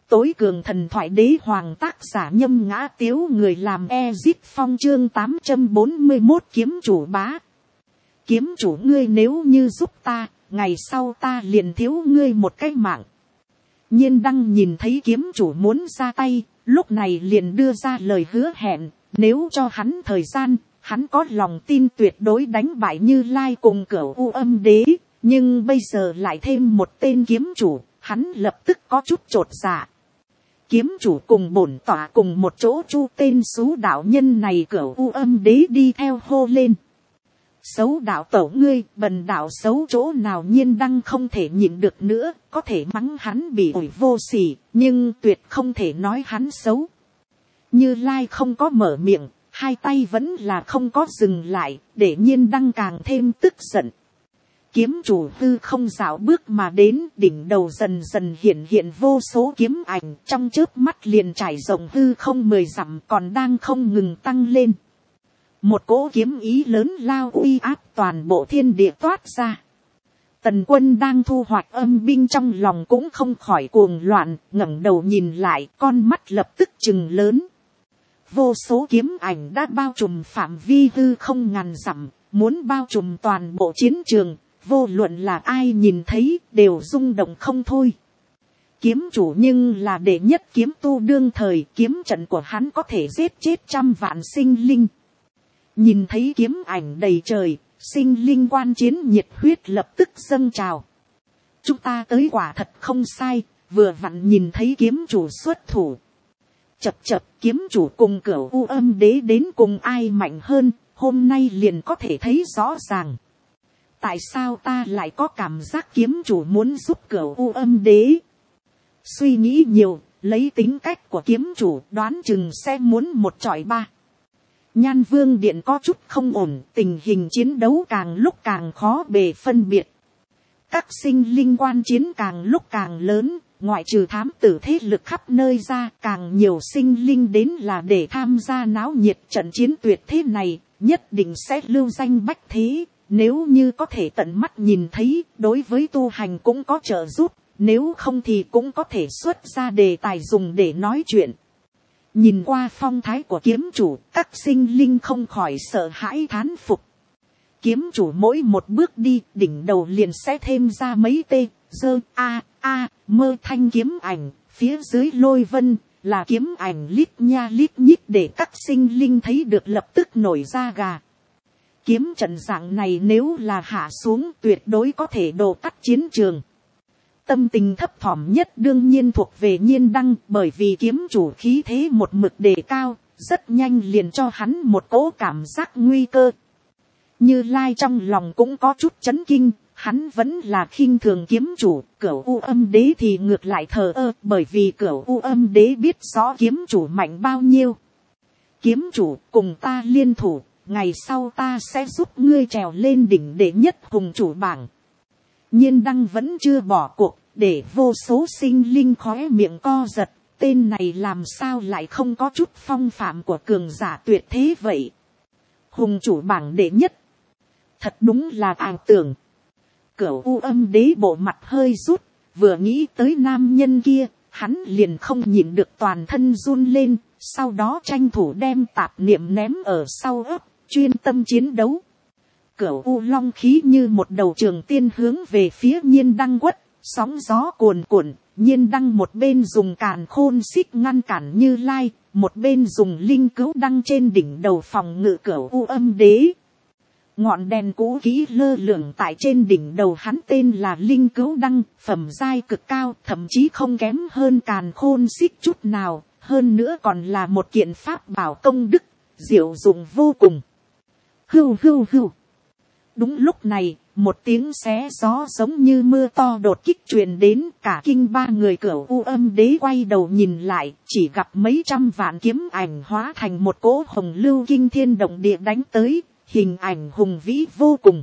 tối cường thần thoại đế hoàng tác giả Nhâm Ngã Tiếu, người làm Ezip Phong. Chương 841 kiếm chủ bá. Kiếm chủ ngươi nếu như giúp ta, ngày sau ta liền thiếu ngươi một cái mạng. Nhiên Đăng nhìn thấy kiếm chủ muốn ra tay, lúc này liền đưa ra lời hứa hẹn, nếu cho hắn thời gian, hắn có lòng tin tuyệt đối đánh bại Như Lai cùng Cửu U Âm Đế, nhưng bây giờ lại thêm một tên kiếm chủ, hắn lập tức có chút chột dạ. Kiếm chủ cùng bổn tỏa cùng một chỗ chu tên xú đạo nhân này Cửu U Âm Đế đi theo hô lên. Xấu đạo tẩu ngươi, bần đạo xấu chỗ nào? Nhiên Đăng không thể nhịn được nữa, có thể mắng hắn bị ổi vô sỉ, nhưng tuyệt không thể nói hắn xấu. Như Lai không có mở miệng, hai tay vẫn là không có dừng lại, để Nhiên Đăng càng thêm tức giận. Kiếm chủ hư không dạo bước mà đến, đỉnh đầu dần dần hiện vô số kiếm ảnh, trong chớp mắt liền trải rộng hư không 10 dặm, còn đang không ngừng tăng lên. Một cỗ kiếm ý lớn lao uy áp toàn bộ thiên địa toát ra. Tần Quân đang thu hoạch âm binh trong lòng cũng không khỏi cuồng loạn, ngẩng đầu nhìn lại, con mắt lập tức trừng lớn. Vô số kiếm ảnh đã bao trùm phạm vi hư không ngàn dặm, muốn bao trùm toàn bộ chiến trường, vô luận là ai nhìn thấy đều rung động không thôi. Kiếm chủ nhưng là đệ nhất kiếm tu đương thời, kiếm trận của hắn có thể giết chết trăm vạn sinh linh. Nhìn thấy kiếm ảnh đầy trời, sinh linh quan chiến nhiệt huyết lập tức dâng trào. Chúng ta tới quả thật không sai, vừa vặn nhìn thấy kiếm chủ xuất thủ. Chập kiếm chủ cùng Cửu U Âm Đế đến cùng ai mạnh hơn, hôm nay liền có thể thấy rõ ràng. Tại sao ta lại có cảm giác kiếm chủ muốn giúp Cửu U Âm Đế? Suy nghĩ nhiều, lấy tính cách của kiếm chủ đoán chừng sẽ muốn một chọi ba. Nhan Vương Điện có chút không ổn, tình hình chiến đấu càng lúc càng khó bề phân biệt. Các sinh linh quan chiến càng lúc càng lớn, ngoại trừ thám tử thế lực khắp nơi ra, càng nhiều sinh linh đến là để tham gia náo nhiệt trận chiến tuyệt thế này, nhất định sẽ lưu danh bách thế. Nếu như có thể tận mắt nhìn thấy, đối với tu hành cũng có trợ giúp, nếu không thì cũng có thể xuất ra đề tài dùng để nói chuyện. Nhìn qua phong thái của kiếm chủ, các sinh linh không khỏi sợ hãi thán phục. Kiếm chủ mỗi một bước đi, đỉnh đầu liền sẽ thêm ra mấy tê, dơ, mơ thanh kiếm ảnh, phía dưới lôi vân, là kiếm ảnh lít nha lít nhít để các sinh linh thấy được lập tức nổi da gà. Kiếm trận dạng này nếu là hạ xuống tuyệt đối có thể đổ tắt chiến trường. Tâm tình thấp thỏm nhất đương nhiên thuộc về Nhiên Đăng, bởi vì kiếm chủ khí thế một mực đề cao, rất nhanh liền cho hắn một cỗ cảm giác nguy cơ. Như Lai trong lòng cũng có chút chấn kinh, hắn vẫn là khinh thường kiếm chủ, Cửu U Âm Đế thì ngược lại thờ ơ, bởi vì Cửu U Âm Đế biết rõ kiếm chủ mạnh bao nhiêu. Kiếm chủ cùng ta liên thủ, ngày sau ta sẽ giúp ngươi trèo lên đỉnh đệ nhất hùng chủ bảng. Nhiên Đăng vẫn chưa bỏ cuộc, để vô số sinh linh khóe miệng co giật, tên này làm sao lại không có chút phong phạm của cường giả tuyệt thế vậy. Hùng chủ bảng đệ nhất, thật đúng là ảo tưởng. Cửu U Âm Đế bộ mặt hơi rút, vừa nghĩ tới nam nhân kia, hắn liền không nhịn được toàn thân run lên, sau đó tranh thủ đem tạp niệm ném ở sau ấp, chuyên tâm chiến đấu. Cửu U long khí như một đầu trường tiên hướng về phía Nhiên Đăng quất, sóng gió cuồn cuộn, Nhiên Đăng một bên dùng càn khôn xích ngăn cản Như Lai, một bên dùng linh cữu đăng trên đỉnh đầu phòng ngự Cửu U Âm Đế. Ngọn đèn cũ kỹ lơ lửng tại trên đỉnh đầu hắn tên là linh cữu đăng, phẩm giai cực cao, thậm chí không kém hơn càn khôn xích chút nào, hơn nữa còn là một kiện pháp bảo công đức, diệu dụng vô cùng. Hưu hưu hưu. Đúng lúc này, một tiếng xé gió giống như mưa to đột kích truyền đến, cả kinh ba người Cửu U Âm Đế quay đầu nhìn lại, chỉ gặp mấy trăm vạn kiếm ảnh hóa thành một cỗ hồng lưu kinh thiên động địa đánh tới, hình ảnh hùng vĩ vô cùng.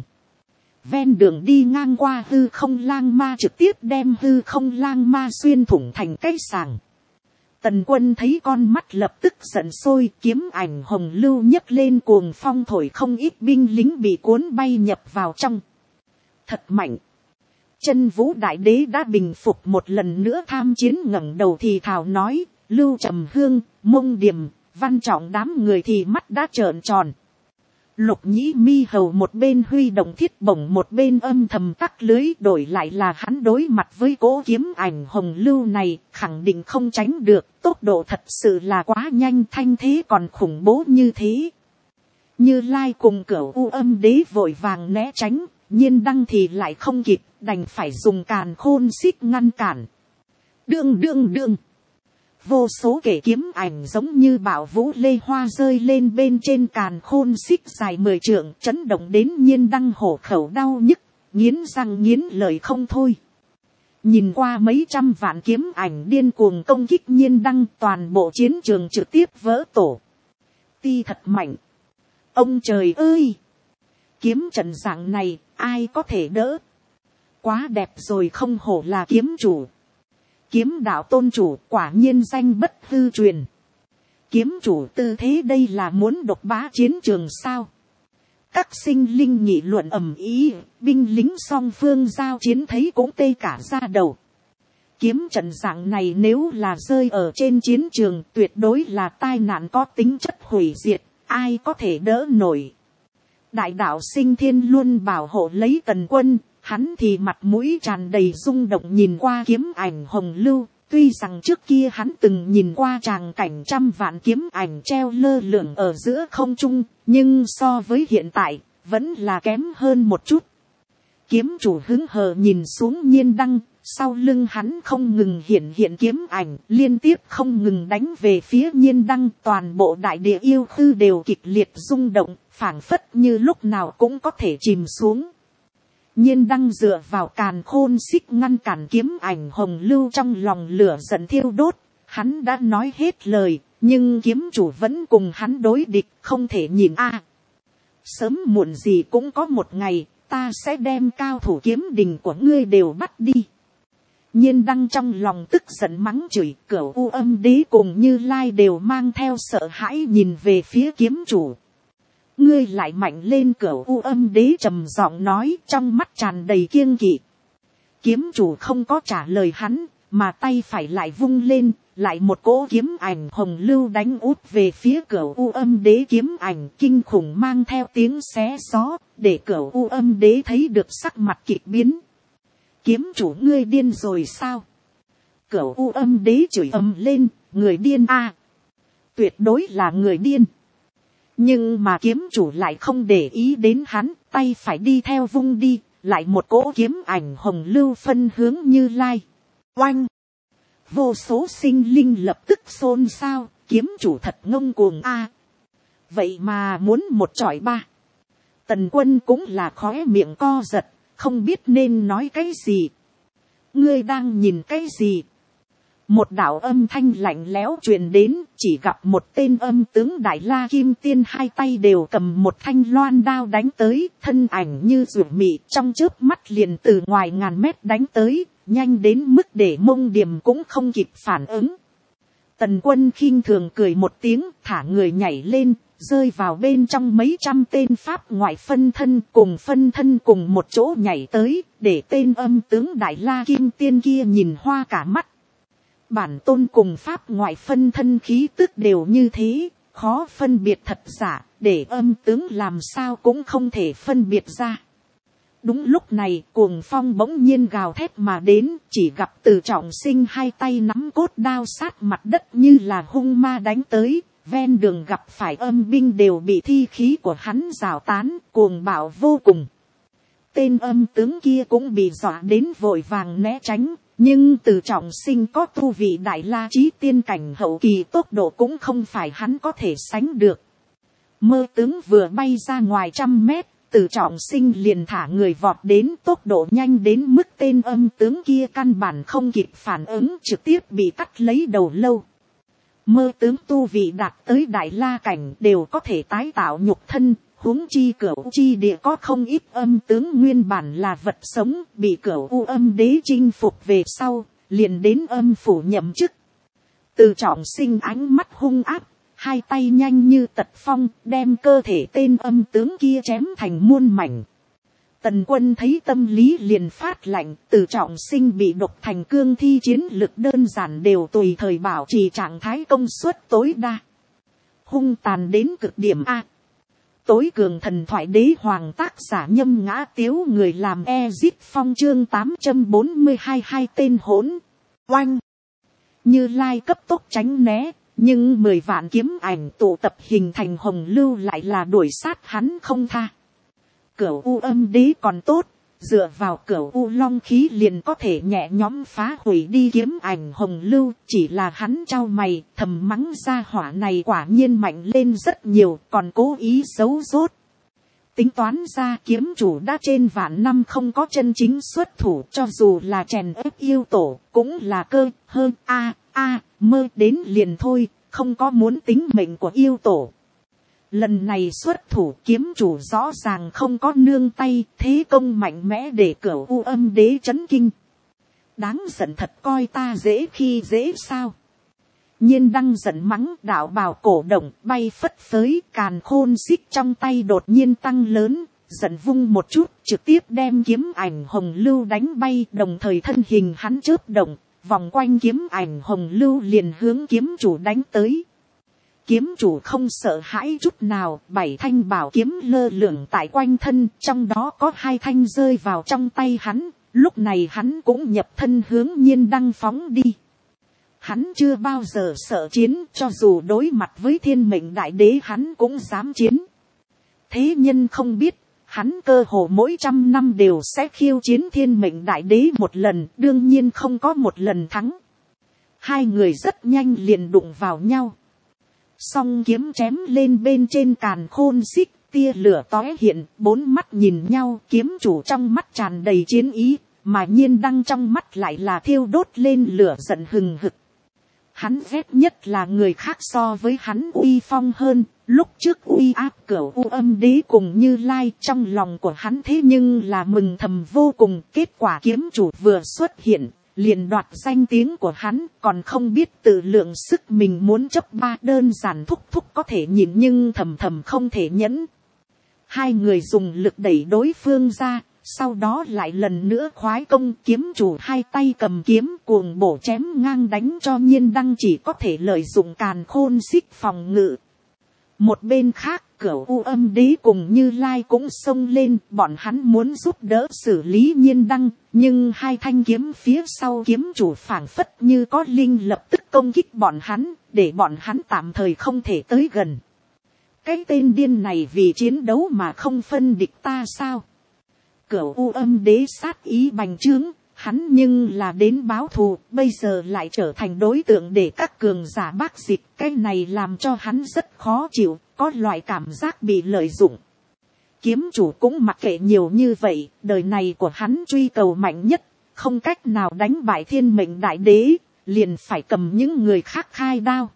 Ven đường đi ngang qua hư không lang ma trực tiếp đem hư không lang ma xuyên thủng thành cái sàng. Tần Quân thấy con mắt lập tức giận sôi, kiếm ảnh hồng lưu nhấc lên cuồng phong thổi không ít binh lính bị cuốn bay nhập vào trong. Thật mạnh. Chân Vũ đại đế đã bình phục một lần nữa tham chiến, ngẩng đầu thì thào nói, Lưu Trầm Hương, Mông Điềm, Văn Trọng đám người thì mắt đã trợn tròn. Lục Nhĩ Mi hầu một bên huy động thiết bổng, một bên âm thầm tắc lưới, đổi lại là hắn đối mặt với cỗ kiếm ảnh hồng lưu này, khẳng định không tránh được, tốc độ thật sự là quá nhanh, thanh thế còn khủng bố như thế. Như Lai cùng Cửu U Âm đế vội vàng né tránh, Nhiên Đăng thì lại không kịp, đành phải dùng Càn Khôn Xích ngăn cản. Đương. Vô số kẻ kiếm ảnh giống như bão vũ lê hoa rơi lên bên trên Càn Khôn Xích dài 10 trượng, chấn động đến Nhiên Đăng hổ khẩu đau nhức, nghiến răng nghiến lợi không thôi. Nhìn qua mấy trăm vạn kiếm ảnh điên cuồng công kích Nhiên Đăng, toàn bộ chiến trường trực tiếp vỡ tổ. Ti thật mạnh. Ông trời ơi! Kiếm trận dạng này, ai có thể đỡ? Quá đẹp rồi, không hổ là kiếm chủ. Kiếm đạo tôn chủ, quả nhiên danh bất hư truyền. Kiếm chủ tư thế đây là muốn độc bá chiến trường sao? Các sinh linh nghị luận ầm ĩ, binh lính song phương giao chiến thấy cũng tê cả da đầu. Kiếm trận dạng này nếu là rơi ở trên chiến trường, tuyệt đối là tai nạn có tính chất hủy diệt, ai có thể đỡ nổi. Đại đạo Sinh Thiên luôn bảo hộ lấy Tần Quân, hắn thì mặt mũi tràn đầy rung động nhìn qua kiếm ảnh hồng lưu. Tuy rằng trước kia hắn từng nhìn qua tràng cảnh trăm vạn kiếm ảnh treo lơ lửng ở giữa không trung, nhưng so với hiện tại, vẫn là kém hơn một chút. Kiếm chủ hứng hờ nhìn xuống Nhiên Đăng, sau lưng hắn không ngừng hiện kiếm ảnh, liên tiếp không ngừng đánh về phía Nhiên Đăng, toàn bộ đại địa yêu khư đều kịch liệt rung động, phảng phất như lúc nào cũng có thể chìm xuống. Nhiên Đăng dựa vào Càn Khôn Xích ngăn cản kiếm ảnh hồng lưu, trong lòng lửa giận thiêu đốt, hắn đã nói hết lời, nhưng kiếm chủ vẫn cùng hắn đối địch, không thể nhìn a. Sớm muộn gì cũng có một ngày, ta sẽ đem cao thủ kiếm đình của ngươi đều bắt đi. Nhiên Đăng trong lòng tức giận mắng chửi, Cửu U Âm đế cùng Như Lai đều mang theo sợ hãi nhìn về phía kiếm chủ. Ngươi lại mạnh lên, Cửu U Âm đế trầm giọng nói, trong mắt tràn đầy kiêng kỵ. Kiếm chủ không có trả lời hắn, mà tay phải lại vung lên, lại một cỗ kiếm ảnh hồng lưu đánh út về phía Cửu U Âm đế, kiếm ảnh kinh khủng mang theo tiếng xé gió, để Cửu U Âm đế thấy được sắc mặt kịch biến. Kiếm chủ ngươi điên rồi sao? Cửu U Âm đế chửi ầm lên, người điên a, tuyệt đối là người điên. Nhưng mà kiếm chủ lại không để ý đến hắn, tay phải đi theo vung đi, lại một cỗ kiếm ảnh hồng lưu phân hướng Như Lai. Oanh! Vô số sinh linh lập tức xôn xao, kiếm chủ thật ngông cuồng a. Vậy mà muốn một chọi ba. Tần Quân cũng là khóe miệng co giật, không biết nên nói cái gì. Ngươi đang nhìn cái gì? Một đạo âm thanh lạnh lẽo truyền đến, chỉ gặp một tên âm tướng Đại La Kim Tiên hai tay đều cầm một thanh loan đao đánh tới, thân ảnh như ruột mị, trong chớp mắt liền từ ngoài ngàn mét đánh tới, nhanh đến mức để Mông Điềm cũng không kịp phản ứng. Tần Quân khinh thường cười một tiếng, thả người nhảy lên, rơi vào bên trong mấy trăm tên pháp ngoại phân thân cùng một chỗ nhảy tới, để tên âm tướng Đại La Kim Tiên kia nhìn hoa cả mắt. Bản tôn cùng pháp ngoại phân thân khí tức đều như thế, khó phân biệt thật giả, để âm tướng làm sao cũng không thể phân biệt ra. Đúng lúc này, cuồng phong bỗng nhiên gào thét mà đến, chỉ gặp Từ Trọng Sinh hai tay nắm cốt đao sát mặt đất như là hung ma đánh tới, ven đường gặp phải âm binh đều bị thi khí của hắn rào tán, cuồng bạo vô cùng. Tên âm tướng kia cũng bị dọa đến vội vàng né tránh, nhưng Từ Trọng Sinh có tu vị Đại La Chí Tiên cảnh hậu kỳ, tốc độ cũng không phải hắn có thể sánh được. Mơ tướng vừa bay ra ngoài 100 mét, Từ Trọng Sinh liền thả người vọt đến, tốc độ nhanh đến mức tên âm tướng kia căn bản không kịp phản ứng, trực tiếp bị cắt lấy đầu lâu. Mơ tướng tu vị đạt tới Đại La cảnh đều có thể tái tạo nhục thân, huống chi Cửu chi địa có không ít âm tướng nguyên bản là vật sống, bị Cửu U Âm đế chinh phục về sau, liền đến âm phủ nhậm chức. Từ Trọng Sinh ánh mắt hung ác, hai tay nhanh như tật phong, đem cơ thể tên âm tướng kia chém thành muôn mảnh. Tần Quân thấy tâm lý liền phát lạnh, từ trọng sinh bị độc thành cương thi chiến lực đơn giản đều tùy thời bảo trì trạng thái công suất tối đa. Hung tàn đến cực điểm A. Tối cường thần thoại đế hoàng tác giả Nhâm Ngã Tiếu, người làm Ezip Phong, chương 842, hai tên hỗn oanh. Như Lai cấp tốc tránh né, nhưng 10 vạn kiếm ảnh tụ tập hình thành hồng lưu lại là đuổi sát hắn không tha. Cửu U Âm Đế còn tốt, dựa vào Cửu U Long khí liền có thể nhẹ nhõm phá hủy đi kiếm ảnh hồng lưu, chỉ là hắn trao mày thầm mắng ra hỏa này quả nhiên mạnh lên rất nhiều, còn cố ý giấu rốt. Tính toán ra kiếm chủ đã trên vạn năm không có chân chính xuất thủ, cho dù là chèn ép yêu tổ cũng là cơ hơn mơ đến liền thôi, không có muốn tính mệnh của yêu tổ. Lần này xuất thủ kiếm chủ rõ ràng không có nương tay, thế công mạnh mẽ để Cửu U Âm Đế chấn kinh. Đáng giận thật, coi ta dễ khi dễ sao. Nhiên Đăng giận mắng, đạo bào cổ động bay phất phới, càn khôn xích trong tay đột nhiên tăng lớn, giận vung một chút trực tiếp đem kiếm ảnh hồng lưu đánh bay, đồng thời thân hình hắn chớp động, vòng quanh kiếm ảnh hồng lưu liền hướng kiếm chủ đánh tới. Kiếm chủ không sợ hãi chút nào, 7 thanh bảo kiếm lơ lửng tại quanh thân, trong đó có 2 thanh rơi vào trong tay hắn, lúc này hắn cũng nhập thân hướng Nhiên Đăng phóng đi. Hắn chưa bao giờ sợ chiến, cho dù đối mặt với thiên mệnh đại đế hắn cũng dám chiến. Thế nhân không biết, hắn cơ hồ mỗi 100 năm đều sẽ khiêu chiến thiên mệnh đại đế một lần, đương nhiên không có một lần thắng. Hai người rất nhanh liền đụng vào nhau. Song kiếm chém lên bên trên càn khôn xích, tia lửa tóe hiện, 4 mắt nhìn nhau, kiếm chủ trong mắt tràn đầy chiến ý, mà Nhiên Đăng trong mắt lại là thiêu đốt lên lửa giận hừng hực. Hắn ghét nhất là người khác so với hắn uy phong hơn, lúc trước uy áp Cửu U Âm Đế cùng Như Lai, trong lòng của hắn thế nhưng là mừng thầm vô cùng. Kết quả kiếm chủ vừa xuất hiện, liền đoạt danh tiếng của hắn, còn không biết tự lượng sức mình, muốn chấp ba đơn giản thúc thúc có thể nhịn nhưng thầm thầm không thể nhẫn. Hai người dùng lực đẩy đối phương ra, sau đó lại lần nữa khoái công, kiếm chủ hai tay cầm kiếm cuồng bổ chém ngang đánh cho Nhiên Đăng chỉ có thể lợi dụng càn khôn xích phòng ngự. Một bên khác Cửu U Âm Đế cùng Như Lai cũng xông lên, bọn hắn muốn giúp đỡ xử lý Nhiên Đăng, nhưng 2 thanh kiếm phía sau kiếm chủ phảng phất như có linh lập tức công kích bọn hắn, để bọn hắn tạm thời không thể tới gần. Cái tên điên này vì chiến đấu mà không phân địch ta sao? Cửu U Âm Đế sát ý bành trướng, hắn nhưng là đến báo thù, bây giờ lại trở thành đối tượng để các cường giả bác dịch, cái này làm cho hắn rất khó chịu, có loại cảm giác bị lợi dụng. Kiếm chủ cũng mặc kệ nhiều như vậy, đời này của hắn truy cầu mạnh nhất, không cách nào đánh bại thiên mệnh đại đế, liền phải cầm những người khác khai đao.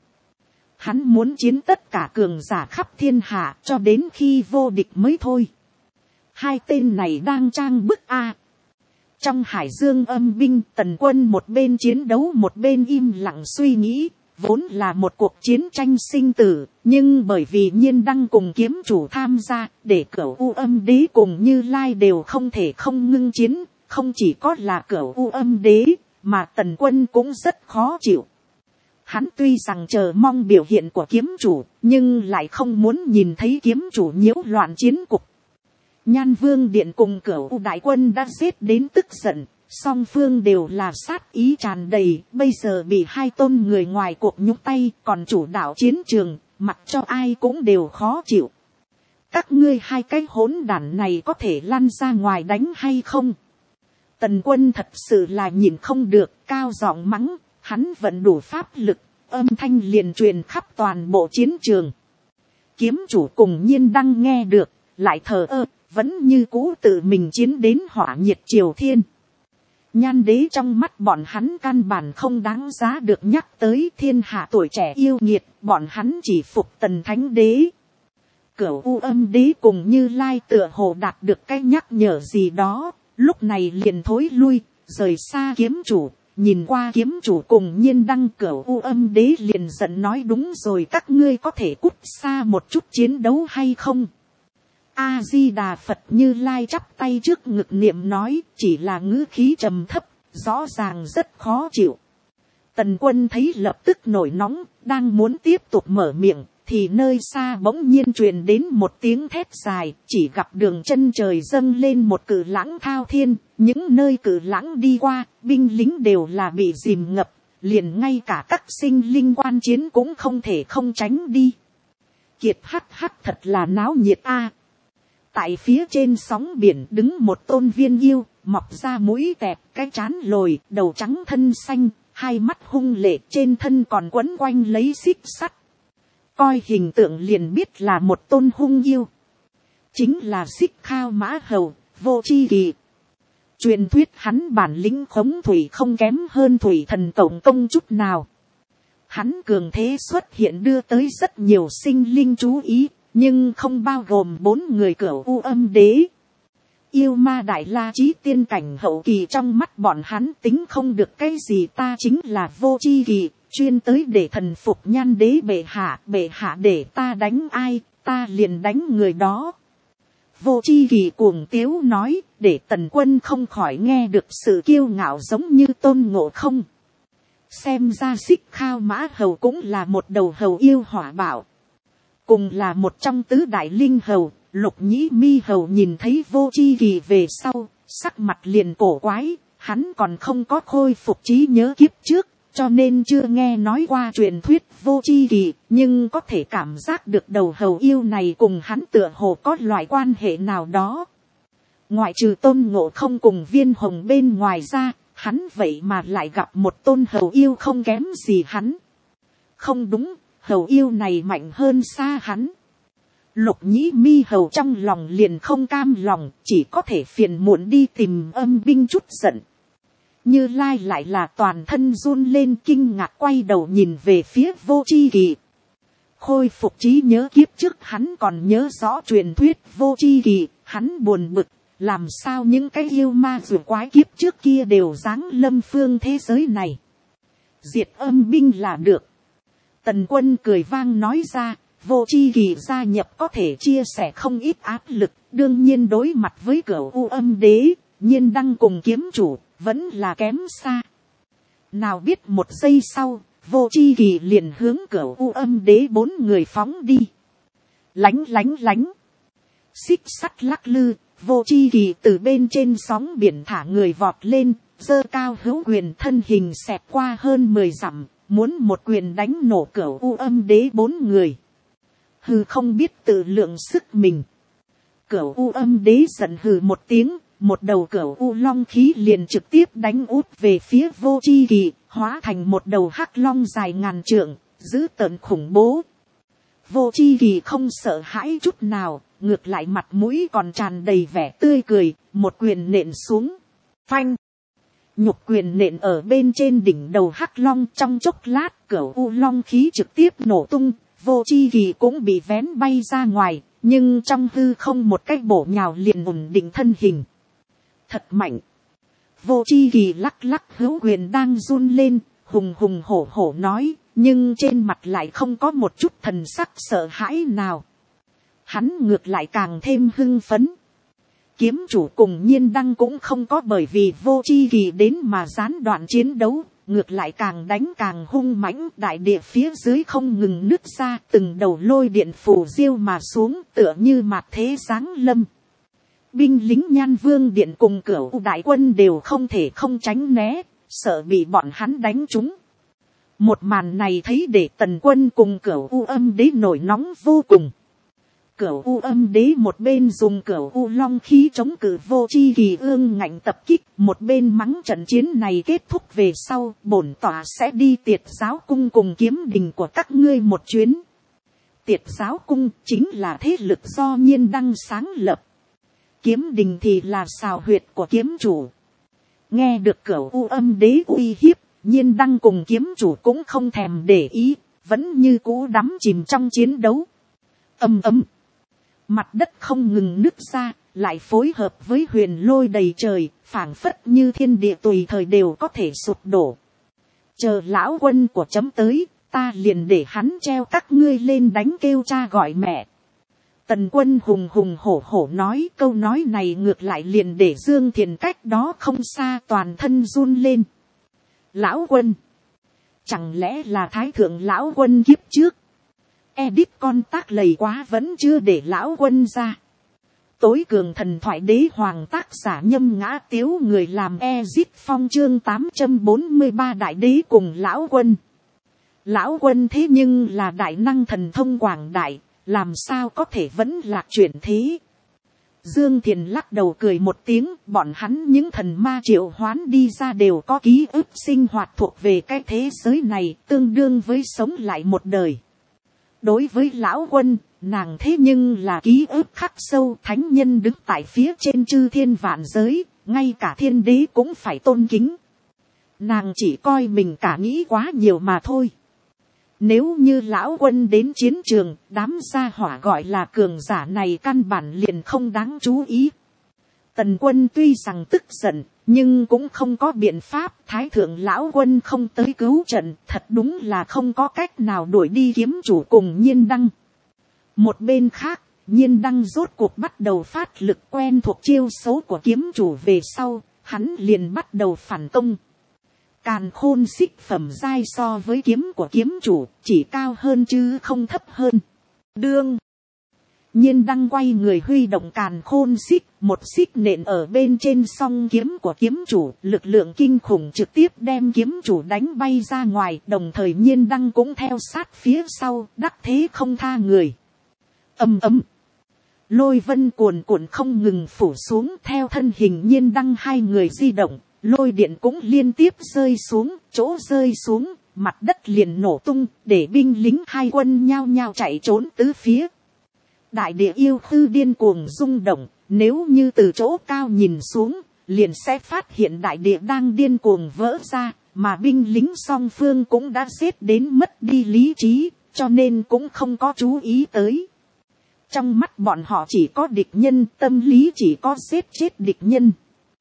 Hắn muốn chiến tất cả cường giả khắp thiên hạ cho đến khi vô địch mới thôi. Hai tên này đang trang bức a. Trong hải dương âm binh, Tần Quân một bên chiến đấu một bên im lặng suy nghĩ, vốn là một cuộc chiến tranh sinh tử, nhưng bởi vì Nhiên Đăng cùng kiếm chủ tham gia, để Cửu U Âm Đế cùng Như Lai đều không thể không ngưng chiến, không chỉ có là Cửu U Âm Đế, mà Tần Quân cũng rất khó chịu. Hắn tuy rằng chờ mong biểu hiện của kiếm chủ, nhưng lại không muốn nhìn thấy kiếm chủ nhiễu loạn chiến cục. Nhan Vương Điện cùng Cửu U đại quân đã giết đến tức giận, song phương đều là sát ý tràn đầy, bây giờ bị 2 tôn người ngoài cuộc nhúc tay, còn chủ đạo chiến trường, mặc cho ai cũng đều khó chịu. Các ngươi 2 cái hỗn đản này có thể lăn ra ngoài đánh hay không? Tần Quân thật sự là nhìn không được, cao giọng mắng, hắn vận đủ pháp lực, âm thanh liền truyền khắp toàn bộ chiến trường. Kiếm chủ cùng Nhiên Đăng nghe được, lại thờ ơ, vẫn như cũ tự mình chiến đến hỏa nhiệt triều thiên. Nhan Đế trong mắt bọn hắn căn bản không đáng giá được nhắc tới, thiên hạ tuổi trẻ yêu nghiệt, bọn hắn chỉ phục Tần Thánh Đế. Cửu U Âm Đế cùng Như Lai tựa hồ đạt được cái nhắc nhở gì đó, lúc này liền thối lui, rời xa kiếm chủ, nhìn qua kiếm chủ cùng Nhiên Đăng. Cửu U Âm Đế liền giận nói, đúng rồi, các ngươi có thể cút xa một chút chiến đấu hay không? A Di Đà Phật Như Lai chắp tay trước ngực niệm nói, chỉ là ngữ khí trầm thấp, rõ ràng rất khó chịu. Tần Quân thấy lập tức nổi nóng, đang muốn tiếp tục mở miệng, thì nơi xa bỗng nhiên truyền đến một tiếng thét dài, chỉ gặp đường chân trời dâng lên một cự lãng thao thiên, những nơi cự lãng đi qua, binh lính đều là bị dìm ngập, liền ngay cả các sinh linh quan chiến cũng không thể không tránh đi. Kiệt hắc hắc thật là náo nhiệt a. Tại phía trên sóng biển đứng một tôn viên yêu, mọc ra mũi tẹt, cái trán lồi, đầu trắng thân xanh, hai mắt hung lệ, trên thân còn quấn quanh lấy xích sắt. Coi hình tượng liền biết là một tôn hung yêu. Chính là Xích Khao Mã Hầu, Vô Chi Kỳ. Truyền thuyết hắn bản lĩnh khống thủy không kém hơn thủy thần tổng công chút nào. Hắn cường thế xuất hiện đưa tới rất nhiều sinh linh chú ý, nhưng không bao gồm 4 người Cửu U Âm Đế. Yêu ma đại la chí tiên cảnh hậu kỳ trong mắt bọn hắn tính không được cái gì, ta chính là Vô Chi Kỳ, chuyên tới để thần phục Nhan Đế bệ hạ để ta đánh ai, ta liền đánh người đó. Vô Chi Kỳ cuồng tiếu nói, để Tần Quân không khỏi nghe được sự kiêu ngạo giống như Tôn Ngộ Không. Xem ra Xích Khao Mã Hầu cũng là một đầu hầu yêu hỏa bảo. Cùng là một trong tứ đại linh hầu, Lục Nhĩ Mi Hầu nhìn thấy Vô Chi Kỳ về sau, sắc mặt liền cổ quái, hắn còn không có khôi phục trí nhớ kiếp trước, cho nên chưa nghe nói qua truyền thuyết Vô Chi Kỳ, nhưng có thể cảm giác được đầu hầu yêu này cùng hắn tựa hồ có loại quan hệ nào đó. Ngoại trừ Tôn Ngộ Không cùng Viên Hồng bên ngoài ra, hắn vậy mà lại gặp một tôn hầu yêu không kém gì hắn. Không đúng, hầu yêu này mạnh hơn xa hắn. Lục Nhĩ Mi Hầu trong lòng liền không cam lòng, chỉ có thể phiền muộn đi tìm âm binh chút giận. Như Lai lại là toàn thân run lên kinh ngạc quay đầu nhìn về phía Vô Chi Kỳ. Khôi phục trí nhớ kiếp trước hắn còn nhớ rõ truyền thuyết Vô Chi Kỳ, hắn buồn bực, làm sao những cái yêu ma rùa quái kiếp trước kia đều giáng lâm phương thế giới này. Diệt âm binh là được. Tần Quân cười vang nói ra, Vô Chi Kỳ gia nhập có thể chia sẻ không ít áp lực, đương nhiên đối mặt với Cửu U Âm Đế, Nhiên Đăng cùng kiếm chủ, vẫn là kém xa. Nào biết một giây sau, Vô Chi Kỳ liền hướng Cửu U Âm Đế 4 người phóng đi. Lánh lánh lánh. Xích sắt lắc lư, Vô Chi Kỳ từ bên trên sóng biển thả người vọt lên, giơ cao hữu quyền thân hình xẹt qua hơn 10 dặm, muốn một quyền đánh nổ Cửu U Âm Đế 4 người. Hừ, không biết tự lượng sức mình. Cửu U Âm Đế giận hừ một tiếng, một đầu Cửu U long khí liền trực tiếp đánh út về phía Vô Chi Kỳ, hóa thành một đầu hắc long dài ngàn trượng, dữ tợn khủng bố. Vô Chi Kỳ không sợ hãi chút nào, ngược lại mặt mũi còn tràn đầy vẻ tươi cười, một quyền nện xuống. Phanh! Nhục quyền nện ở bên trên đỉnh đầu hắc long, trong chốc lát Cửu U long khí trực tiếp nổ tung, Vô Chi Kỳ cũng bị vén bay ra ngoài, nhưng trong hư không một cái bổ nhào liền ổn định thân hình. Thật mạnh! Vô Chi Kỳ lắc lắc hữu quyền đang run lên, hùng hùng hổ hổ nói, nhưng trên mặt lại không có một chút thần sắc sợ hãi nào. Hắn ngược lại càng thêm hưng phấn. Kiếm chủ cùng Nhiên Đăng cũng không có bởi vì Vô Chi Kỳ đến mà gián đoạn chiến đấu, ngược lại càng đánh càng hung mãnh, đại địa phía dưới không ngừng nứt ra, từng đầu lôi điện phù diêu mà xuống, tựa như mạt thế giáng lâm. Binh lính Nhan Vương Điện cùng Cửu đại quân đều không thể không tránh né, sợ bị bọn hắn đánh trúng. Một màn này thấy để Tần Quân cùng Cửu Âm Đế nổi nóng vô cùng. Cửu Âm Đế một bên dùng Cửu long khí chống cự Vô Chi Kỳ ương ngạnh tập kích, một bên mắng trận chiến này kết thúc về sau, bổn tọa sẽ đi Tiệt Giáo Cung cùng kiếm đình của các ngươi một chuyến. Tiệt Giáo Cung chính là thế lực do Nhiên Đăng sáng lập. Kiếm đình thì là xào huyệt của kiếm chủ. Nghe được Cửu Âm Đế uy hiếp, Nhiên Đăng cùng kiếm chủ cũng không thèm để ý, vẫn như cũ đắm chìm trong chiến đấu. Ầm ầm, mặt đất không ngừng nứt ra, lại phối hợp với huyền lôi đầy trời, phảng phất như thiên địa tùy thời đều có thể sụp đổ. Chờ lão quân của chấm tới, ta liền để hắn treo các ngươi lên đánh kêu cha gọi mẹ. Tần Quân hùng hùng hổ hổ nói, câu nói này ngược lại liền để Dương Thiền cách đó không xa toàn thân run lên. Lão Quân, chẳng lẽ là Thái Thượng Lão Quân kiếp trước? Edit con tác lầy quá vẫn chưa để Lão Quân ra. Tối cường thần thoại đế hoàng tác giả Nhâm Ngã Tiếu, người làm Ezit Phong chương 843 đại đế cùng Lão Quân. Lão Quân thế nhưng là đại năng thần thông quảng đại, làm sao có thể vẫn lạc chuyển thế. Dương Thiền lắc đầu cười một tiếng, bọn hắn những thần ma triệu hoán đi ra đều có ký ức sinh hoạt thuộc về cái thế giới này, tương đương với sống lại một đời. Đối với Lão Quân, nàng thế nhưng là ký ức khắc sâu, thánh nhân đứng tại phía trên chư thiên vạn giới, ngay cả thiên đế cũng phải tôn kính. Nàng chỉ coi mình cả nghĩ quá nhiều mà thôi. Nếu như Lão Quân đến chiến trường, đám gia hỏa gọi là cường giả này căn bản liền không đáng chú ý. Tần Quân tuy rằng tức giận, nhưng cũng không có biện pháp. Thái Thượng Lão Quân không tới cứu trận, thật đúng là không có cách nào đuổi đi kiếm chủ cùng Nhiên Đăng. Một bên khác, Nhiên Đăng rốt cuộc bắt đầu phát lực, quen thuộc chiêu số của kiếm chủ về sau, hắn liền bắt đầu phản công. Càn khôn xích phẩm giai so với kiếm của kiếm chủ chỉ cao hơn chứ không thấp hơn. Đương Nhiên Đăng quay người huy động càn khôn xích, một xích nện ở bên trên song kiếm của kiếm chủ, lực lượng kinh khủng trực tiếp đem kiếm chủ đánh bay ra ngoài, đồng thời Nhiên Đăng cũng theo sát phía sau, đắc thế không tha người. Ầm ầm, lôi vân cuồn cuộn không ngừng phủ xuống, theo thân hình Nhiên Đăng hai người di động, lôi điện cũng liên tiếp rơi xuống, chỗ rơi xuống, mặt đất liền nổ tung, để binh lính hai quân nhao nhao chạy trốn tứ phía. Đại địa yêu khư điên cuồng rung động, nếu như từ chỗ cao nhìn xuống, liền sẽ phát hiện đại địa đang điên cuồng vỡ ra, mà binh lính song phương cũng đã giết đến mất đi lý trí, cho nên cũng không có chú ý tới. Trong mắt bọn họ chỉ có địch nhân, tâm lý chỉ có giết chết địch nhân.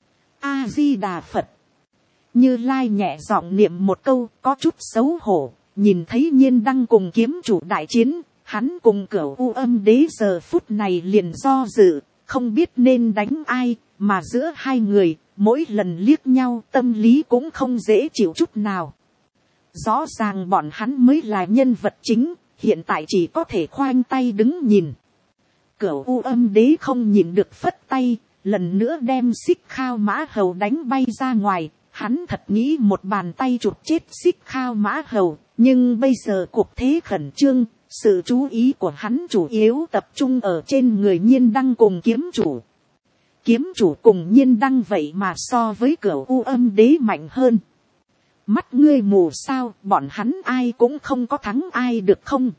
A-di-đà Phật. Như Lai nhẹ giọng niệm một câu, có chút xấu hổ, nhìn thấy Nhiên Đăng cùng kiếm chủ đại chiến, hắn cùng Cửu U Âm Đế giờ phút này liền do dự, không biết nên đánh ai, mà giữa hai người, mỗi lần liếc nhau tâm lý cũng không dễ chịu chút nào. Rõ ràng bọn hắn mới là nhân vật chính, hiện tại chỉ có thể khoanh tay đứng nhìn. Cửu U Âm Đế không nhìn được phất tay, lần nữa đem Xích Khao Mã Hầu đánh bay ra ngoài. Hắn thật nghĩ một bàn tay chụp chết Xích Khao Mã Hầu, nhưng bây giờ cuộc thế khẩn trương, sự chú ý của hắn chủ yếu tập trung ở trên người Nhiên Đăng cùng kiếm chủ. Kiếm chủ cùng Nhiên Đăng vậy mà so với Cửu U Âm Đế mạnh hơn. Mắt ngươi mù sao, bọn hắn ai cũng không có thắng ai được không?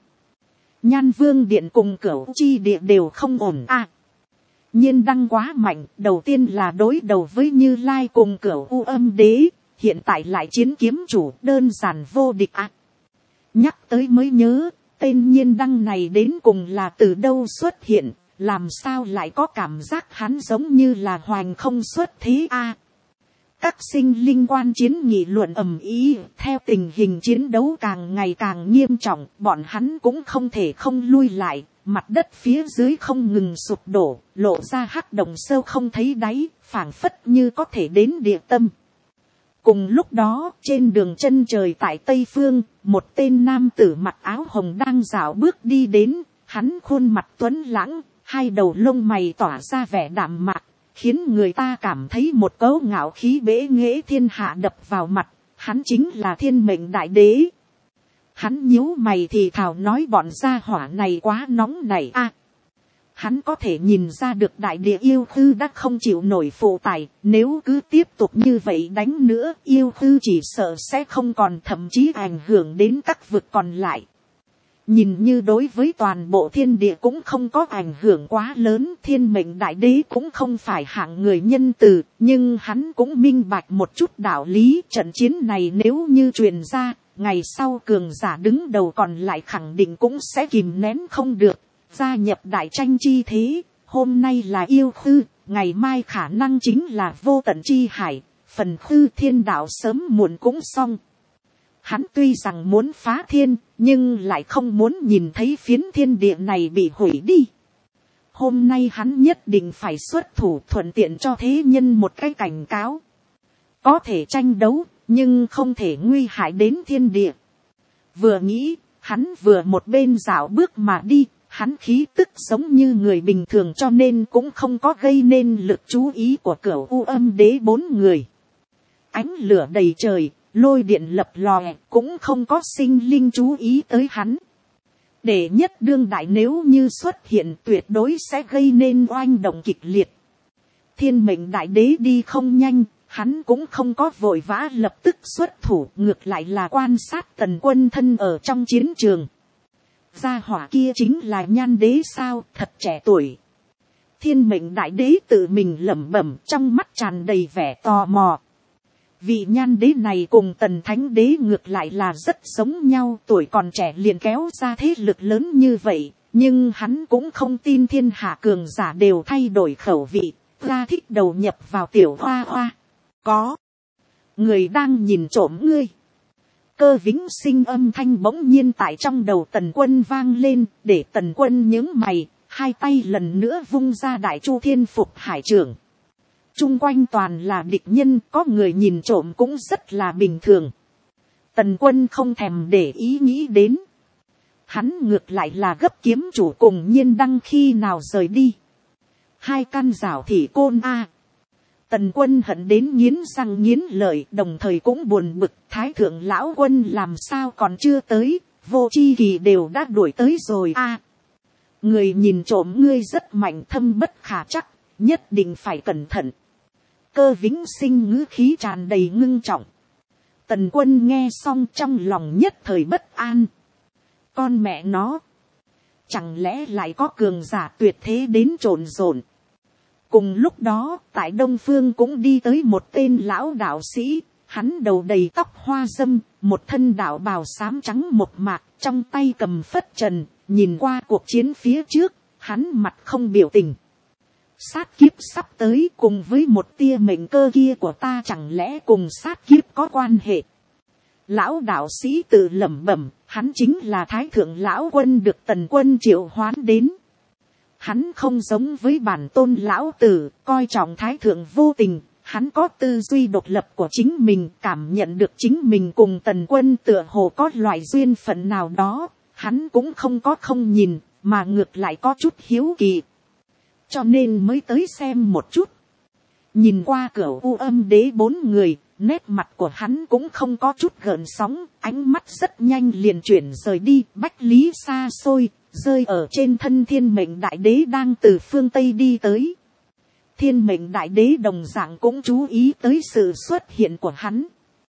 Nhan Vương Điện cùng Cửu Chi Địa đều không ổn à. Nhiên Đăng quá mạnh, đầu tiên là đối đầu với Như Lai cùng Cửu U Âm Đế, hiện tại lại chiến kiếm chủ, đơn giản vô địch ạ. Nhắc tới mới nhớ, tên Nhiên Đăng này đến cùng là từ đâu xuất hiện, làm sao lại có cảm giác hắn giống như là hoành không xuất thế a. Các sinh linh quan chiến nghị luận ầm ĩ, theo tình hình chiến đấu càng ngày càng nghiêm trọng, bọn hắn cũng không thể không lui lại, mặt đất phía dưới không ngừng sụp đổ, lộ ra hắc động sâu không thấy đáy, phảng phất như có thể đến địa tâm. Cùng lúc đó, trên đường chân trời tại Tây Phương, một tên nam tử mặc áo hồng đang dạo bước đi đến, hắn khuôn mặt tuấn lãng, hai đầu lông mày tỏa ra vẻ đạm mạc, khiến người ta cảm thấy một cấu ngạo khí bế nghệ thiên hạ đập vào mặt, hắn chính là Thiên Mệnh Đại Đế. Hắn nhíu mày thì thào nói bọn gia hỏa này quá nóng này a. Hắn có thể nhìn ra được đại địa yêu khư đã không chịu nổi phụ tải, nếu cứ tiếp tục như vậy đánh nữa, yêu khư chỉ sợ sẽ không còn, thậm chí ảnh hưởng đến các vực còn lại. Nhìn như đối với toàn bộ thiên địa cũng không có ảnh hưởng quá lớn, Thiên Mệnh Đại Đế cũng không phải hạng người nhân từ, nhưng hắn cũng minh bạch một chút đạo lý. Trận chiến này nếu như truyền ra, ngày sau cường giả đứng đầu còn lại khẳng định cũng sẽ kìm nén không được, gia nhập đại tranh chi thế. Hôm nay là yêu khư, ngày mai khả năng chính là vô tận chi hải, phần khư thiên đạo sớm muộn cũng xong. Hắn tuy rằng muốn phá thiên, nhưng lại không muốn nhìn thấy phiến thiên địa này bị hủy đi. hôm nay hắn nhất định phải xuất thủ thuận tiện cho thế nhân một cái cảnh cáo. Có thể tranh đấu, nhưng không thể nguy hại đến thiên địa. Vừa nghĩ, hắn vừa một bên dạo bước mà đi, hắn khí tức giống như người bình thường cho nên cũng không có gây nên lực chú ý của Cửu U Âm Đế 4 người. Ánh lửa đầy trời, lôi điện lập lòe, cũng không có sinh linh chú ý tới hắn. Đệ nhất đương đại nếu như xuất hiện tuyệt đối sẽ gây nên oanh động kịch liệt. Thiên mệnh đại đế đi không nhanh, hắn cũng không có vội vã lập tức xuất thủ, ngược lại là quan sát Tần Quân thân ở trong chiến trường. Gia hỏa kia chính là Nhan đế sao, thật trẻ tuổi. Thiên mệnh đại đế tự mình lẩm bẩm, trong mắt tràn đầy vẻ tò mò. Vị Nhan đế này cùng Tần Thánh đế ngược lại là rất giống nhau, tuổi còn trẻ liền kéo ra thế lực lớn như vậy, nhưng hắn cũng không tin thiên hạ cường giả đều thay đổi khẩu vị, ra thích đầu nhập vào tiểu hoa hoa. Có người đang nhìn trộm ngươi. Cơ vĩnh sinh âm thanh bỗng nhiên tại trong đầu Tần Quân vang lên, để Tần Quân nhướng mày, hai tay lần nữa vung ra đại chu thiên phục hải trưởng. Trung quanh toàn là địch nhân, có người nhìn trộm cũng rất là bình thường. Tần Quân không thèm để ý nghĩ đến. Hắn ngược lại là gấp kiếm chủ cùng Nhiên Đăng khi nào rời đi. Hai căn rào thị côn a. Tần Quân hận đến nghiến răng nghiến lợi, đồng thời cũng buồn bực, Thái thượng lão quân làm sao còn chưa tới, Vô Chi Kỳ đều đã đuổi tới rồi a. Người nhìn trộm ngươi rất mạnh, thâm bất khả chắc, nhất định phải cẩn thận. Cơ vĩnh sinh ngữ khí tràn đầy ngưng trọng. Tần Quân nghe xong trong lòng nhất thời bất an. Con mẹ nó, chẳng lẽ lại có cường giả tuyệt thế đến trộn rộn. Cùng lúc đó, tại Đông Phương cũng đi tới một tên lão đạo sĩ, hắn đầu đầy tóc hoa râm, một thân đạo bào xám trắng một mạc, trong tay cầm phất trần, nhìn qua cuộc chiến phía trước, hắn mặt không biểu tình. Sát kiếp sắp tới, cùng với một tia mệnh cơ kia của ta chẳng lẽ cùng sát kiếp có quan hệ. Lão đạo sĩ tự lẩm bẩm, hắn chính là Thái thượng lão quân được Tần Quân triệu hoán đến. Hắn không giống với bản tôn lão tử, coi trọng Thái thượng vô tình, hắn có tư duy độc lập của chính mình, cảm nhận được chính mình cùng Tần Quân tựa hồ có loại duyên phận nào đó, hắn cũng không có không nhìn, mà ngược lại có chút hiếu kỳ. Cho nên mới tới xem một chút. Nhìn qua Cửu U Âm Đế 4 người, nét mặt của hắn cũng không có chút gợn sóng, ánh mắt rất nhanh liền chuyển rời đi, bách lý xa xôi, rơi ở trên thân Thiên mệnh đại đế đang từ phương Tây đi tới. Thiên mệnh đại đế đồng dạng cũng chú ý tới sự xuất hiện của hắn.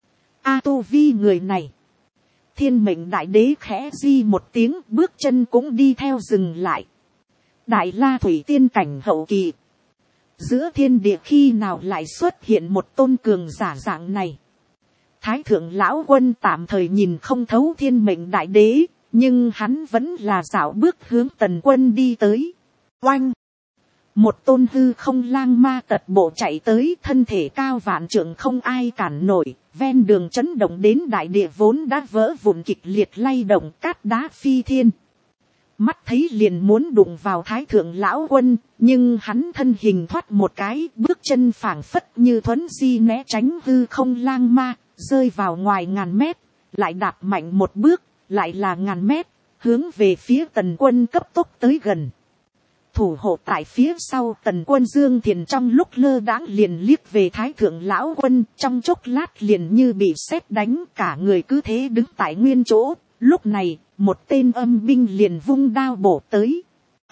A tu vi người này. Thiên mệnh đại đế khẽ di một tiếng, bước chân cũng đi theo dừng lại. Đại la thủy tiên cảnh hậu kỳ. Giữa thiên địa khi nào lại xuất hiện một tôn cường giả dạng này. Thái thượng lão quân tạm thời nhìn không thấu thiên mệnh đại đế, nhưng hắn vẫn là dạo bước hướng Tần Quân đi tới. Oanh! Một tôn hư không lang ma tật bộ chạy tới, thân thể cao vạn trượng không ai cản nổi, ven đường chấn động đến đại địa vốn đã vỡ vụn kịch liệt lay động, cát đá phi thiên. Mắt thấy liền muốn đụng vào Thái thượng lão quân, nhưng hắn thân hình thoát một cái, bước chân phảng phất như thuấn di né tránh hư không lang ma, rơi vào ngoài ngàn mét, lại đạp mạnh một bước, lại là ngàn mét, hướng về phía Tần Quân cấp tốc tới gần. Thủ hộ tại phía sau Tần Quân Dương Thiền trong lúc lơ đãng liền liếc về Thái thượng lão quân, trong chốc lát liền như bị sét đánh, cả người cứ thế đứng tại nguyên chỗ. Lúc này, một tên âm binh liền vung đao bổ tới.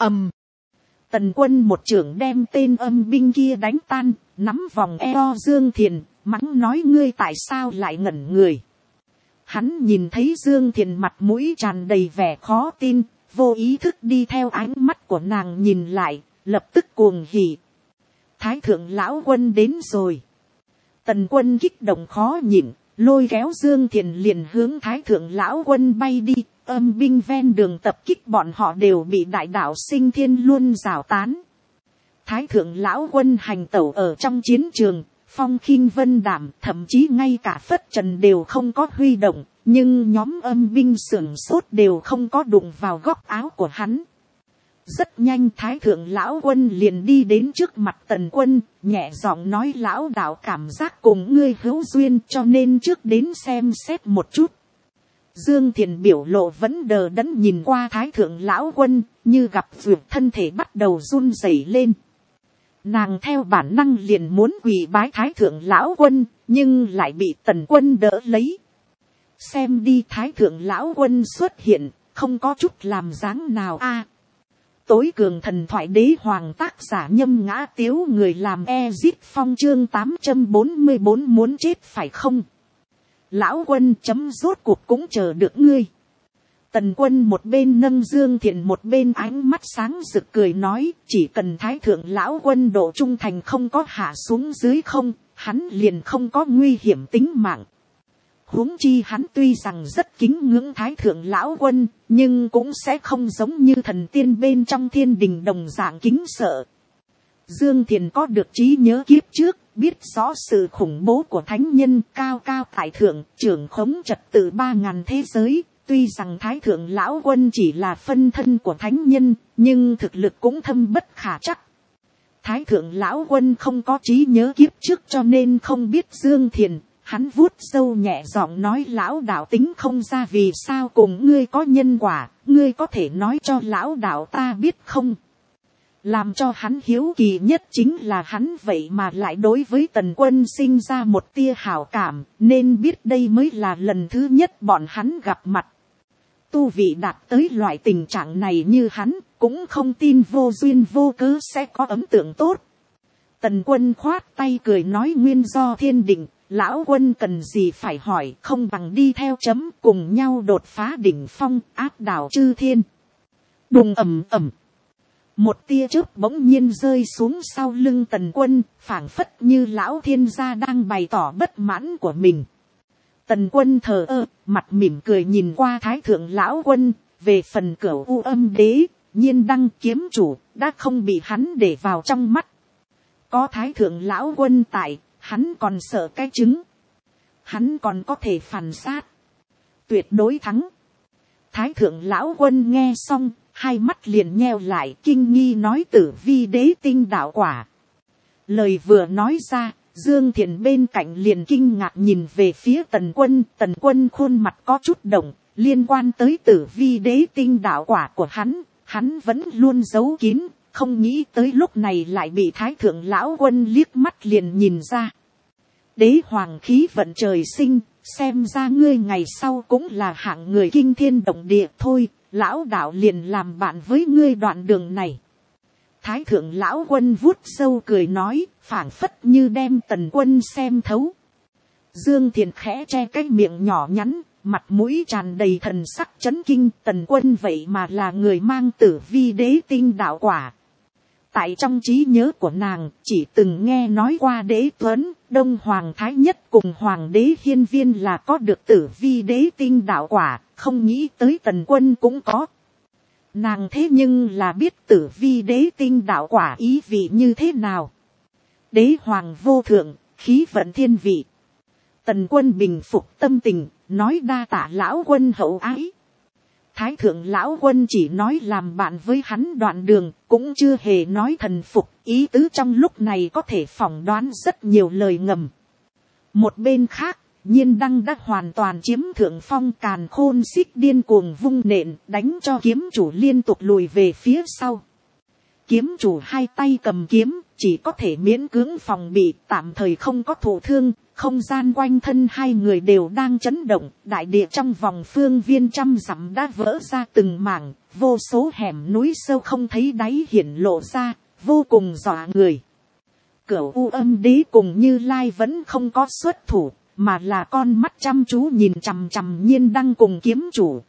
Tần Quân một chưởng đem tên âm binh kia đánh tan, nắm vòng eo Dương Thiền, mắng nói ngươi tại sao lại ngẩn người. Hắn nhìn thấy Dương Thiền mặt mũi tràn đầy vẻ khó tin, vô ý thức đi theo ánh mắt của nàng nhìn lại, lập tức cuồng hỉ. Thái thượng lão quân đến rồi. Tần Quân kích động khó nhịn, lôi kéo Dương Thiền liền hướng Thái thượng lão quân bay đi. Âm binh ven đường tập kích bọn họ đều bị đại đạo Sinh Thiên luôn rào tán. Thái thượng lão quân hành tẩu ở trong chiến trường, phong khinh vân đảm, thậm chí ngay cả phất trần đều không có huy động, nhưng nhóm âm binh sưởng sốt đều không có đụng vào góc áo của hắn. Rất nhanh thái thượng lão quân liền đi đến trước mặt tần quân, nhẹ giọng nói lão đạo cảm giác cùng ngươi hữu duyên cho nên trước đến xem xét một chút. Dương Thiền biểu lộ vẫn đờ đẫn nhìn qua thái thượng lão quân, như gặp vượt thân thể bắt đầu run rẩy lên. Nàng theo bản năng liền muốn quỳ bái thái thượng lão quân, nhưng lại bị tần quân đỡ lấy. Xem đi thái thượng lão quân xuất hiện, không có chút làm dáng nào a. Tối cường thần thoại đế hoàng tác giả Nhâm Ngã Tiếu, người làm Ezit Phong chương 844 muốn chết phải không? Lão quân chấm rốt cuộc cũng chờ được ngươi. Tần quân một bên nâng Dương Thiện một bên ánh mắt sáng rực cười nói, chỉ cần thái thượng lão quân độ trung thành không có hạ xuống dưới không, hắn liền không có nguy hiểm tính mạng. Huống chi hắn tuy rằng rất kính ngưỡng thái thượng lão quân, nhưng cũng sẽ không giống như thần tiên bên trong thiên đình đồng dạng kính sợ. Dương Thiền có được trí nhớ kiếp trước, biết rõ sự khủng bố của thánh nhân cao cao tại thượng, trưởng khống trật tự 3000 thế giới. Tuy rằng thái thượng lão quân chỉ là phân thân của thánh nhân, nhưng thực lực cũng thâm bất khả trắc. Thái thượng lão quân không có trí nhớ kiếp trước cho nên không biết Dương Thiền. Hắn vuốt râu nhẹ giọng nói lão đạo tính không ra vì sao cùng ngươi có nhân quả, ngươi có thể nói cho lão đạo ta biết không? Làm cho hắn hiếu kỳ nhất chính là hắn vậy mà lại đối với tần quân sinh ra một tia hảo cảm, nên biết đây mới là lần thứ nhất bọn hắn gặp mặt. Tu vị đạt tới loại tình trạng này như hắn, cũng không tin vô duyên vô cớ sẽ có ấn tượng tốt. Tần quân khoát tay cười nói nguyên do thiên định. Lão quân cần gì phải hỏi, không bằng đi theo chấm cùng nhau đột phá đỉnh phong áp đảo chư thiên. Đùng ầm ầm. Một tia chớp bỗng nhiên rơi xuống sau lưng tần quân, phảng phất như lão thiên gia đang bày tỏ bất mãn của mình. Tần quân thờ ơ, mặt mỉm cười nhìn qua thái thượng lão quân, về phần Cửu U Âm Đế, Nhiên Đăng kiếm chủ, đã không bị hắn để vào trong mắt. Có thái thượng lão quân tại, hắn còn sợ cái trứng. Hắn còn có thể phản sát. Tuyệt đối thắng. Thái thượng lão quân nghe xong, hai mắt liền nheo lại kinh nghi nói tử vi đế tinh đạo quả. Lời vừa nói ra, Dương Thiền bên cạnh liền kinh ngạc nhìn về phía tần quân khuôn mặt có chút động, liên quan tới tử vi đế tinh đạo quả của hắn vẫn luôn giấu kín, không nghĩ tới lúc này lại bị thái thượng lão quân liếc mắt liền nhìn ra. Đế hoàng khí vận trời sinh, xem ra ngươi ngày sau cũng là hạng người kinh thiên động địa thôi, lão đạo liền làm bạn với ngươi đoạn đường này. Thái thượng lão quân vuốt râu cười nói, phảng phất như đem tần quân xem thấu. Dương Thiền khẽ che cái miệng nhỏ nhắn, mặt mũi tràn đầy thần sắc chấn kinh, tần quân vậy mà là người mang tử vi đế tinh đạo quả. Tại trong trí nhớ của nàng, chỉ từng nghe nói qua đế Tuấn, Đông Hoàng Thái Nhất cùng Hoàng đế Hiên Viên là có được tử vi đế tinh đạo quả, không nghĩ tới tần quân cũng có. Nàng thế nhưng là biết tử vi đế tinh đạo quả ý vị như thế nào. Đế hoàng vô thượng, khí vận thiên vị. Tần quân bình phục tâm tình, nói đa tạ lão quân hậu ái. Thái thượng lão quân chỉ nói làm bạn với hắn đoạn đường, cũng chưa hề nói thần phục, ý tứ trong lúc này có thể phỏng đoán rất nhiều lời ngầm. Một bên khác, Nhiên Đăng đã hoàn toàn chiếm thượng phong, càn khôn xích điên cuồng vung nện, đánh cho kiếm chủ liên tục lùi về phía sau. Kiếm chủ hai tay cầm kiếm, chỉ có thể miễn cưỡng phòng bị, tạm thời không có thụ thương. Không gian quanh thân hai người đều đang chấn động, đại địa trong vòng phương viên 100 dặm đã vỡ ra từng mảng, vô số hẻm núi sâu không thấy đáy hiển lộ ra, vô cùng dọa người. Cửu U Âm Đế cùng Như Lai vẫn không có xuất thủ, mà là con mắt chăm chú nhìn chằm chằm Nhiên Đăng cùng kiếm chủ.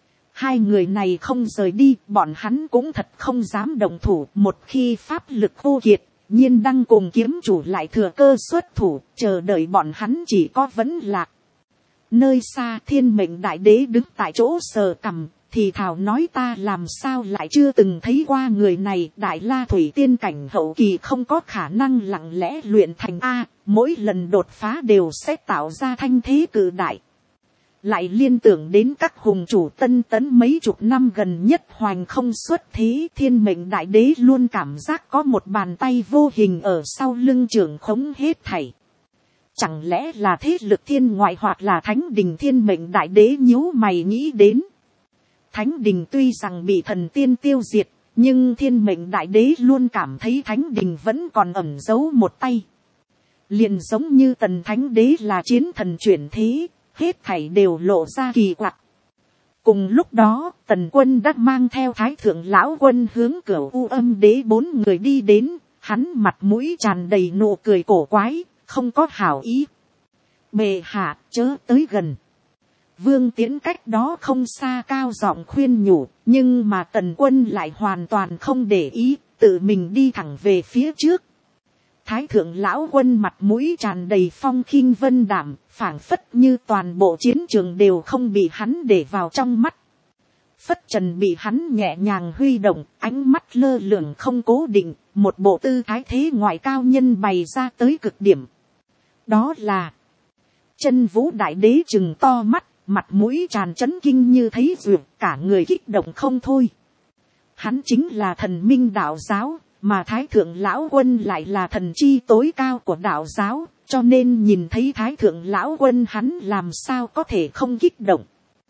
Hai người này không rời đi, bọn hắn cũng thật không dám động thủ, một khi pháp lực khô kiệt. Nhiên Đăng cùng kiếm chủ lại thừa cơ xuất thủ, chờ đợi bọn hắn chỉ có vấn lạc. Nơi xa Thiên Mệnh Đại Đế đứng tại chỗ sờ cằm, thì thào nói ta làm sao lại chưa từng thấy qua người này. Đại La Thủy tiên cảnh hậu kỳ không có khả năng lặng lẽ luyện thành A, mỗi lần đột phá đều sẽ tạo ra thanh thế cự đại. lại liên tưởng đến các hùng chủ tân tấn mấy chục năm gần nhất hoành không xuất thế, thiên mệnh đại đế luôn cảm giác có một bàn tay vô hình ở sau lưng trưởng khống hết thảy. Chẳng lẽ là thế lực thiên ngoại hoặc là thánh đình, thiên mệnh đại đế nhíu mày nghĩ đến. Thánh đình tuy rằng bị thần tiên tiêu diệt, nhưng thiên mệnh đại đế luôn cảm thấy thánh đình vẫn còn ẩn giấu một tay. Liền giống như tần thánh đế là chiến thần chuyển thế, hết thảy đều lộ ra kỳ quặc. Cùng lúc đó, tần quân đã mang theo thái thượng lão quân hướng cửa U Âm đế 4 người đi đến, hắn mặt mũi tràn đầy nụ cười cổ quái, không có hảo ý. Bệ hạ, chớ tới gần. Vương Tiễn cách đó không xa cao giọng khuyên nhủ, nhưng mà tần quân lại hoàn toàn không để ý, tự mình đi thẳng về phía trước. Thái thượng lão quân mặt mũi tràn đầy phong khinh vân đảm, phảng phất như toàn bộ chiến trường đều không bị hắn để vào trong mắt. Phất trần bị hắn nhẹ nhàng huy động, ánh mắt lơ lửng không cố định, một bộ tư thái thế ngoại cao nhân bày ra tới cực điểm. Đó là Chân Vũ đại đế trừng to mắt, mặt mũi tràn chấn kinh như thấy ruột, cả người kích động không thôi. Hắn chính là thần minh đạo giáo, mà thái thượng lão quân lại là thần chi tối cao của đạo giáo, cho nên nhìn thấy thái thượng lão quân hắn làm sao có thể không kích động.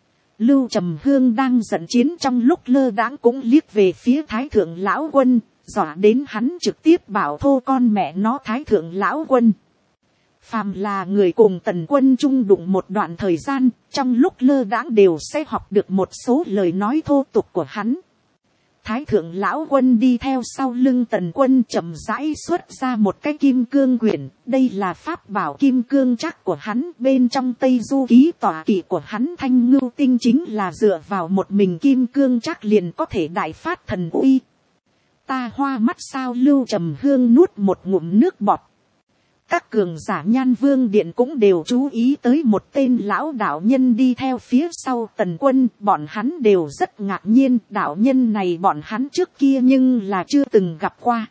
Lưu Trầm Hương đang giận chiến trong lúc lơ đãng cũng liếc về phía thái thượng lão quân, dọa đến hắn trực tiếp bảo thô con mẹ nó thái thượng lão quân. Phàm là người cùng tần quân chung đụng một đoạn thời gian, trong lúc lơ đãng đều sẽ học được một số lời nói thô tục của hắn. Thái thượng lão quân đi theo sau lưng tần quân chậm rãi xuất ra một cái kim cương quyển, đây là pháp bảo kim cương trắc của hắn, bên trong Tây Du ký tọa kỵ của hắn Thanh Ngưu Tinh chính là dựa vào một mình kim cương trắc liền có thể đại phát thần uy. Ta hoa mắt sao? Lưu Trầm Hương nuốt một ngụm nước bọt. Các cường giả Nhan Vương điện cũng đều chú ý tới một tên lão đạo nhân đi theo phía sau tần quân, bọn hắn đều rất ngạc nhiên, đạo nhân này bọn hắn trước kia nhưng là chưa từng gặp qua.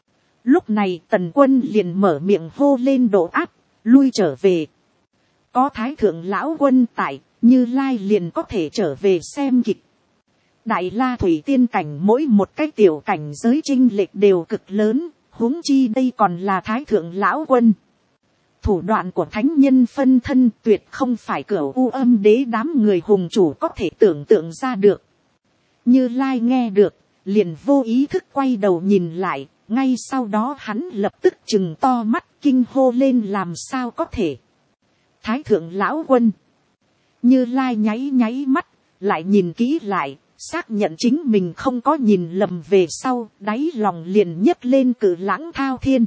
Lúc này tần quân liền mở miệng hô lên độ áp, lui trở về. Có thái thượng lão quân tại, Như Lai liền có thể trở về xem kịch. Đại La Thủy Tiên cảnh mỗi một cái tiểu cảnh giới chênh lệch đều cực lớn, huống chi đây còn là thái thượng lão quân. Thủ đoạn của thánh nhân phân thân tuyệt không phải Cửu U Âm đế đám người hùng chủ có thể tưởng tượng ra được. Như Lai nghe được, liền vô ý thức quay đầu nhìn lại, ngay sau đó hắn lập tức trừng to mắt kinh hô lên làm sao có thể. Thái thượng lão quân. Như Lai nháy nháy mắt, lại nhìn kỹ lại, xác nhận chính mình không có nhìn lầm về sau, đáy lòng liền nhấc lên cự lãng thao thiên.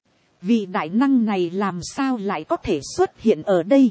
Vị đại năng này làm sao lại có thể xuất hiện ở đây?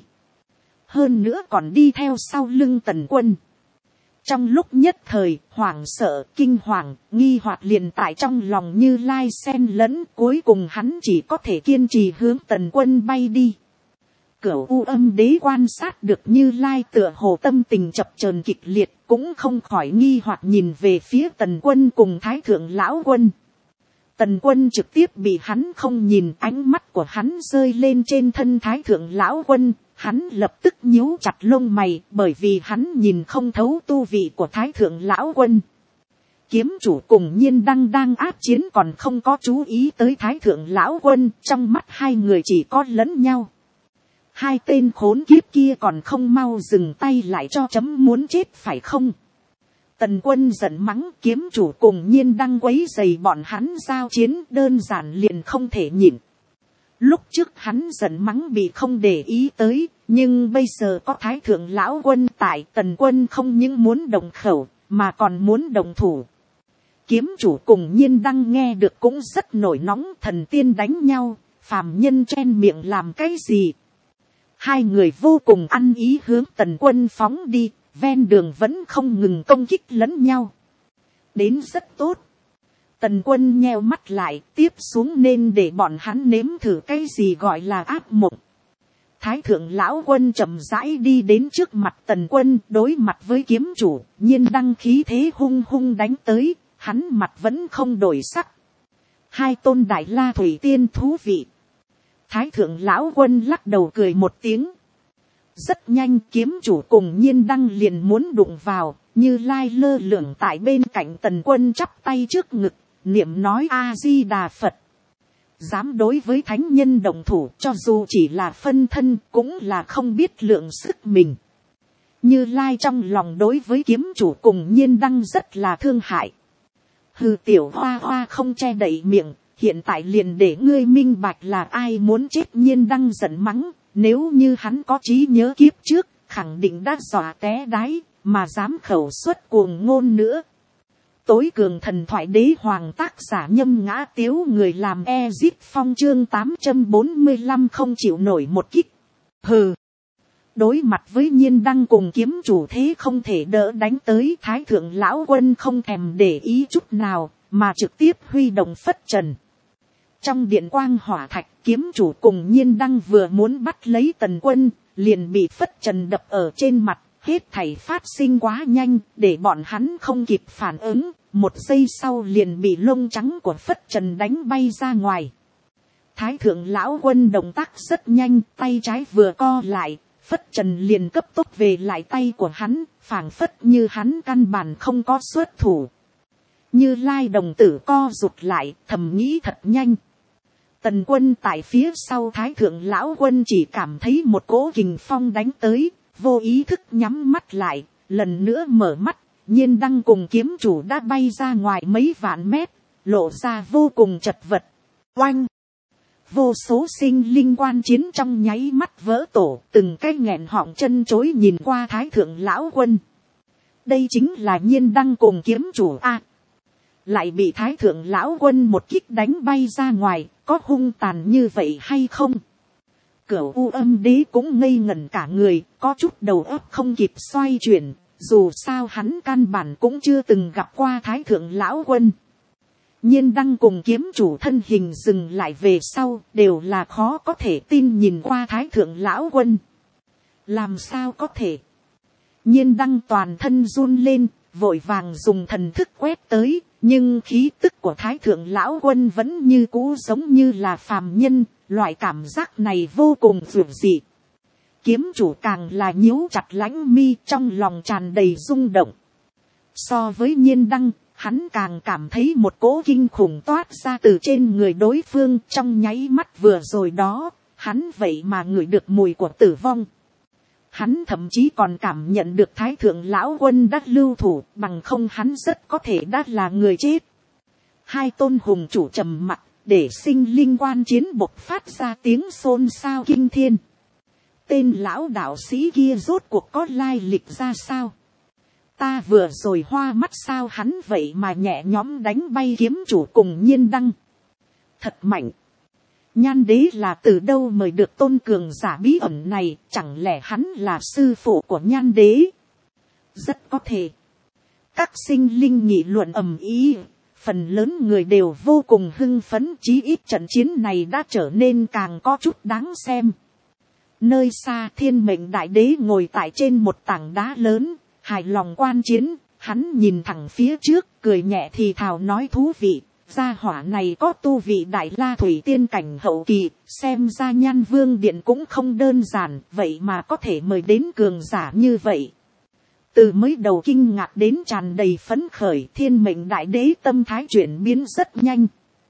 Hơn nữa còn đi theo sau lưng tần quân. Trong lúc nhất thời, hoảng sợ, kinh hoàng, nghi hoặc liền tại trong lòng Như Lai xen lẫn, cuối cùng hắn chỉ có thể kiên trì hướng tần quân bay đi. Cửu U Âm đế quan sát được Như Lai tựa hồ tâm tình chập chờn kịch liệt, cũng không khỏi nghi hoặc nhìn về phía tần quân cùng thái thượng lão quân. Tần quân trực tiếp bị hắn không nhìn, ánh mắt của hắn rơi lên trên thân thái thượng lão quân, hắn lập tức nhíu chặt lông mày, bởi vì hắn nhìn không thấu tu vị của thái thượng lão quân. Kiếm chủ cùng Nhiên Đăng đang áp chiến còn không có chú ý tới thái thượng lão quân, trong mắt hai người chỉ có lẫn nhau. Hai tên khốn kiếp kia còn không mau dừng tay lại cho chấm muốn chết phải không? Tần quân giận mắng, kiếm chủ cùng Nhiên Đăng quấy rầy bọn hắn giao chiến đơn giản liền không thể nhịn. Lúc trước hắn giận mắng bị không để ý tới, nhưng bây giờ có thái thượng lão quân tại, tần quân không những muốn động khẩu, mà còn muốn động thủ. Kiếm chủ cùng Nhiên Đăng nghe được cũng rất nổi nóng, thần tiên đánh nhau, phàm nhân chen miệng làm cái gì? Hai người vô cùng ăn ý hướng tần quân phóng đi, ven đường vẫn không ngừng công kích lẫn nhau. Đến rất tốt. Tần quân nheo mắt lại, tiếp xuống nên để bọn hắn nếm thử cái gì gọi là ác mộng. Thái thượng lão quân chậm rãi đi đến trước mặt tần quân, đối mặt với kiếm chủ, Nhiên Đăng khí thế hung hung đánh tới, hắn mặt vẫn không đổi sắc. Hai tôn đại la thủy tiên thú vị. Thái thượng lão quân lắc đầu cười một tiếng. rất nhanh kiếm chủ cùng nhiên đăng liền muốn đụng vào, Như Lai lơ lửng tại bên cạnh Tần Quân chắp tay trước ngực, niệm nói A Di Đà Phật. Dám đối với thánh nhân động thủ, cho dù chỉ là phân thân cũng là không biết lượng sức mình. Như Lai trong lòng đối với kiếm chủ cùng nhiên đăng rất là thương hại. Hừ, tiểu hoa hoa không che đậy miệng, hiện tại liền để ngươi minh bạch là ai muốn chết. Nhiên đăng giận mắng, nếu như hắn có trí nhớ kiếp trước, khẳng định đã dọa té đáy, mà dám khẩu xuất cuồng ngôn nữa. Tối cường thần thoại đế hoàng, tác giả Nhâm Ngã Tiếu, người làm Ezip Phong, chương 845 không chịu nổi một kích. Hừ. Đối mặt với nhiên đăng cùng kiếm chủ thế không thể đỡ đánh tới, Thái thượng lão quân không thèm để ý chút nào, mà trực tiếp huy động phất trần. Trong điện quang hỏa thạch, kiếm chủ cùng nhiên đăng vừa muốn bắt lấy Tần Quân, liền bị phất trần đập ở trên mặt. Hết thảy phát sinh quá nhanh, để bọn hắn không kịp phản ứng, một giây sau liền bị lông trắng của phất trần đánh bay ra ngoài. Thái thượng lão quân động tác rất nhanh, tay trái vừa co lại, phất trần liền cấp tốc về lại tay của hắn, phảng phất như hắn căn bản không có xuất thủ. Như Lai đồng tử co rụt lại, thầm nghĩ thật nhanh. Tần Quân tại phía sau Thái thượng lão quân chỉ cảm thấy một cỗ kình phong đánh tới, vô ý thức nhắm mắt lại, lần nữa mở mắt, nhiên đăng cùng kiếm chủ đã bay ra ngoài mấy vạn mét, lộ ra vô cùng chật vật. Oanh! Vô số sinh linh quan chiến trong nháy mắt vỡ tổ, từng cái nghẹn họng chân chối nhìn qua Thái thượng lão quân. Đây chính là nhiên đăng cùng kiếm chủ A. Lại bị Thái thượng lão quân một kích đánh bay ra ngoài, có hung tàn như vậy hay không? Cửu U Âm Đế cũng ngây ngẩn cả người, có chút đầu óc không kịp xoay chuyển, dù sao hắn căn bản cũng chưa từng gặp qua Thái thượng lão quân. Nhiên đăng cùng kiếm chủ thân hình dừng lại về sau, đều là khó có thể tin nhìn qua Thái thượng lão quân. Làm sao có thể? Nhiên đăng toàn thân run lên, vội vàng dùng thần thức quét tới, nhưng khí tức của Thái thượng lão quân vẫn như cũ giống như là phàm nhân, loại cảm giác này vô cùng dữ dị. Kiếm chủ càng là nhíu chặt lãnh mi, trong lòng tràn đầy rung động. So với nhiên đăng, hắn càng cảm thấy một cỗ kinh khủng toát ra từ trên người đối phương. Trong nháy mắt vừa rồi đó, hắn vậy mà ngửi được mùi của tử vong. Hắn thậm chí còn cảm nhận được Thái thượng lão quân đã lưu thủ, bằng không hắn rất có thể đã là người chết. Hai tôn hùng chủ trầm mặc, để sinh linh quan chiến bộc phát ra tiếng xôn xao kinh thiên. Tên lão đạo sĩ kia rốt cuộc có lai lịch ra sao? Ta vừa rồi hoa mắt sao? Hắn vậy mà nhẹ nhõm đánh bay kiếm chủ cùng nhiên đăng. Thật mạnh. Nhan đế là từ đâu mời được tôn cường giả bí ẩn này? Chẳng lẽ hắn là sư phụ của nhan đế? Rất có thể. Các sinh linh nghị luận ầm ĩ, phần lớn người đều vô cùng hưng phấn, chí ít trận chiến này đã trở nên càng có chút đáng xem. Nơi xa Thiên Mệnh Đại Đế ngồi tại trên một tảng đá lớn, hài lòng quan chiến, hắn nhìn thẳng phía trước, cười nhẹ thì thào nói thú vị. Gia hỏa này có tu vị Đại La Thủy Tiên cảnh hậu kỳ, xem ra Nhan Vương Điện cũng không đơn giản, vậy mà có thể mời đến cường giả như vậy. Từ mới đầu kinh ngạc đến tràn đầy phấn khởi, Thiên Mệnh Đại Đế tâm thái chuyển biến rất nhanh.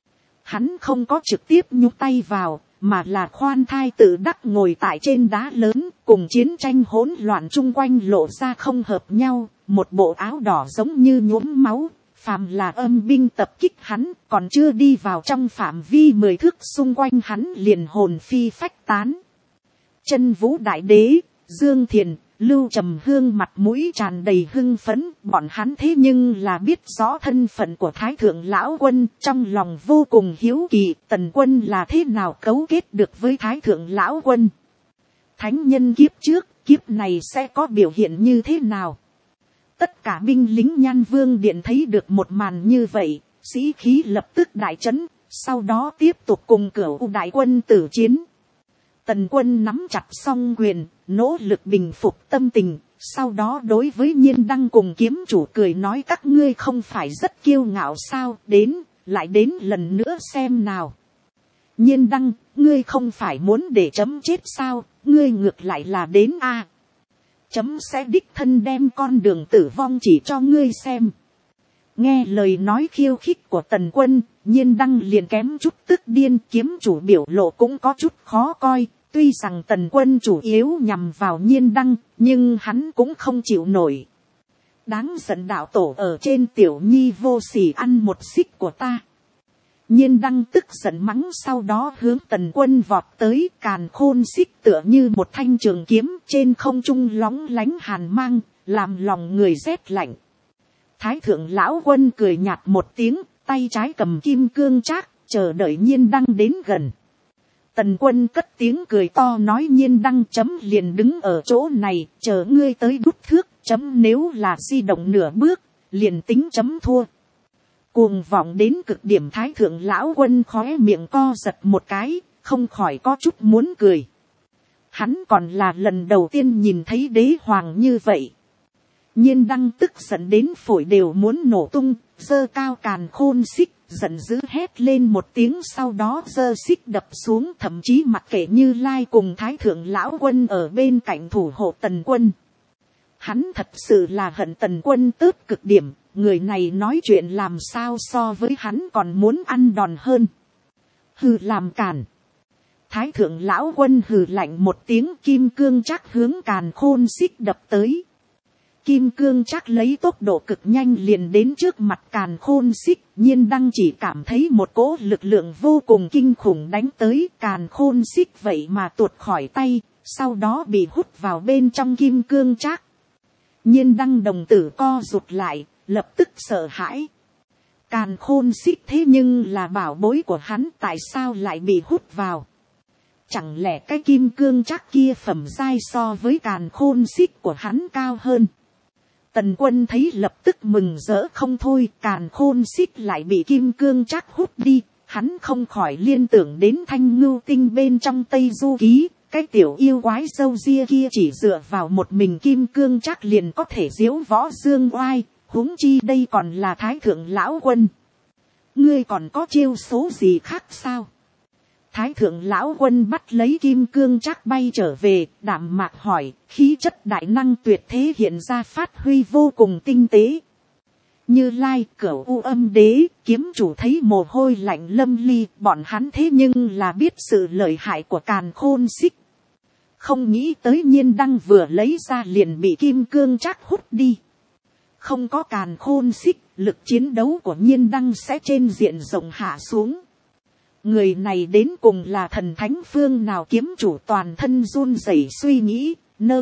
Hắn không có trực tiếp nhúc tay vào, mà là khoan thai tự đắc ngồi tại trên đá lớn, cùng chiến tranh hỗn loạn chung quanh lộ ra không hợp nhau, một bộ áo đỏ giống như nhuốm máu. Phàm là âm binh tập kích hắn, còn chưa đi vào trong phạm vi 10 thước xung quanh hắn liền hồn phi phách tán. Chân Vũ Đại Đế, Dương Thiền, Lưu Trầm Hương mặt mũi tràn đầy hưng phấn, bọn hắn thế nhưng là biết rõ thân phận của Thái thượng lão quân, trong lòng vô cùng hiếu kỳ, Tần Quân là thế nào cấu kết được với Thái thượng lão quân. Thánh nhân kiếp trước, kiếp này sẽ có biểu hiện như thế nào? Tất cả binh lính Nhan Vương Điện thấy được một màn như vậy, sĩ khí lập tức đại chấn, sau đó tiếp tục cùng Cửu đại quân tử chiến. Tần Quân nắm chặt song quyền, nỗ lực bình phục tâm tình, sau đó đối với nhiên đăng cùng kiếm chủ cười nói các ngươi không phải rất kiêu ngạo sao, đến, lại đến lần nữa xem nào. Nhiên đăng, ngươi không phải muốn để chấm chết sao, ngươi ngược lại là đến a. Chấm sẽ đích thân đem con đường tử vong chỉ cho ngươi xem. Nghe lời nói khiêu khích của Tần Quân, Nhiên đăng liền kém chút tức điên, kiếm chủ biểu lộ cũng có chút khó coi. Tuy rằng Tần Quân chủ yếu nhằm vào Nhiên đăng, nhưng hắn cũng không chịu nổi. Đáng giận đạo tổ ở trên tiểu nhi vô sỉ ăn một xích của ta. Nhiên đăng tức giận mắng, sau đó hướng Tần Quân vọt tới, càn khôn xích tựa như một thanh trường kiếm trên không trung lóng lánh hàn mang, làm lòng người rét lạnh. Thái thượng lão quân cười nhạt một tiếng, tay trái cầm kim cương trác, chờ đợi Nhiên đăng đến gần. Tần Quân cất tiếng cười to nói, Nhiên đăng, chấm liền đứng ở chỗ này, chờ ngươi tới đút thước, chấm nếu là di động nửa bước, liền tính chấm thua. Cuồng vọng đến cực điểm thái thượng lão quân khóe miệng co giật một cái, không khỏi có chút muốn cười. Hắn còn là lần đầu tiên nhìn thấy đế hoàng như vậy. Nhiên đăng tức giận đến phổi đều muốn nổ tung, giơ cao càn khôn xích, giận dữ hét lên một tiếng, sau đó giơ xích đập xuống, thậm chí mặc kệ Như Lai cùng thái thượng lão quân ở bên cạnh thủ hộ Tần Quân. Hắn thật sự là hận Tần Quân tớp cực điểm, người này nói chuyện làm sao so với hắn còn muốn ăn đòn hơn. Hừ, làm càn. Thái thượng lão quân hừ lạnh một tiếng, kim cương trác hướng càn khôn xích đập tới. Kim cương trác lấy tốc độ cực nhanh liền đến trước mặt càn khôn xích, Nhiên đăng chỉ cảm thấy một cỗ lực lượng vô cùng kinh khủng đánh tới, càn khôn xích vậy mà tuột khỏi tay, sau đó bị hút vào bên trong kim cương trác. Nhiên đăng đồng tử co rụt lại, lập tức sợ hãi. Càn khôn xích thế nhưng là bảo bối của hắn, tại sao lại bị hút vào? Chẳng lẽ cái kim cương trác kia phẩm giai so với càn khôn xích của hắn cao hơn? Tần Quân thấy lập tức mừng rỡ không thôi, càn khôn xích lại bị kim cương trác hút đi, hắn không khỏi liên tưởng đến Thanh Ngưu Tinh bên trong Tây Du Ký, cái tiểu yêu quái râu ria kia chỉ dựa vào một mình kim cương trác liền có thể diếu võ dương oai, huống chi đây còn là thái thượng lão quân. Ngươi còn có chiêu số gì khác sao? Thái thượng lão quân bắt lấy kim cương trác bay trở về, đạm mạc hỏi, khí chất đại năng tuyệt thế hiện ra phát huy vô cùng tinh tế. Như Lai, Cửu U Âm Đế, kiếm chủ thấy mồ hôi lạnh lâm ly, bọn hắn thế nhưng là biết sự lợi hại của càn khôn xích. Không nghĩ tới Nhiên đăng vừa lấy ra liền bị kim cương trác hút đi. Không có càn khôn xích, lực chiến đấu của Nhiên đăng sẽ trên diện rộng hạ xuống. Người này đến cùng là thần thánh phương nào, kiếm chủ toàn thân run rẩy suy nghĩ,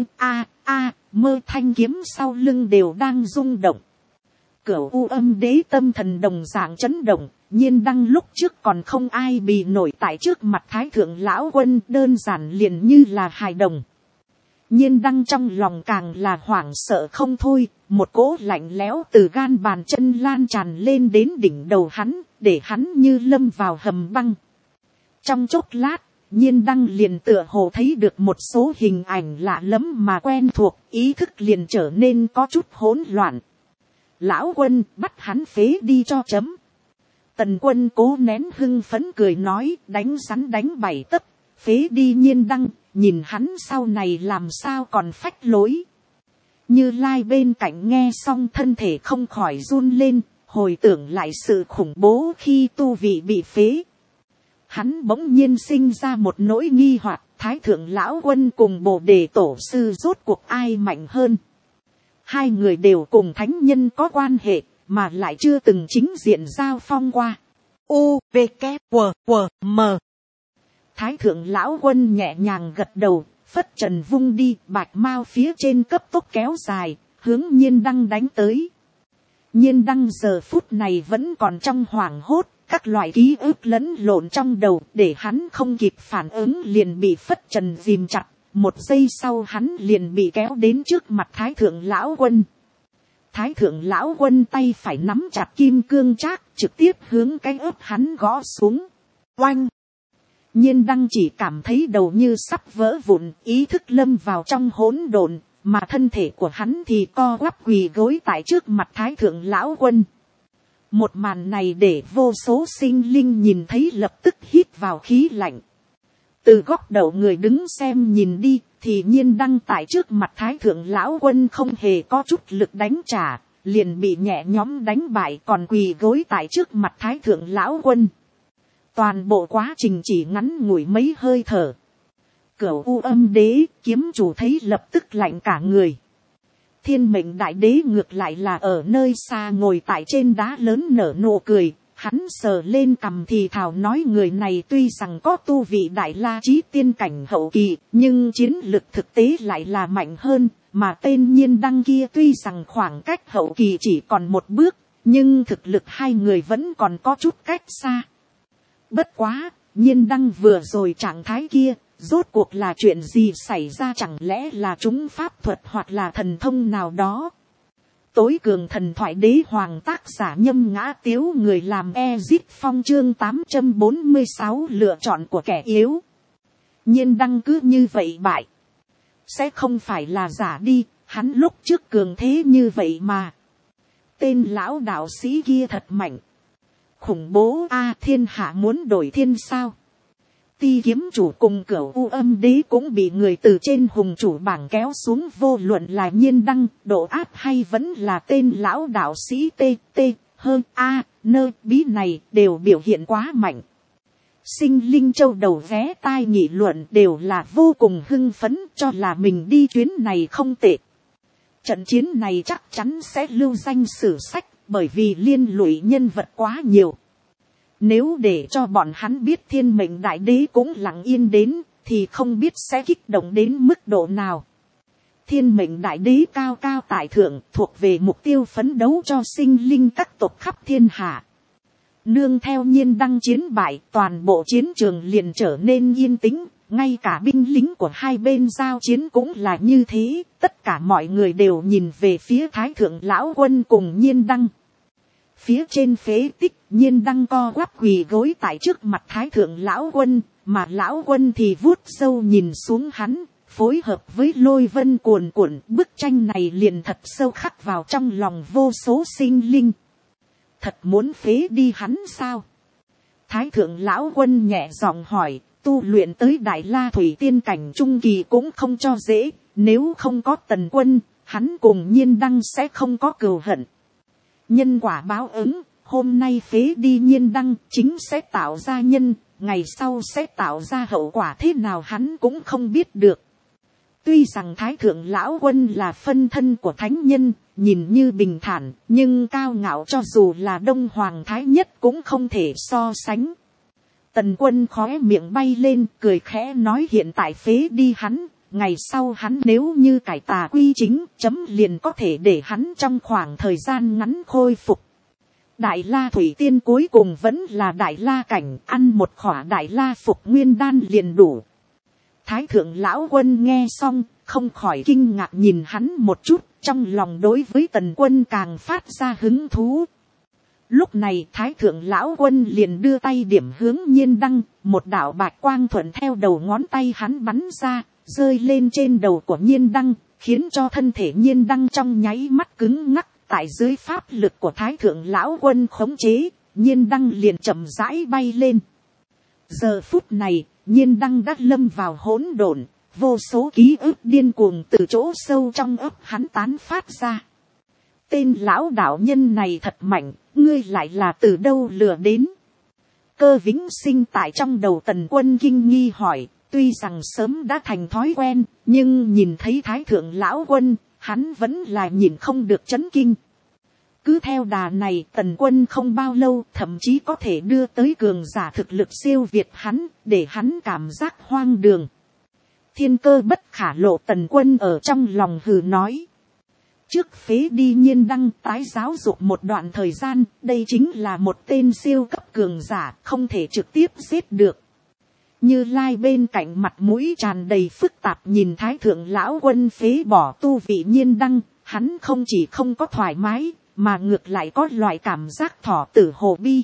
mơ thanh kiếm sau lưng đều đang rung động. Cửu U Âm Đế tâm thần đồng dạng chấn động, Nhiên đăng lúc trước còn không ai bì nổi tại trước mặt thái thượng lão quân, đơn giản liền như là hài đồng. Nhiên đăng trong lòng càng là hoảng sợ không thôi, một cỗ lạnh lẽo từ gan bàn chân lan tràn lên đến đỉnh đầu hắn, để hắn như lâm vào hầm băng. Trong chốc lát, Nhiên đăng liền tựa hồ thấy được một số hình ảnh lạ lẫm mà quen thuộc, ý thức liền trở nên có chút hỗn loạn. Lão quân, bắt hắn phế đi cho chấm. Tần Quân cố nén hưng phấn cười nói, đánh rắn đánh bảy tấc, phế đi Nhiên đăng, nhìn hắn sau này làm sao còn phách lối. Như Lai bên cạnh nghe xong thân thể không khỏi run lên, hồi tưởng lại sự khủng bố khi tu vị bị phế. Hắn bỗng nhiên sinh ra một nỗi nghi hoặc, thái thượng lão quân cùng bồ đề tổ sư rốt cuộc ai mạnh hơn. Hai người đều cùng thánh nhân có quan hệ, mà lại chưa từng chính diện giao phong qua. U, V, K, W, W, M. Thái thượng lão quân nhẹ nhàng gật đầu, phất trần vung đi, bạch mao phía trên cấp tốc kéo dài, hướng Nhiên đăng đánh tới. Nhiên đăng giờ phút này vẫn còn trong hoảng hốt, các loại ký ức lẫn lộn trong đầu, để hắn không kịp phản ứng liền bị phất trần ghìm chặt. Một giây sau hắn liền bị kéo đến trước mặt thái thượng lão quân. Thái thượng lão quân tay phải nắm chặt kim cương trác, trực tiếp hướng cái ớt hắn gõ xuống. Oanh! Nhiên đăng chỉ cảm thấy đầu như sắp vỡ vụn, ý thức lâm vào trong hỗn độn, mà thân thể của hắn thì co quắp quỳ gối tại trước mặt thái thượng lão quân. Một màn này để vô số sinh linh nhìn thấy lập tức hít vào khí lạnh. Từ góc độ người đứng xem nhìn đi, thì Nhiên Đăng tại trước mặt Thái Thượng Lão Quân không hề có chút lực đánh trả, liền bị nhẹ nhõm đánh bại, còn quỳ gối tại trước mặt Thái Thượng Lão Quân. Toàn bộ quá trình chỉ ngắn ngủi mấy hơi thở. Cửu U Âm Đế, kiếm chủ thấy lập tức lạnh cả người. Thiên Mệnh Đại Đế ngược lại là ở nơi xa ngồi tại trên đá lớn nở nụ cười. Hắn sờ lên cằm thì thào nói, người này tuy rằng có tu vị Đại La Chí tiên cảnh hậu kỳ, nhưng chiến lực thực tế lại là mạnh hơn, mà tên Nhiên Đăng kia tuy rằng khoảng cách hậu kỳ chỉ còn một bước, nhưng thực lực hai người vẫn còn có chút cách xa. Bất quá, Nhiên Đăng vừa rồi trạng thái kia, rốt cuộc là chuyện gì xảy ra, chẳng lẽ là chúng pháp thuật hoặc là thần thông nào đó. Tối cường thần thoại đế hoàng tác giả Nhâm Ngã Tiếu, người làm Ezip Phong chương 846 lựa chọn của kẻ yếu. Nhiên Đăng cứ như vậy bại. Sẽ không phải là giả đi, hắn lúc trước cường thế như vậy mà. Tên lão đạo sĩ kia thật mạnh. Khủng bố a, thiên hạ muốn đổi thiên sao. Ti kiếm chủ cùng Cửu U Âm Đế cũng bị người từ trên hùng chủ bảng kéo xuống, vô luận là Nhiên Đăng, độ áp hay vẫn là tên lão đạo sĩ TT, hơn A, nơ bí này đều biểu hiện quá mạnh. Sinh linh châu đầu vé tai nghị luận đều là vô cùng hưng phấn, cho là mình đi chuyến này không tệ. Trận chiến này chắc chắn sẽ lưu danh sử sách, bởi vì liên lụy nhân vật quá nhiều. Nếu để cho bọn hắn biết Thiên Mệnh Đại Đế cũng lặng yên đến, thì không biết sẽ kích động đến mức độ nào. Thiên Mệnh Đại Đế cao cao tại thượng, thuộc về mục tiêu phấn đấu cho sinh linh các tộc khắp thiên hạ. Nương theo Nhiên Đăng chiến bại, toàn bộ chiến trường liền trở nên yên tĩnh, ngay cả binh lính của hai bên giao chiến cũng là như thế, tất cả mọi người đều nhìn về phía Thái Thượng Lão Quân cùng Nhiên Đăng. Phía trên phế tích, Nhiên Đăng co quắp quỳ gối tại trước mặt Thái Thượng Lão Quân, mà Lão Quân thì vuốt sâu nhìn xuống hắn, phối hợp với lôi vân cuồn cuộn, bức tranh này liền thật sâu khắc vào trong lòng vô số sinh linh. Thật muốn phế đi hắn sao? Thái Thượng Lão Quân nhẹ giọng hỏi, tu luyện tới Đại La Thủy tiên cảnh trung kỳ cũng không cho dễ, nếu không có Tần Quân, hắn cùng Nhiên Đăng sẽ không có cừu hận. Nhân quả báo ứng, hôm nay phế đi Nhiên Đăng chính sẽ tạo ra nhân, ngày sau sẽ tạo ra hậu quả thế nào hắn cũng không biết được. Tuy rằng Thái Thượng Lão Quân là phân thân của thánh nhân, nhìn như bình thản, nhưng cao ngạo cho dù là Đông Hoàng Thái Nhất cũng không thể so sánh. Tần Quân khóe miệng bay lên, cười khẽ nói, hiện tại phế đi hắn, ngày sau hắn nếu như cải tà quy chính, chấm liền có thể để hắn trong khoảng thời gian ngắn khôi phục. Đại La Thủy Tiên cuối cùng vẫn là Đại La cảnh, ăn một khỏa Đại La phục nguyên đan liền đủ. Thái Thượng Lão Quân nghe xong, không khỏi kinh ngạc nhìn hắn một chút, trong lòng đối với Tần Quân càng phát ra hứng thú. Lúc này Thái Thượng Lão Quân liền đưa tay điểm hướng Nhiên Đăng, một đạo bạch quang thuận theo đầu ngón tay hắn bắn ra, rơi lên trên đầu của Nhiên Đăng, khiến cho thân thể Nhiên Đăng trong nháy mắt cứng ngắc. Tại dưới pháp lực của Thái Thượng Lão Quân khống chế, Nhiên Đăng liền chậm rãi bay lên. Giờ phút này, Nhiên Đăng đã lâm vào hỗn độn, vô số ký ức điên cuồng từ chỗ sâu trong ấp hắn tán phát ra. Tên lão đạo nhân này thật mạnh, ngươi lại là từ đâu lừa đến? Cơ Vĩnh Sinh tại trong đầu Tần Quân kinh nghi hỏi, tuy rằng sớm đã thành thói quen, nhưng nhìn thấy Thái Thượng Lão Quân, hắn vẫn là nhìn không được chấn kinh. Cứ theo đà này, Tần Quân không bao lâu thậm chí có thể đưa tới cường giả thực lực siêu việt hắn, để hắn cảm giác hoang đường. Thiên cơ bất khả lộ, Tần Quân ở trong lòng hừ nói. Trước phế đi Nhiên Đăng, tái giáo dục một đoạn thời gian, đây chính là một tên siêu cấp cường giả, không thể trực tiếp giết được. Như Lai bên cạnh mặt mũi tràn đầy phức tạp nhìn Thái Thượng Lão Quân phế bỏ tu vị Nhiên Đăng, hắn không chỉ không có thoải mái, mà ngược lại có loại cảm giác thỏ tử hồ bi.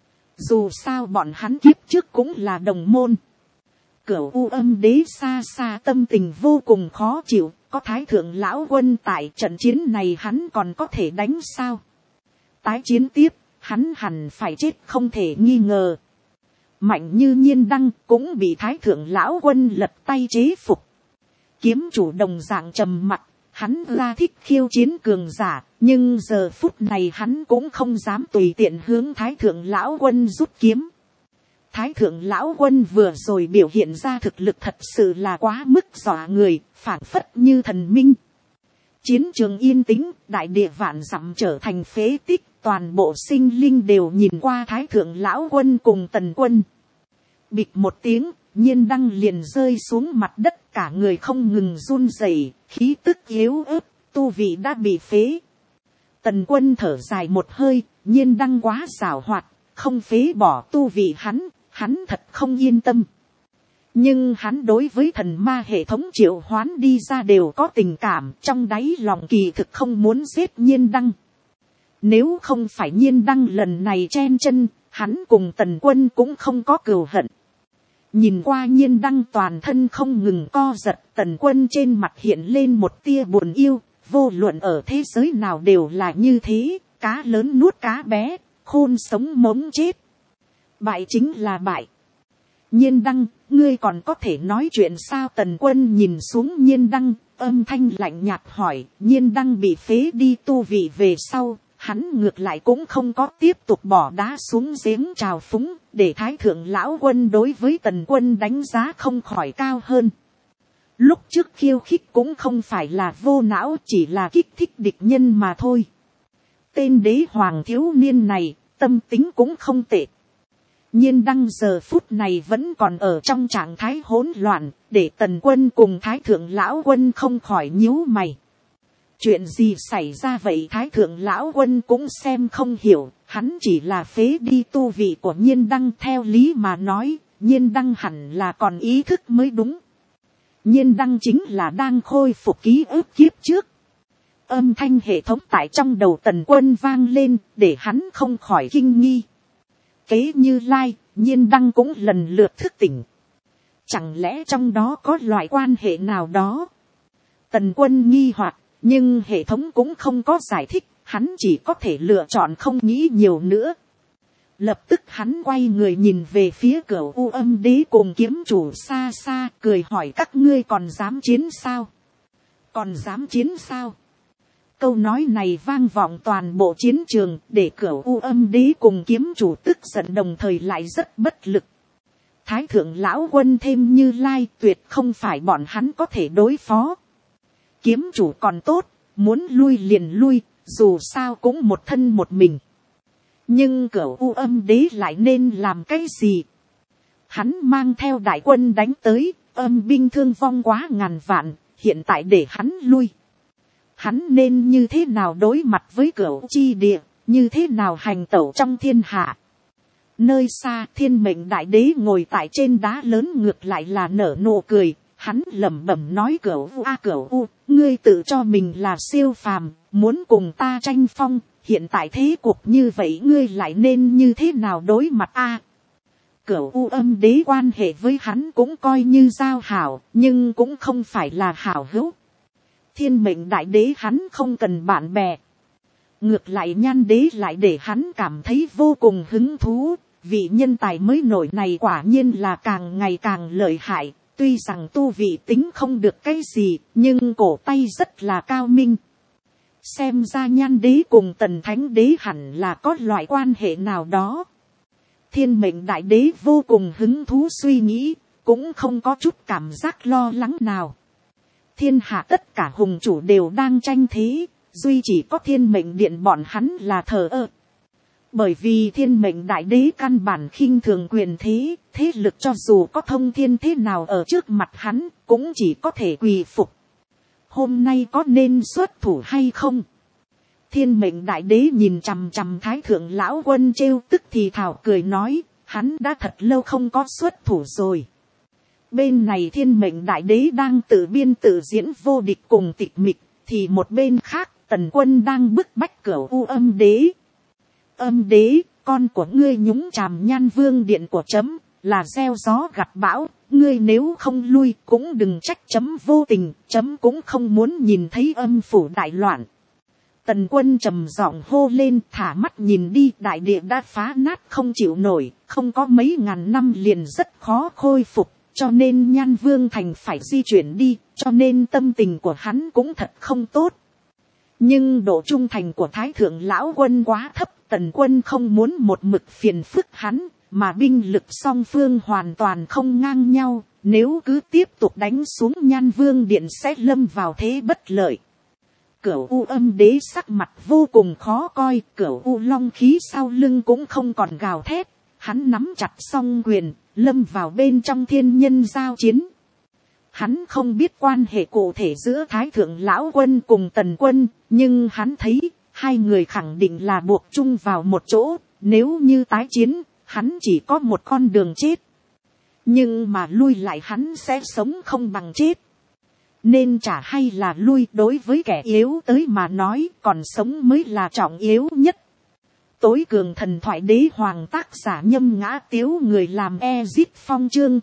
Dù sao bọn hắn kiếp trước cũng là đồng môn. Cửu U Âm Đế xa xa tâm tình vô cùng khó chịu, có Thái Thượng Lão Quân tại trận chiến này hắn còn có thể đánh sao? Tái chiến tiếp, hắn hẳn phải chết không thể nghi ngờ. Mạnh như Nhiên Đăng cũng bị Thái thượng lão quân lật tay chế phục. Kiếm chủ đồng dạng trầm mặc, hắn ra thích khiêu chiến cường giả, nhưng giờ phút này hắn cũng không dám tùy tiện hướng Thái thượng lão quân rút kiếm. Thái thượng lão quân vừa rồi biểu hiện ra thực lực thật sự là quá mức dọa người, phảng phất như thần minh. Chiến trường yên tĩnh, đại địa vạn dặm trở thành phế tích, toàn bộ sinh linh đều nhìn qua Thái thượng lão quân cùng Tần Quân. Bịch một tiếng, Nhiên Đăng liền rơi xuống mặt đất, cả người không ngừng run rẩy, khí tức yếu ớt, tu vị đã bị phế. Tần Quân thở dài một hơi, Nhiên Đăng quá giảo hoạt, không phế bỏ tu vị hắn thật không yên tâm. Nhưng hắn đối với thần ma hệ thống triệu hoán đi ra đều có tình cảm, trong đáy lòng kỳ thực không muốn giết Nhiên Đăng. Nếu không phải Nhiên Đăng lần này chen chân, hắn cùng Tần Quân cũng không có cừu hận. Nhìn qua Nhiên Đăng toàn thân không ngừng co giật, Tần Quân trên mặt hiện lên một tia buồn yêu, vô luận ở thế giới nào đều là như thế, cá lớn nuốt cá bé, khôn sống mống chết. Bại chính là bại. Nhiên Đăng, ngươi còn có thể nói chuyện sao? Tần Quân nhìn xuống Nhiên Đăng, âm thanh lạnh nhạt hỏi. Nhiên Đăng bị phế đi tu vị về sau, hắn ngược lại cũng không có tiếp tục bỏ đá xuống giếng trào phúng, để Thái thượng lão quân đối với Tần Quân đánh giá không khỏi cao hơn. Lúc trước khiêu khích cũng không phải là vô não, chỉ là kích thích địch nhân mà thôi. Tên đế hoàng thiếu niên này, tâm tính cũng không tệ. Nhiên Đăng giờ phút này vẫn còn ở trong trạng thái hỗn loạn, để Tần Quân cùng Thái thượng lão quân không khỏi nhíu mày. Chuyện gì xảy ra vậy? Thái thượng lão quân cũng xem không hiểu, hắn chỉ là phế đi tu vị của Nhiên Đăng, theo lý mà nói, Nhiên Đăng hẳn là còn ý thức mới đúng. Nhiên Đăng chính là đang khôi phục ký ức kiếp trước. Âm thanh hệ thống tại trong đầu Tần Quân vang lên, để hắn không khỏi kinh nghi. Kế Như Lai, Nhiên Đăng cũng lần lượt thức tỉnh. Chẳng lẽ trong đó có loại quan hệ nào đó? Tần Quân nghi hoặc, nhưng hệ thống cũng không có giải thích, hắn chỉ có thể lựa chọn không nghĩ nhiều nữa. Lập tức hắn quay người nhìn về phía Cửu U Âm Đế cùng kiếm chủ xa xa, cười hỏi các ngươi còn dám chiến sao? Còn dám chiến sao? Câu nói này vang vọng toàn bộ chiến trường, để Cửu U Âm Đế cùng kiếm chủ tức giận đồng thời lại rất bất lực. Thái thượng lão quân thêm Như Lai tuyệt không phải bọn hắn có thể đối phó. Kiếm chủ còn tốt, muốn lui liền lui, dù sao cũng một thân một mình. Nhưng Cửu U Âm Đế lại nên làm cái gì? Hắn mang theo đại quân đánh tới, âm binh thương vong quá ngàn vạn, hiện tại để hắn lui. Hắn nên như thế nào đối mặt với Cửu chi địa, như thế nào hành tẩu trong thiên hạ? Nơi xa Thiên Mệnh Đại Đế ngồi tại trên đá lớn ngược lại là nở nụ cười, hắn lẩm bẩm nói Cửu U, ngươi tự cho mình là siêu phàm, muốn cùng ta tranh phong, hiện tại thế cuộc như vậy ngươi lại nên như thế nào đối mặt a? Cửu U Âm Đế quan hệ với hắn cũng coi như giao hảo, nhưng cũng không phải là hảo hữu. Thiên Mệnh Đại Đế hắn không cần bạn bè. Ngược lại Nhan Đế lại để hắn cảm thấy vô cùng hứng thú, vị nhân tài mới nổi này quả nhiên là càng ngày càng lợi hại, tuy rằng tu vị tính không được cái gì, nhưng cổ tay rất là cao minh. Xem ra Nhan Đế cùng Tần Thánh Đế hẳn là có loại quan hệ nào đó. Thiên Mệnh Đại Đế vô cùng hứng thú suy nghĩ, cũng không có chút cảm giác lo lắng nào. Thiên hạ tất cả hùng chủ đều đang tranh thế, duy chỉ có Thiên Mệnh Điện bọn hắn là thờ ơ. Bởi vì Thiên Mệnh Đại Đế căn bản khinh thường quyền thế, thế lực cho dù có thông thiên thế nào ở trước mặt hắn, cũng chỉ có thể quỳ phục. Hôm nay có nên xuất thủ hay không? Thiên Mệnh Đại Đế nhìn chằm chằm Thái thượng lão quân trêu tức thì thào cười nói, hắn đã thật lâu không có xuất thủ rồi. Bên này Thiên Mệnh Đại Đế đang tự biên tự diễn vô địch cùng tịch mịch, thì một bên khác Tần Quân đang bức bách Cửu U Âm Đế. Âm Đế, con của ngươi nhúng chàm Nhan Vương điện của chấm, là gieo gió gặt bão, ngươi nếu không lui cũng đừng trách chấm vô tình, chấm cũng không muốn nhìn thấy âm phủ đại loạn. Tần Quân trầm giọng hô lên, thả mắt nhìn đi, đại địa đã phá nát không chịu nổi, không có mấy ngàn năm liền rất khó khôi phục, cho nên Nhan Vương Thành phải di chuyển đi, cho nên tâm tình của hắn cũng thật không tốt. Nhưng độ trung thành của Thái Thượng Lão Quân quá thấp, Tần Quân không muốn một mực phiền phức hắn, mà binh lực song phương hoàn toàn không ngang nhau, nếu cứ tiếp tục đánh xuống Nhan Vương Điện sẽ lâm vào thế bất lợi. Cửu U Âm Đế sắc mặt vô cùng khó coi, Cửu U Long khí sau lưng cũng không còn gào thét, hắn nắm chặt song quyền, lâm vào bên trong thiên nhân giao chiến. Hắn không biết quan hệ cụ thể giữa Thái Thượng Lão Quân cùng Tần Quân, nhưng hắn thấy hai người khẳng định là buộc chung vào một chỗ, nếu như tái chiến, hắn chỉ có một con đường chết. Nhưng mà lui lại hắn sẽ sống không bằng chết. Nên chả hay là lui, đối với kẻ yếu tới mà nói còn sống mới là trọng yếu nhất. Tối cường thần thoại đế hoàng tác giả Nhâm Ngã Tiếu, người làm Ezip Phong, chương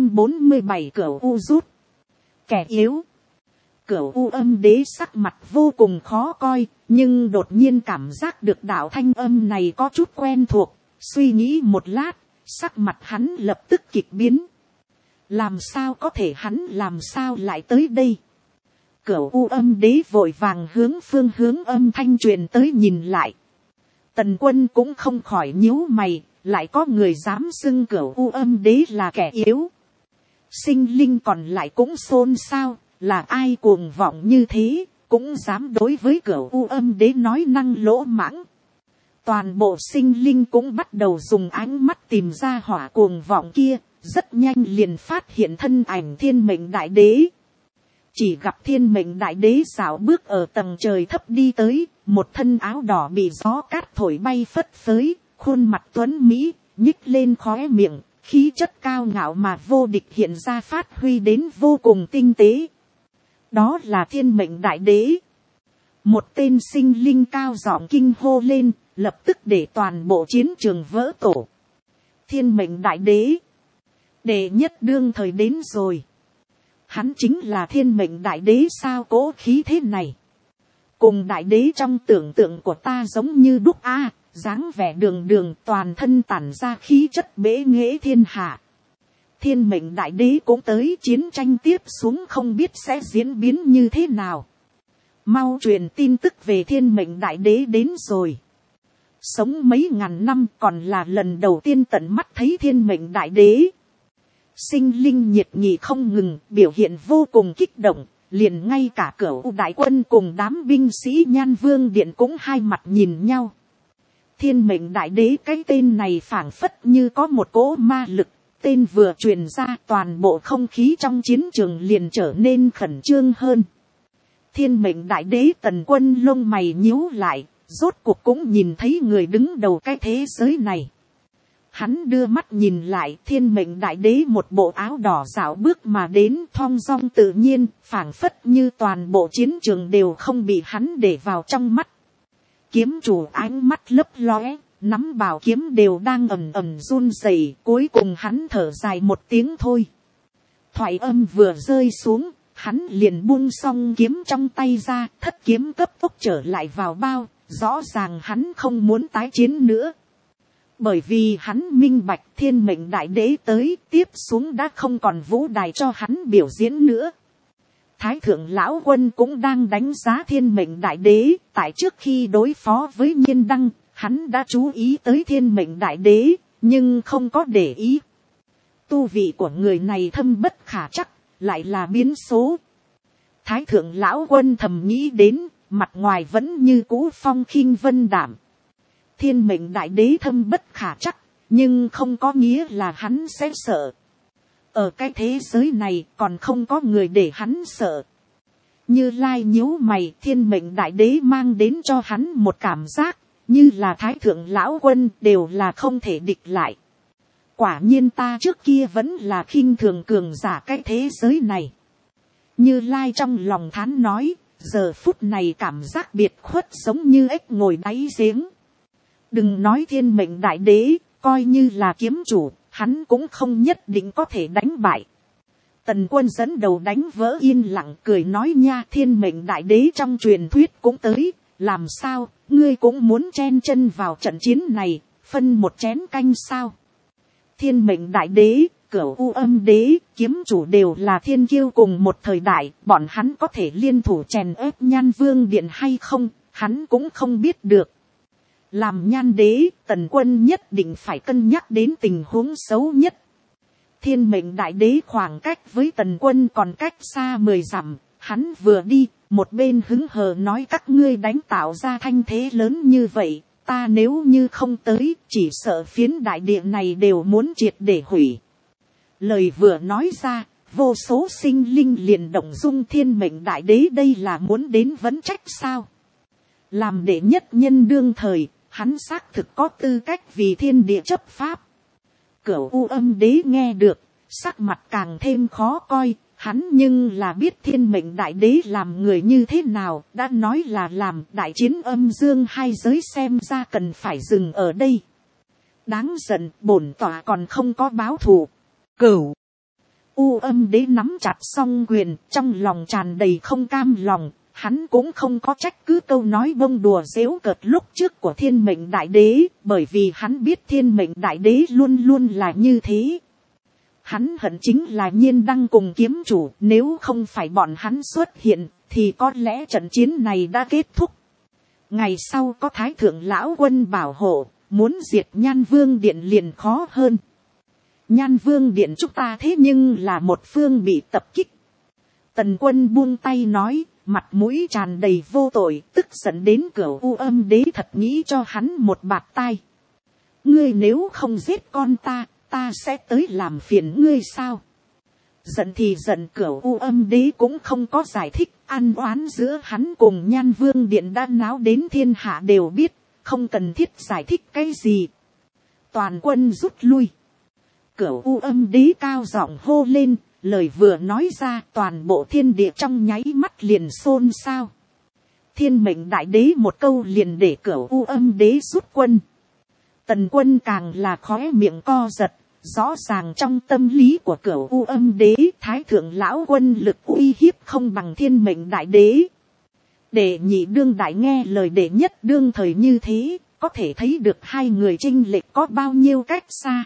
847 Cửu U rút. Kẻ yếu. Cửu U Âm Đế sắc mặt vô cùng khó coi, nhưng đột nhiên cảm giác được đạo thanh âm này có chút quen thuộc, suy nghĩ một lát, sắc mặt hắn lập tức kịch biến. Làm sao có thể, hắn làm sao lại tới đây? Cửu U Âm Đế vội vàng hướng phương hướng âm thanh truyền tới nhìn lại. Tần Quân cũng không khỏi nhíu mày, lại có người dám xưng Cửu U Âm Đế là kẻ yếu. Sinh linh còn lại cũng xôn xao, là ai cuồng vọng như thế, cũng dám đối với Cửu U Âm Đế nói năng lỗ mãng. Toàn bộ sinh linh cũng bắt đầu dùng ánh mắt tìm ra hỏa cuồng vọng kia, rất nhanh liền phát hiện thân ảnh Thiên Mệnh Đại Đế. Chỉ gặp Thiên Mệnh Đại Đế dạo bước ở tầng trời thấp đi tới, một thân áo đỏ bị gió cát thổi bay phất phới, khuôn mặt tuấn mỹ, nhích lên khóe miệng, khí chất cao ngạo mà vô địch hiện ra, phát huy đến vô cùng tinh tế. Đó là Thiên Mệnh Đại Đế. Một tên sinh linh cao giọng kinh hô lên, lập tức để toàn bộ chiến trường vỡ tổ. Thiên Mệnh Đại Đế. Đệ nhất đương thời đến rồi. Hắn chính là Thiên Mệnh Đại Đế sao, cố khí thế này. Cùng Đại Đế trong tưởng tượng của ta giống như đúc a, dáng vẻ đường đường, toàn thân tản ra khí chất bế nghệ thiên hạ. Thiên Mệnh Đại Đế cũng tới, chiến tranh tiếp xuống không biết sẽ diễn biến như thế nào. Mau truyền tin tức về Thiên Mệnh Đại Đế đến rồi. Sống mấy ngàn năm còn là lần đầu tiên tận mắt thấy Thiên Mệnh Đại Đế. Sinh linh nhiệt nghị không ngừng, biểu hiện vô cùng kích động, liền ngay cả Cửu Đại Quân cùng đám binh sĩ Nhan Vương Điện cũng hai mặt nhìn nhau. Thiên Mệnh Đại Đế, cái tên này phảng phất như có một cỗ ma lực, tên vừa truyền ra toàn bộ không khí trong chiến trường liền trở nên khẩn trương hơn. Thiên Mệnh Đại Đế, Tần Quân lông mày nhíu lại, rốt cuộc cũng nhìn thấy người đứng đầu cái thế giới này. Hắn đưa mắt nhìn lại, Thiên Mệnh Đại Đế một bộ áo đỏ dạo bước mà đến, thong dong tự nhiên, phảng phất như toàn bộ chiến trường đều không bị hắn để vào trong mắt. Kiếm chủ ánh mắt lấp lóe, nắm bảo kiếm đều đang ầm ầm run rẩy, cuối cùng hắn thở dài một tiếng thôi. Thoại âm vừa rơi xuống, hắn liền buông xong kiếm trong tay ra, thất kiếm cấp tốc trở lại vào bao, rõ ràng hắn không muốn tái chiến nữa. Bởi vì hắn minh bạch Thiên Mệnh Đại Đế tới, tiếp xuống đã không còn vũ đài cho hắn biểu diễn nữa. Thái Thượng Lão Quân cũng đang đánh giá Thiên Mệnh Đại Đế, tại trước khi đối phó với Nhiên Đăng, hắn đã chú ý tới Thiên Mệnh Đại Đế, nhưng không có để ý. Tu vị của người này thâm bất khả trắc, lại là biến số. Thái Thượng Lão Quân thầm nghĩ đến, mặt ngoài vẫn như cũ phong khinh vân đảm. Thiên Mệnh Đại Đế thâm bất khả trắc, nhưng không có nghĩa là hắn sẽ sợ. Ở cái thế giới này còn không có người để hắn sợ. Như Lai nhíu mày, Thiên Mệnh Đại Đế mang đến cho hắn một cảm giác, như là Thái Thượng Lão Quân đều là không thể địch lại. Quả nhiên ta trước kia vẫn là khinh thường cường giả cái thế giới này. Như Lai trong lòng thán nói, giờ phút này cảm giác biệt khuất giống như ếch ngồi đáy giếng. Đừng nói Thiên Mệnh Đại Đế, coi như là kiếm chủ, hắn cũng không nhất định có thể đánh bại. Tần Quân dẫn đầu đánh vỡ yên lặng, cười nói nha, Thiên Mệnh Đại Đế trong truyền thuyết cũng tới, Làm sao, ngươi cũng muốn chen chân vào trận chiến này, phân một chén canh sao? Thiên mệnh đại đế, Cửu U Âm đế, kiếm chủ đều là thiên kiêu cùng một thời đại, bọn hắn có thể liên thủ chèn ép Nhan Vương điện hay không, hắn cũng không biết được. Làm Nhan đế, Tần Quân nhất định phải cân nhắc đến tình huống xấu nhất. Thiên mệnh đại đế khoảng cách với Tần Quân còn cách xa 10 dặm, hắn vừa đi, một bên hứng hờ nói các ngươi đánh tạo ra thanh thế lớn như vậy, ta nếu như không tới, chỉ sợ phiến đại địa này đều muốn triệt để hủy. Lời vừa nói ra, vô số sinh linh liền động dung. Thiên mệnh đại đế đây là muốn đến vấn trách sao? Làm đệ nhất nhân đương thời, hắn xác thực có tư cách vì thiên địa chấp pháp. Cửu U Âm đế nghe được, sắc mặt càng thêm khó coi. Hắn nhưng là biết thiên mệnh đại đế làm người như thế nào, đã nói là làm đại chiến âm dương hai giới, xem ra cần phải dừng ở đây. Đáng giận, bổn tọa còn không có báo thù. Cửu U Âm đế nắm chặt song quyền, trong lòng tràn đầy không cam lòng. Hắn cũng không có trách cứ câu nói bông đùa giễu cợt lúc trước của thiên mệnh đại đế, bởi vì hắn biết thiên mệnh đại đế luôn luôn là như thế. Hắn hận chính là Nhiên Đăng cùng kiếm chủ, nếu không phải bọn hắn xuất hiện, thì có lẽ trận chiến này đã kết thúc. Ngày sau có Thái Thượng Lão Quân bảo hộ, muốn diệt Nhan Vương điện liền khó hơn. Nhan Vương điện chúng ta thế nhưng là một phương bị tập kích. Tần Quân buông tay nói, mặt mũi tràn đầy vô tội, tức giận đến Cửu U Âm đế thật nghĩ cho hắn một bạt tai. Ngươi nếu không giết con ta sẽ tới làm phiền ngươi sao? Giận thì giận, Cửu U Âm đế cũng không có giải thích, ăn oán giữa hắn cùng Nhan Vương điện đã náo đến thiên hạ đều biết, không cần thiết giải thích cái gì. Toàn quân rút lui. Cửu U Âm đế cao giọng hô lên, lời vừa nói ra toàn bộ thiên địa trong nháy mắt liền xôn xao. Thiên mệnh đại đế một câu liền để Cửu U Âm đế rút quân. Tần Quân càng là khóe miệng co giật, rõ ràng trong tâm lý của Cửu U Âm đế, Thái Thượng Lão Quân lực uy hiếp không bằng thiên mệnh đại đế. Đệ nhị đương đại nghe lời đệ nhất đương thời như thế, có thể thấy được hai người chênh lệch có bao nhiêu cách xa.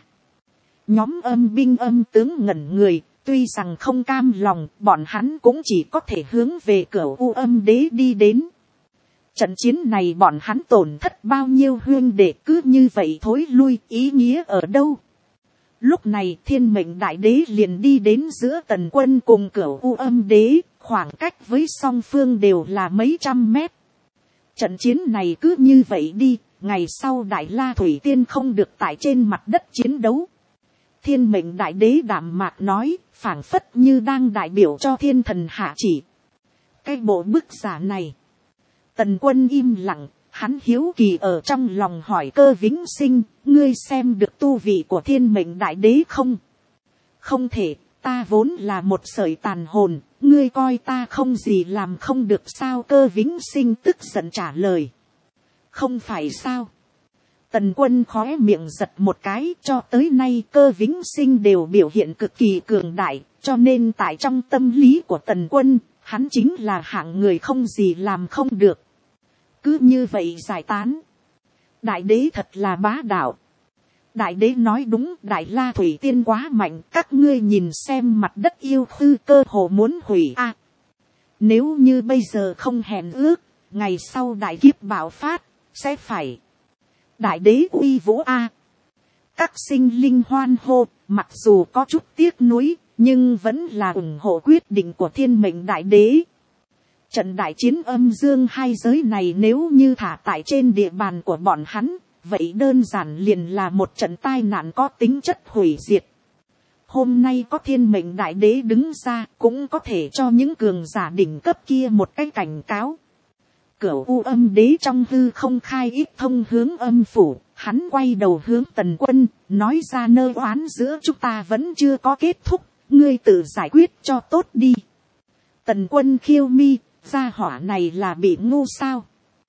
Nhóm âm binh âm tướng ngẩn người, tuy rằng không cam lòng, bọn hắn cũng chỉ có thể hướng về Cửu U Âm đế đi đến. Trận chiến này bọn hắn tổn thất bao nhiêu huynh đệ cứ như vậy thối lui, ý nghĩa ở đâu? Lúc này thiên mệnh đại đế liền đi đến giữa Tần Quân cùng Cửu U Âm đế, khoảng cách với song phương đều là mấy trăm mét. Trận chiến này cứ như vậy đi, ngày sau Đại La Thủy Tiên không được tại trên mặt đất chiến đấu. Thiên mệnh đại đế đạm mạc nói, phảng phất như đang đại biểu cho thiên thần hạ chỉ. Cái bộ bức giả này. Tần Quân im lặng, hắn hiếu kỳ ở trong lòng hỏi Cơ Vĩnh Sinh, ngươi xem được tu vị của thiên mệnh đại đế không? Không thể, ta vốn là một sợi tàn hồn, ngươi coi ta không gì làm không được sao? Cơ Vĩnh Sinh tức giận trả lời. Không phải sao? Tần Quân khóe miệng giật một cái, cho tới nay Cơ Vĩnh Sinh đều biểu hiện cực kỳ cường đại, cho nên tại trong tâm lý của Tần Quân, hắn chính là hạng người không gì làm không được. Cứ như vậy giải tán. Đại đế thật là bá đạo. Đại đế nói đúng, Đại La Thủy Tiên quá mạnh, các ngươi nhìn xem mặt đất yêu khư cơ hồ muốn hủy a. Nếu như bây giờ không hẹn ước, ngày sau đại kiếp bạo phát, sẽ phải. Đại đế uy vũ a. Các sinh linh hoan hô, mặc dù có chút tiếc nuối, nhưng vẫn là ủng hộ quyết định của thiên mệnh đại đế. Trận đại chiến âm dương hai giới này nếu như thả tại trên địa bàn của bọn hắn, vậy đơn giản liền là một trận tai nạn có tính chất hủy diệt. Hôm nay có thiên mệnh đại đế đứng ra, cũng có thể cho những cường giả đỉnh cấp kia một cái cảnh cáo. Cửu U Âm đế trong hư không khai ít thông hướng âm phủ, hắn quay đầu hướng Tần Quân, nói ra nơ oán giữa chúng ta vẫn chưa có kết thúc, ngươi tự giải quyết cho tốt đi. Tần Quân khiêu mi, gia hỏa này là bị ngu sao?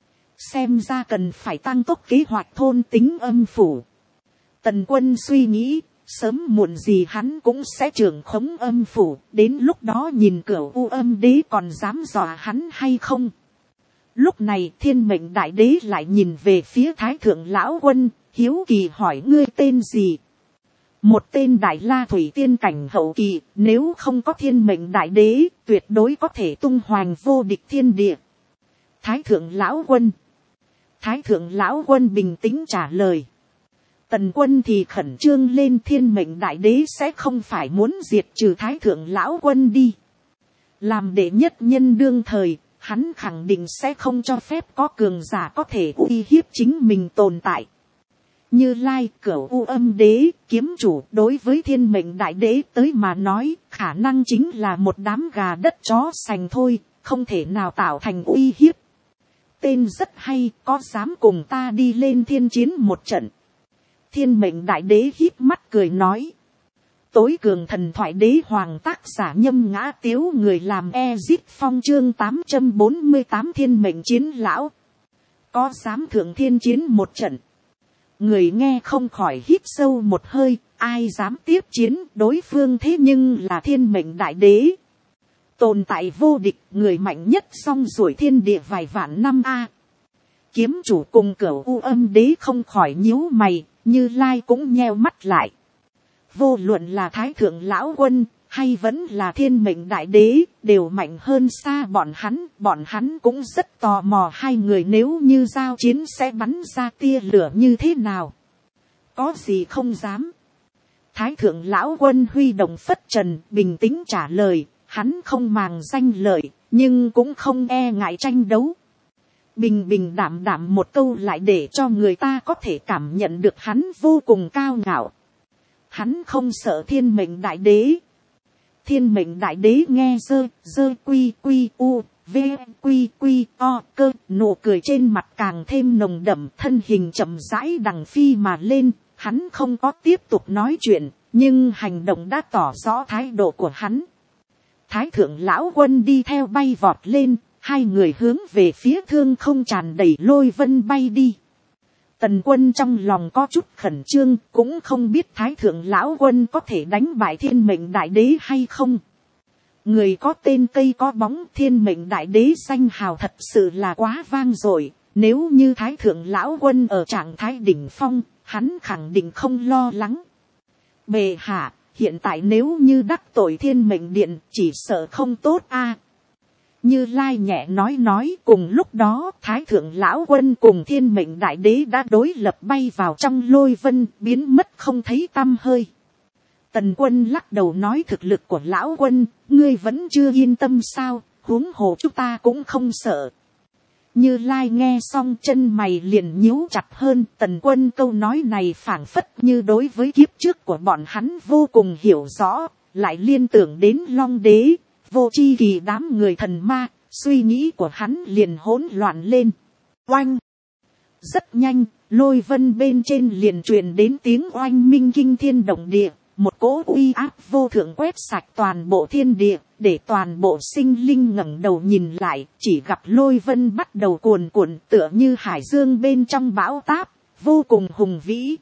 Xem ra cần phải tăng tốc kế hoạch thôn tính âm phủ. Tần Quân suy nghĩ, sớm muộn gì hắn cũng sẽ trưởng khống âm phủ, đến lúc đó nhìn Cửu U Âm đế còn dám dọa hắn hay không. Lúc này thiên mệnh đại đế lại nhìn về phía thái thượng lão quân, hiếu kỳ hỏi ngươi tên gì. Một tên đại la thủy tiên cảnh hậu kỳ, nếu không có thiên mệnh đại đế, tuyệt đối có thể tung hoành vô địch thiên địa. Thái thượng lão quân. Thái thượng lão quân bình tĩnh trả lời. Tần quân thì khẩn trương lên, thiên mệnh đại đế sẽ không phải muốn diệt trừ thái thượng lão quân đi. Làm đệ nhất nhân đương thời, hắn khẳng định sẽ không cho phép có cường giả có thể uy hiếp chính mình tồn tại. Như Lai, Cửu U Âm Đế, kiếm chủ đối với thiên mệnh đại đế tới mà nói, khả năng chính là một đám gà đất chó sành thôi, không thể nào tạo thành uy hiếp. Tên rất hay, có dám cùng ta đi lên thiên chiến một trận. Thiên mệnh đại đế híp mắt cười nói. Tối cường thần thoại đế hoàng tác giả Nhâm Ngã Tiếu, người làm Ezip Phong chương 848 thiên mệnh chiến lão. Có dám thượng thiên chiến một trận. Người nghe không khỏi hít sâu một hơi, ai dám tiếp chiến, đối phương thế nhưng là thiên mệnh đại đế. Tồn tại vô địch, người mạnh nhất song ruổi thiên địa vài vạn năm a. Kiếm chủ cùng Cửu U Âm Đế không khỏi nhíu mày, Như Lai cũng nheo mắt lại. Vô luận là thái thượng lão quân, hay vẫn là thiên mệnh đại đế, đều mạnh hơn xa bọn hắn cũng rất tò mò hai người nếu như giao chiến sẽ bắn ra tia lửa như thế nào. Có gì không dám. Thái thượng lão quân huy động phất trần, bình tĩnh trả lời, hắn không màng danh lợi, nhưng cũng không e ngại tranh đấu. Bình bình đảm đảm một câu lại để cho người ta có thể cảm nhận được hắn vô cùng cao ngạo. Hắn không sợ thiên mệnh đại đế. Thiên mệnh đại đế nghe dơ quy quy u v quy quy o cơ, nụ cười trên mặt càng thêm nồng đậm, thân hình chậm rãi đằng phi mà lên. Hắn không có tiếp tục nói chuyện, nhưng hành động đã tỏ rõ thái độ của hắn. Thái thượng lão quân đi theo bay vọt lên, hai người hướng về phía thương không tràn đầy lôi vân bay đi. Tần quân trong lòng có chút khẩn trương, cũng không biết thái thượng lão quân có thể đánh bại thiên mệnh đại đế hay không. Người có tên cây có bóng, thiên mệnh đại đế danh hào thật sự là quá vang dội. Nếu như thái thượng lão quân ở trạng thái đỉnh phong, hắn khẳng định không lo lắng. Bệ hạ, hiện tại nếu như đắc tội thiên mệnh điện, chỉ sợ không tốt a. Như Lai nhẹ nói cùng lúc đó thái thượng lão quân cùng thiên mệnh đại đế đã đối lập bay vào trong lôi vân, biến mất không thấy tăm hơi. Tần quân lắc đầu nói, thực lực của lão quân, ngươi vẫn chưa yên tâm sao, huống hồ chúng ta cũng không sợ. Như Lai nghe xong chân mày liền nhíu chặt hơn, tần quân câu nói này phảng phất như đối với kiếp trước của bọn hắn vô cùng hiểu rõ, lại liên tưởng đến Long Đế, Vô Chi Kỳ đám người thần ma, suy nghĩ của hắn liền hỗn loạn lên. Oanh! Rất nhanh, lôi vân bên trên liền truyền đến tiếng oanh minh kinh thiên động địa, một cỗ uy áp vô thượng quét sạch toàn bộ thiên địa, để toàn bộ sinh linh ngẩng đầu nhìn lại, chỉ gặp lôi vân bắt đầu cuồn cuộn tựa như hải dương bên trong bão táp, vô cùng hùng vĩ.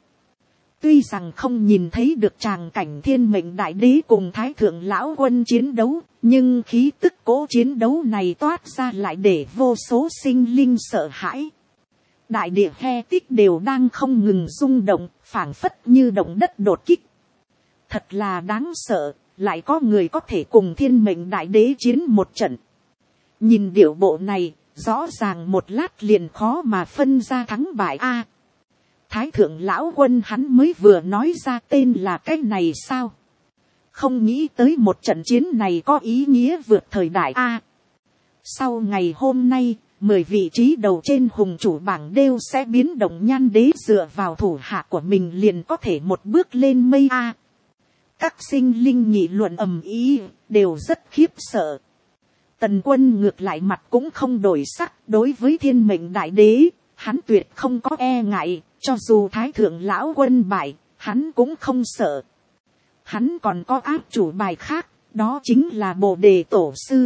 Tuy rằng không nhìn thấy được tràng cảnh thiên mệnh đại đế cùng thái thượng lão quân chiến đấu, nhưng khí tức cỗ chiến đấu này toát ra lại để vô số sinh linh sợ hãi. Đại địa he tích đều đang không ngừng rung động, phảng phất như động đất đột kích. Thật là đáng sợ, lại có người có thể cùng thiên mệnh đại đế chiến một trận. Nhìn điệu bộ này, rõ ràng một lát liền khó mà phân ra thắng bại a. Thái thượng lão quân hắn mới vừa nói ra tên là cái này sao? Không nghĩ tới một trận chiến này có ý nghĩa vượt thời đại a. Sau ngày hôm nay, 10 vị trí đầu trên hùng chủ bảng đều sẽ biến động, Nhan đế dựa vào thủ hạ của mình liền có thể một bước lên mây a. Các sinh linh nghị luận ầm ĩ, đều rất khiếp sợ. Tần quân ngược lại mặt cũng không đổi sắc, đối với thiên mệnh đại đế, hắn tuyệt không có e ngại, cho dù thái thượng lão quân bại, hắn cũng không sợ. Hắn còn có áp chủ bài khác, đó chính là Bồ Đề Tổ Sư.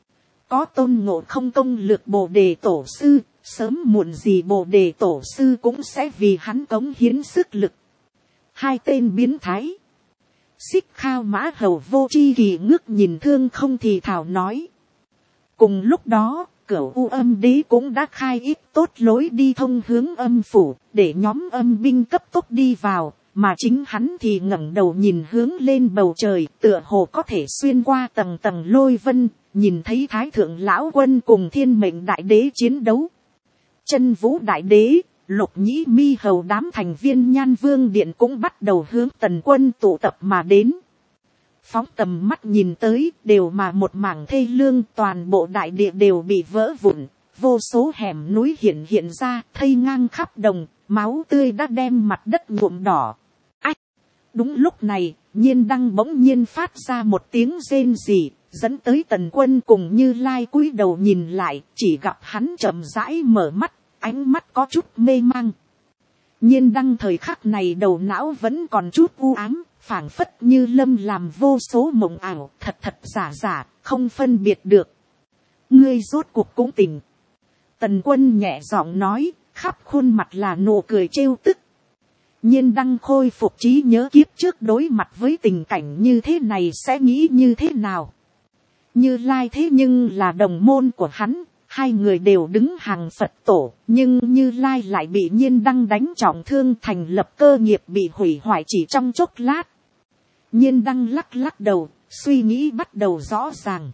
Có Tôn Ngộ Không công lược Bồ Đề Tổ Sư, sớm muộn gì Bồ Đề Tổ Sư cũng sẽ vì hắn cống hiến sức lực. Hai tên biến thái. Xích Khao Mã Hầu Vô Chi Kỳ ngước nhìn thương không thì thào nói. Cùng lúc đó, Cửu U Âm Đế cũng đã khai ít tốt lối đi thông hướng âm phủ, để nhóm âm binh cấp tốc đi vào, mà chính hắn thì ngẩng đầu nhìn hướng lên bầu trời, tựa hồ có thể xuyên qua tầng tầng lôi vân, nhìn thấy Thái Thượng Lão Quân cùng Thiên Mệnh Đại Đế chiến đấu. Chân Vũ Đại Đế, Lục Nhĩ Mi Hầu đám thành viên Nhan Vương Điện cũng bắt đầu hướng Tần Quân tụ tập mà đến. Phóng tầm mắt nhìn tới, đều mà một mảng thê lương, toàn bộ đại địa đều bị vỡ vụn, vô số hẻm núi hiện ra, thây ngang khắp đồng, máu tươi đã đem mặt đất nhuộm đỏ. Ách! Đúng lúc này, Nhiên Đăng bỗng nhiên phát ra một tiếng rên rỉ, dẫn tới Tần Quân cùng Như Lai cúi đầu nhìn lại, chỉ gặp hắn chậm rãi mở mắt, ánh mắt có chút mê mang. Nhiên Đăng thời khắc này đầu não vẫn còn chút u ám, phảng phất như lâm làm vô số mộng ảo, thật thật giả giả, không phân biệt được. Ngươi rốt cuộc cũng tỉnh. Tần Quân nhẹ giọng nói, khắp khuôn mặt là nụ cười trêu tức. Nhiên Đăng khôi phục trí nhớ kiếp trước đối mặt với tình cảnh như thế này sẽ nghĩ như thế nào. Như Lai thế nhưng là đồng môn của hắn, hai người đều đứng hàng Phật tổ, nhưng Như Lai lại bị Nhiên Đăng đánh trọng thương, thành lập cơ nghiệp bị hủy hoại chỉ trong chốc lát. Nhiên Đăng lắc lắc đầu, suy nghĩ bắt đầu rõ ràng.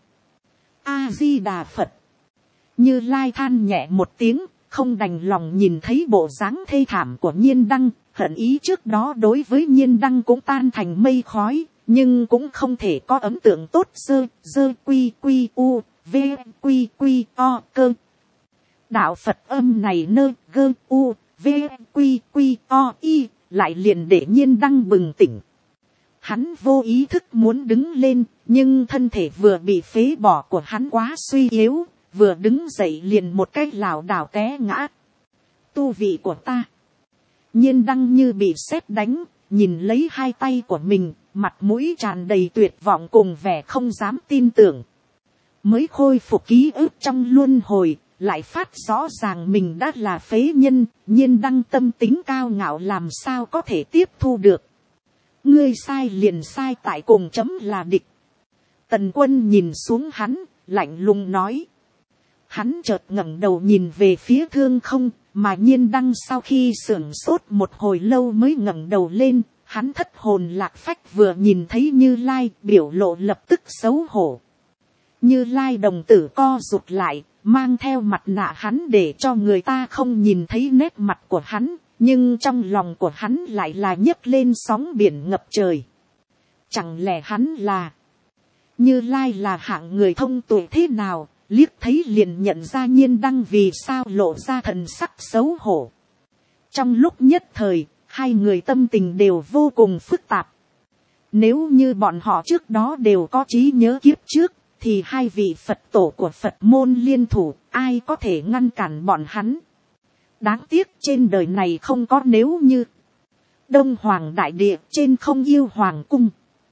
A-di-đà Phật. Như Lai than nhẹ một tiếng, không đành lòng nhìn thấy bộ dáng thê thảm của Nhiên Đăng, hận ý trước đó đối với Nhiên Đăng cũng tan thành mây khói, nhưng cũng không thể có ấn tượng tốt. Dơ quy quy u v quy quy o cơ. Đạo Phật âm này nơ gơ u v quy quy o y lại liền để Nhiên Đăng bừng tỉnh. Hắn vô ý thức muốn đứng lên, nhưng thân thể vừa bị phế bỏ của hắn quá suy yếu, vừa đứng dậy liền một cái lảo đảo té ngã. Tu vị của ta. Nhiên Đăng như bị sét đánh, nhìn lấy hai tay của mình, mặt mũi tràn đầy tuyệt vọng cùng vẻ không dám tin tưởng. Mới khôi phục ký ức trong luân hồi, lại phát rõ ràng mình đã là phế nhân. Nhiên Đăng tâm tính cao ngạo làm sao có thể tiếp thu được. Ngươi sai liền sai tại cùng chấm là địch. Tần Quân nhìn xuống hắn, lạnh lùng nói. Hắn chợt ngẩng đầu nhìn về phía thương không, mà Nhiên Đăng sau khi sửng sốt một hồi lâu mới ngẩng đầu lên, hắn thất hồn lạc phách vừa nhìn thấy Như Lai, biểu lộ lập tức xấu hổ. Như Lai đồng tử co rụt lại, mang theo mặt nạ hắn để cho người ta không nhìn thấy nét mặt của hắn, nhưng trong lòng của hắn lại là nhấc lên sóng biển ngập trời. Chẳng lẽ hắn là... Như Lai là hạng người thông tuệ thế nào, liếc thấy liền nhận ra Nhiên Đăng vì sao lộ ra thần sắc xấu hổ. Trong lúc nhất thời, hai người tâm tình đều vô cùng phức tạp. Nếu như bọn họ trước đó đều có trí nhớ kiếp trước, thì hai vị Phật tổ của Phật môn liên thủ, ai có thể ngăn cản bọn hắn. Đáng tiếc trên đời này không có nếu như. Đông Hoàng đại địa trên không yêu hoàng cung.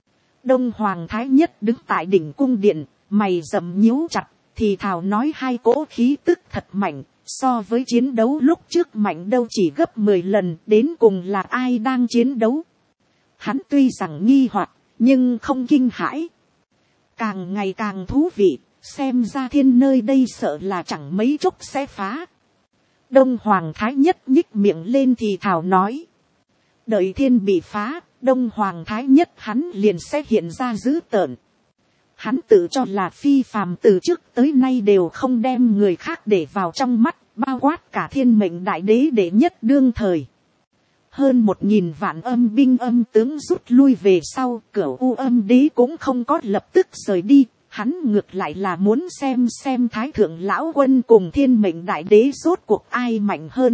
Đông Hoàng thái nhất đứng tại đỉnh cung điện, mày rậm nhíu chặt, thì thào nói hai cỗ khí tức thật mạnh, so với chiến đấu lúc trước mạnh đâu chỉ gấp 10 lần, đến cùng là ai đang chiến đấu. Hắn tuy rằng nghi hoặc, nhưng không kinh hãi. Càng ngày càng thú vị, xem ra thiên nơi đây sợ là chẳng mấy chốc sẽ phá. Đông Hoàng thái nhất nhích miệng lên thì thào nói. Đợi thiên bị phá, Đông Hoàng thái nhất hắn liền sẽ hiện ra dữ tợn. Hắn tự cho là phi phàm từ trước tới nay đều không đem người khác để vào trong mắt, bao quát cả Thiên Mệnh Đại Đế đệ nhất đương thời. Hơn 1000 vạn âm binh âm tướng rút lui về sau, Cửu U Âm Đế cũng không có lập tức rời đi, hắn ngược lại là muốn xem Thái Thượng Lão Quân cùng Thiên Mệnh Đại Đế rốt cuộc ai mạnh hơn.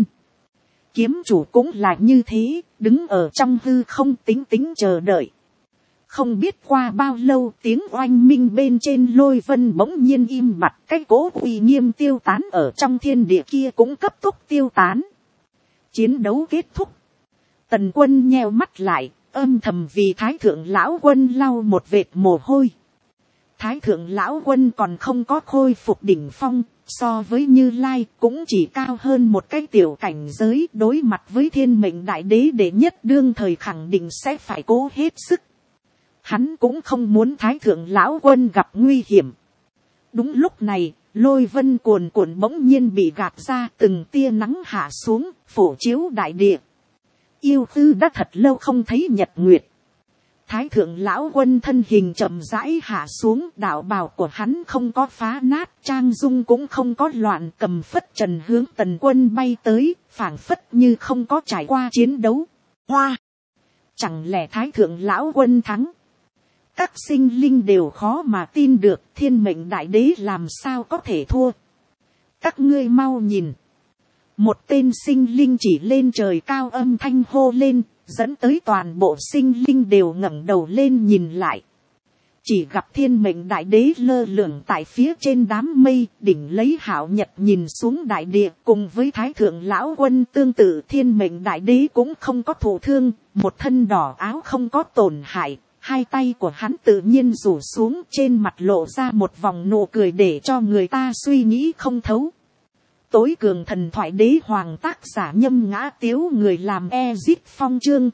Kiếm chủ cũng là như thế, đứng ở trong hư không tính chờ đợi. Không biết qua bao lâu tiếng oanh minh bên trên lôi vân bỗng nhiên im bặt, cái cỗ uy nghiêm tiêu tán ở trong thiên địa kia cũng cấp tốc tiêu tán. Chiến đấu kết thúc. Tần Quân nheo mắt lại, âm thầm vì Thái Thượng Lão Quân lau một vệt mồ hôi. Thái Thượng Lão Quân còn không có khôi phục đỉnh phong, so với Như Lai cũng chỉ cao hơn một cái tiểu cảnh giới, đối mặt với Thiên Mệnh Đại Đế đệ nhất đương thời khẳng định sẽ phải cố hết sức. Hắn cũng không muốn Thái Thượng Lão Quân gặp nguy hiểm. Đúng lúc này, Lôi vân cuồn cuộn bỗng nhiên bị gạt ra, từng tia nắng hạ xuống, phổ chiếu đại địa. Yêu tư đã thật lâu không thấy nhật nguyệt. Thái thượng lão quân thân hình chậm rãi hạ xuống, đạo bào của hắn không có phá nát, trang dung cũng không có loạn, cầm phất trần hướng Tần Quân bay tới, phảng phất như không có trải qua chiến đấu. Hoa! Chẳng lẽ Thái thượng lão quân thắng? Các sinh linh đều khó mà tin được, thiên mệnh đại đế làm sao có thể thua. Các ngươi mau nhìn. Một tên sinh linh chỉ lên trời cao âm thanh hô lên, dẫn tới toàn bộ sinh linh đều ngẩng đầu lên nhìn lại. Chỉ gặp thiên mệnh đại đế lơ lửng tại phía trên đám mây, đỉnh lấy hạo nhật nhìn xuống đại địa, cùng với thái thượng lão quân tương tự. Thiên mệnh đại đế cũng không có thụ thương, một thân đỏ áo không có tổn hại, hai tay của hắn tự nhiên rủ xuống, trên mặt lộ ra một vòng nụ cười để cho người ta suy nghĩ không thấu. Tối cường thần thoại đế hoàng, tác giả Nhâm Ngã Tiếu, người làm Ezit Phong, chương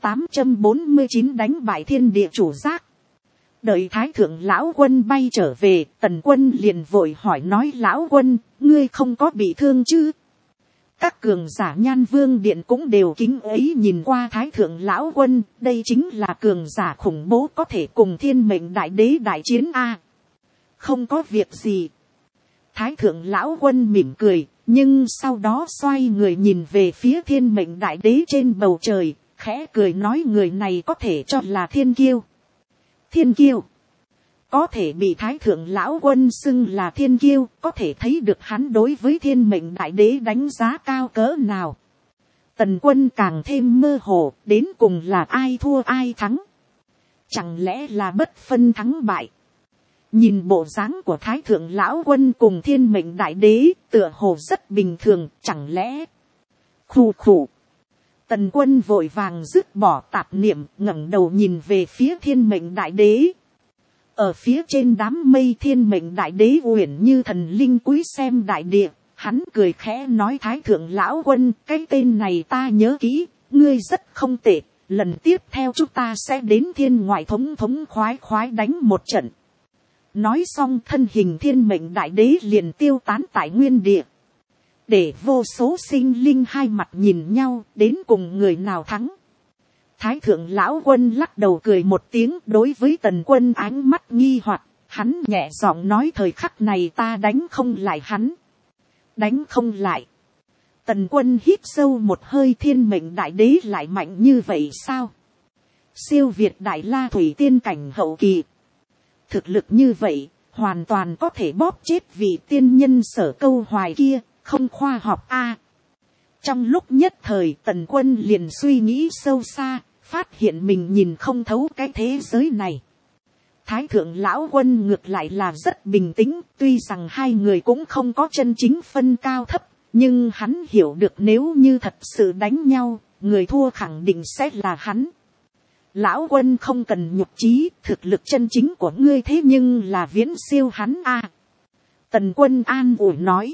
849 đánh bại thiên địa chủ giác. Đợi thái thượng lão quân bay trở về, Tần Quân liền vội hỏi nói: lão quân, ngươi không có bị thương chứ? Các cường giả Nhan Vương điện cũng đều kính ấy nhìn qua thái thượng lão quân, đây chính là cường giả khủng bố, có thể cùng thiên mệnh đại đế đại chiến a. Không có việc gì. Thái thượng lão quân mỉm cười, nhưng sau đó xoay người nhìn về phía thiên mệnh đại đế trên bầu trời, khẽ cười nói: người này có thể cho là thiên kiêu. Thiên kiêu. Có thể bị thái thượng lão quân xưng là thiên kiêu, có thể thấy được hắn đối với thiên mệnh đại đế đánh giá cao cỡ nào. Tần Quân càng thêm mơ hồ, đến cùng là ai thua ai thắng? Chẳng lẽ là bất phân thắng bại? Nhìn bộ dáng của thái thượng lão quân cùng thiên mệnh đại đế, tựa hồ rất bình thường, chẳng lẽ... Khù khù. Tần Quân vội vàng dứt bỏ tạp niệm, ngẩng đầu nhìn về phía thiên mệnh đại đế. Ở phía trên đám mây, thiên mệnh đại đế uyển như thần linh cúi xem đại địa, hắn cười khẽ nói: thái thượng lão quân, cái tên này ta nhớ kỹ, ngươi rất không tệ, lần tiếp theo chúng ta sẽ đến thiên ngoại thống khoái khoái đánh một trận. Nói xong thân hình thiên mệnh đại đế liền tiêu tán tại nguyên địa. Để vô số sinh linh hai mặt nhìn nhau, đến cùng người nào thắng. Thái thượng lão quân lắc đầu cười một tiếng, đối với Tần Quân ánh mắt nghi hoặc, hắn nhẹ giọng nói: thời khắc này ta đánh không lại hắn. Đánh không lại. Tần Quân hít sâu một hơi, thiên mệnh đại đế lại mạnh như vậy sao? Siêu việt đại la thủy tiên cảnh hậu kỳ. Thực lực như vậy, hoàn toàn có thể bóp chết vị tiên nhân Sở Câu Hoài kia, không khoa học a. Trong lúc nhất thời, Tần Quân liền suy nghĩ sâu xa, phát hiện mình nhìn không thấu cái thế giới này. Thái thượng lão quân ngược lại là rất bình tĩnh, tuy rằng hai người cũng không có chân chính phân cao thấp, nhưng hắn hiểu được nếu như thật sự đánh nhau, người thua khẳng định sẽ là hắn. Lão quân không cần nhục trí, thực lực chân chính của ngươi thế nhưng là viễn siêu hắn a. Tần Quân an ủi nói.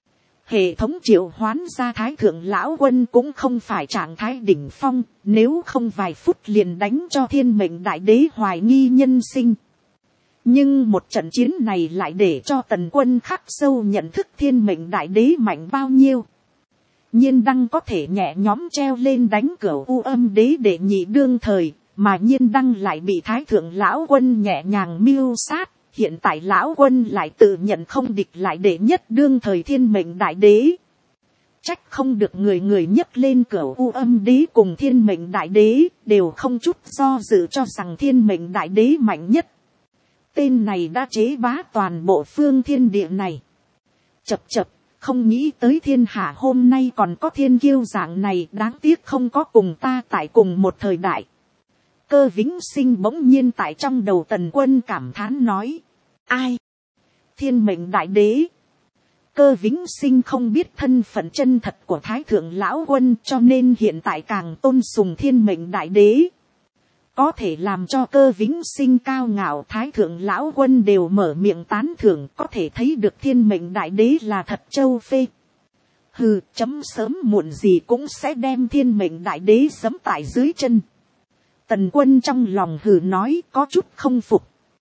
Hệ thống triệu hoán ra thái thượng lão quân cũng không phải trạng thái đỉnh phong, nếu không vài phút liền đánh cho thiên mệnh đại đế hoài nghi nhân sinh. Nhưng một trận chiến này lại để cho Tần Quân khắc sâu nhận thức thiên mệnh đại đế mạnh bao nhiêu. Nhiên đăng có thể nhẹ nhõm treo lên đánh cửu u âm đế đệ nhị đương thời, mà nhiên đăng lại bị thái thượng lão quân nhẹ nhàng mưu sát. Hiện tại lão quân lại tự nhận không địch lại đệ nhất đương thời thiên mệnh đại đế. Trách không được người người nhấc lên cửu u âm đế cùng thiên mệnh đại đế, đều không chút do dự cho rằng thiên mệnh đại đế mạnh nhất. Tên này đã chế bá toàn bộ phương thiên địa này. Chập chập, không nghĩ tới thiên hạ hôm nay còn có thiên kiêu dạng này, đáng tiếc không có cùng ta tại cùng một thời đại. Cơ Vĩnh Sinh bỗng nhiên tại trong đầu Tần Quân cảm thán nói. Ai? Thiên mệnh đại đế. Cơ Vĩnh Sinh không biết thân phận chân thật của thái thượng lão quân, cho nên hiện tại càng tôn sùng thiên mệnh đại đế. Có thể làm cho Cơ Vĩnh Sinh cao ngạo, thái thượng lão quân đều mở miệng tán thưởng, có thể thấy được thiên mệnh đại đế là thật châu phê. Hừ, chấm sớm muộn gì cũng sẽ đem thiên mệnh đại đế giẫm tại dưới chân. Tần Quân trong lòng hừ nói, có chút không phục.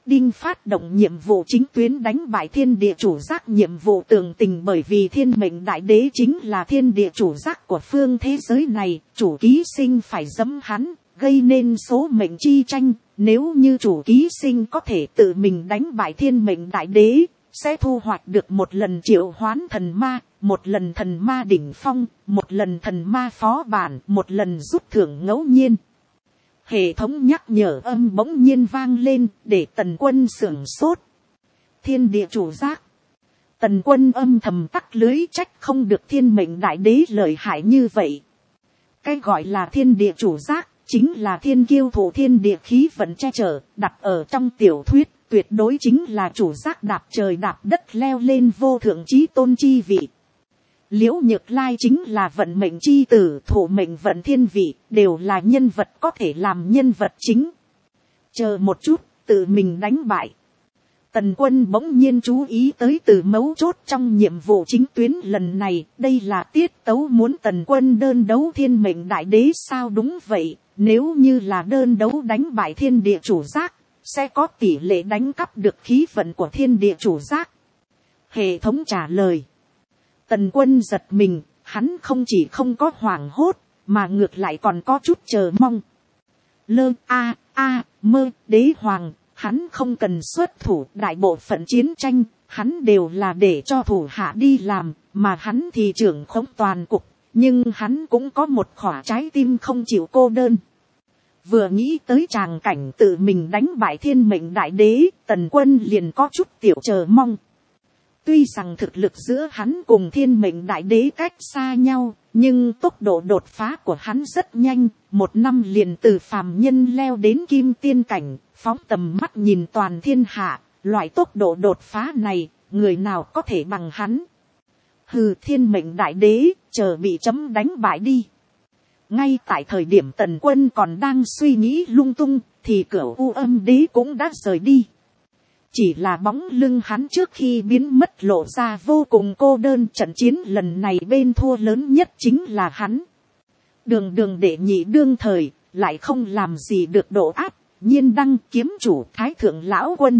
Đinh phát động nhiệm vụ chính tuyến đánh bại thiên địa chủ giác nhiệm vụ tường tình, bởi vì thiên mệnh đại đế chính là thiên địa chủ giác của phương thế giới này, chủ ký sinh phải giẫm hắn, gây nên số mệnh chi tranh. Nếu như chủ ký sinh có thể tự mình đánh bại thiên mệnh đại đế, sẽ thu hoạch được một lần triệu hoán thần ma, một lần thần ma đỉnh phong, một lần thần ma phó bản, một lần rút thưởng ngẫu nhiên. Hệ thống nhắc nhở âm bỗng nhiên vang lên, để Tần Quân sửng sốt. Thiên địa chủ giác. Tần Quân âm thầm tắc lưới, trách không được thiên mệnh đại đế lợi hại như vậy. Cái gọi là thiên địa chủ giác, chính là thiên kiêu thủ thiên địa khí vận che chở, đặt ở trong tiểu thuyết, tuyệt đối chính là chủ giác đạp trời đạp đất leo lên vô thượng chí tôn chi vị. Liễu Nhược Lai chính là vận mệnh chi tử, thủ mệnh vận thiên vị, đều là nhân vật có thể làm nhân vật chính. Chờ một chút, tự mình đánh bại. Tần Quân bỗng nhiên chú ý tới từ mấu chốt trong nhiệm vụ chính tuyến lần này, đây là tiết tấu muốn Tần Quân đơn đấu thiên mệnh đại đế sao? Đúng vậy, nếu như là đơn đấu đánh bại thiên địa chủ giác, sẽ có tỷ lệ đánh cắp được khí vận của thiên địa chủ giác. Hệ thống trả lời. Tần Quân giật mình, hắn không chỉ không có hoảng hốt, mà ngược lại còn có chút chờ mong. Mơ đế hoàng, hắn không cần xuất thủ, đại bộ phận chiến tranh, hắn đều là để cho thủ hạ đi làm, mà hắn thì trưởng khống toàn cục, nhưng hắn cũng có một khỏa trái tim không chịu cô đơn. Vừa nghĩ tới tràng cảnh tự mình đánh bại thiên mệnh đại đế, Tần Quân liền có chút tiểu chờ mong. Tuy rằng thực lực giữa hắn cùng thiên mệnh đại đế cách xa nhau, nhưng tốc độ đột phá của hắn rất nhanh, 1 năm liền từ phàm nhân leo đến kim tiên cảnh, phóng tầm mắt nhìn toàn thiên hạ, loại tốc độ đột phá này, người nào có thể bằng hắn. Hừ, thiên mệnh đại đế, chờ bị chấm đánh bại đi. Ngay tại thời điểm Tần Quân còn đang suy nghĩ lung tung, thì Cửu U Âm đế cũng đã rời đi. Chỉ là bóng lưng hắn trước khi biến mất lộ ra vô cùng cô đơn. Trận chiến lần này bên thua lớn nhất chính là hắn. Đường đệ nhị đương thời, lại không làm gì được độ áp, Nhiên Đăng kiếm chủ Thái Thượng Lão Quân.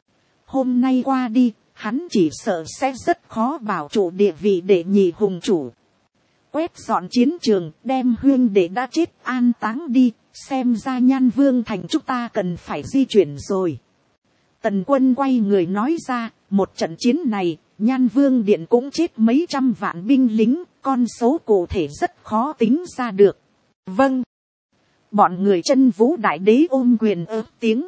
Hôm nay qua đi, hắn chỉ sợ sẽ rất khó bảo trụ địa vị đệ nhị hùng chủ. Quét dọn chiến trường, đem huyên đệ đã chết an táng đi, xem ra Nhan Vương thành chúng ta cần phải di chuyển rồi. Tần Quân quay người nói ra, một trận chiến này, Nhan Vương điện cũng chết mấy trăm vạn binh lính, con số cụ thể rất khó tính ra được. Vâng. Bọn người Chân Vũ đại đế ôm quyền ớt tiếng.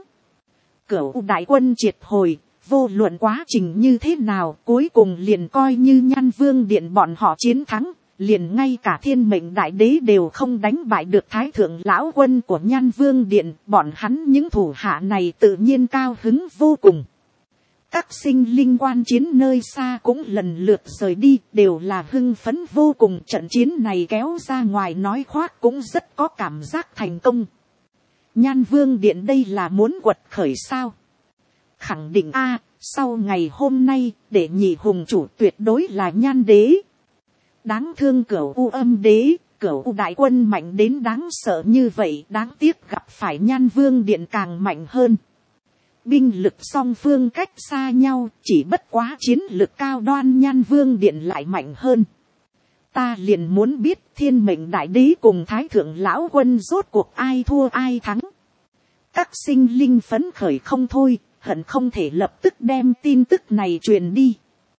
Cửu đại quân triệt hồi, vô luận quá trình như thế nào, cuối cùng liền coi như Nhan Vương điện bọn họ chiến thắng. Liền ngay cả thiên mệnh đại đế đều không đánh bại được Thái Thượng Lão Quân của Nhan Vương điện, bọn hắn những thủ hạ này tự nhiên cao hứng vô cùng. Các sinh linh quan chiến nơi xa cũng lần lượt rời đi, đều là hưng phấn vô cùng. Trận chiến này kéo ra ngoài nói khoác cũng rất có cảm giác thành công. Nhan Vương điện đây là muốn quật khởi sao? Khẳng định sau ngày hôm nay, để nhị hùng chủ tuyệt đối là Nhan đế. Đáng thương Cửu U Âm đế, Cửu U đại quân mạnh đến đáng sợ như vậy, đáng tiếc gặp phải Nhan Vương điện càng mạnh hơn. Binh lực song phương cách xa nhau, chỉ bất quá chiến lực cao đoan Nhan Vương điện lại mạnh hơn. Ta liền muốn biết thiên mệnh đại đế cùng Thái Thượng Lão Quân rốt cuộc ai thua ai thắng. Các sinh linh phấn khởi không thôi, hận không thể lập tức đem tin tức này truyền đi.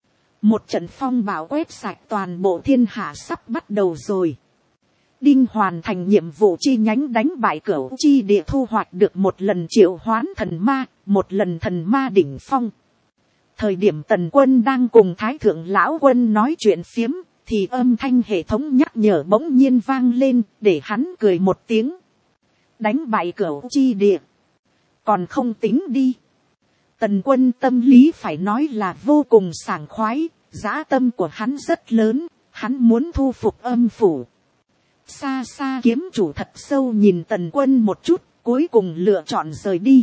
Một trận phong bão quét sạch toàn bộ thiên hạ sắp bắt đầu rồi. Đinh hoàn thành nhiệm vụ chi nhánh đánh bại Cửu chi địa, thu hoạch được một lần triệu hoán thần ma, một lần thần ma đỉnh phong. Thời điểm Tần Quân đang cùng Thái Thượng Lão Quân nói chuyện phiếm, thì âm thanh hệ thống nhắc nhở bỗng nhiên vang lên, để hắn cười một tiếng. Đánh bại Cửu chi địa, còn không tính đi. Tần Quân tâm lý phải nói là vô cùng sảng khoái, dã tâm của hắn rất lớn, hắn muốn thu phục âm phủ. Xa xa kiếm chủ thật sâu nhìn Tần Quân một chút, cuối cùng lựa chọn rời đi.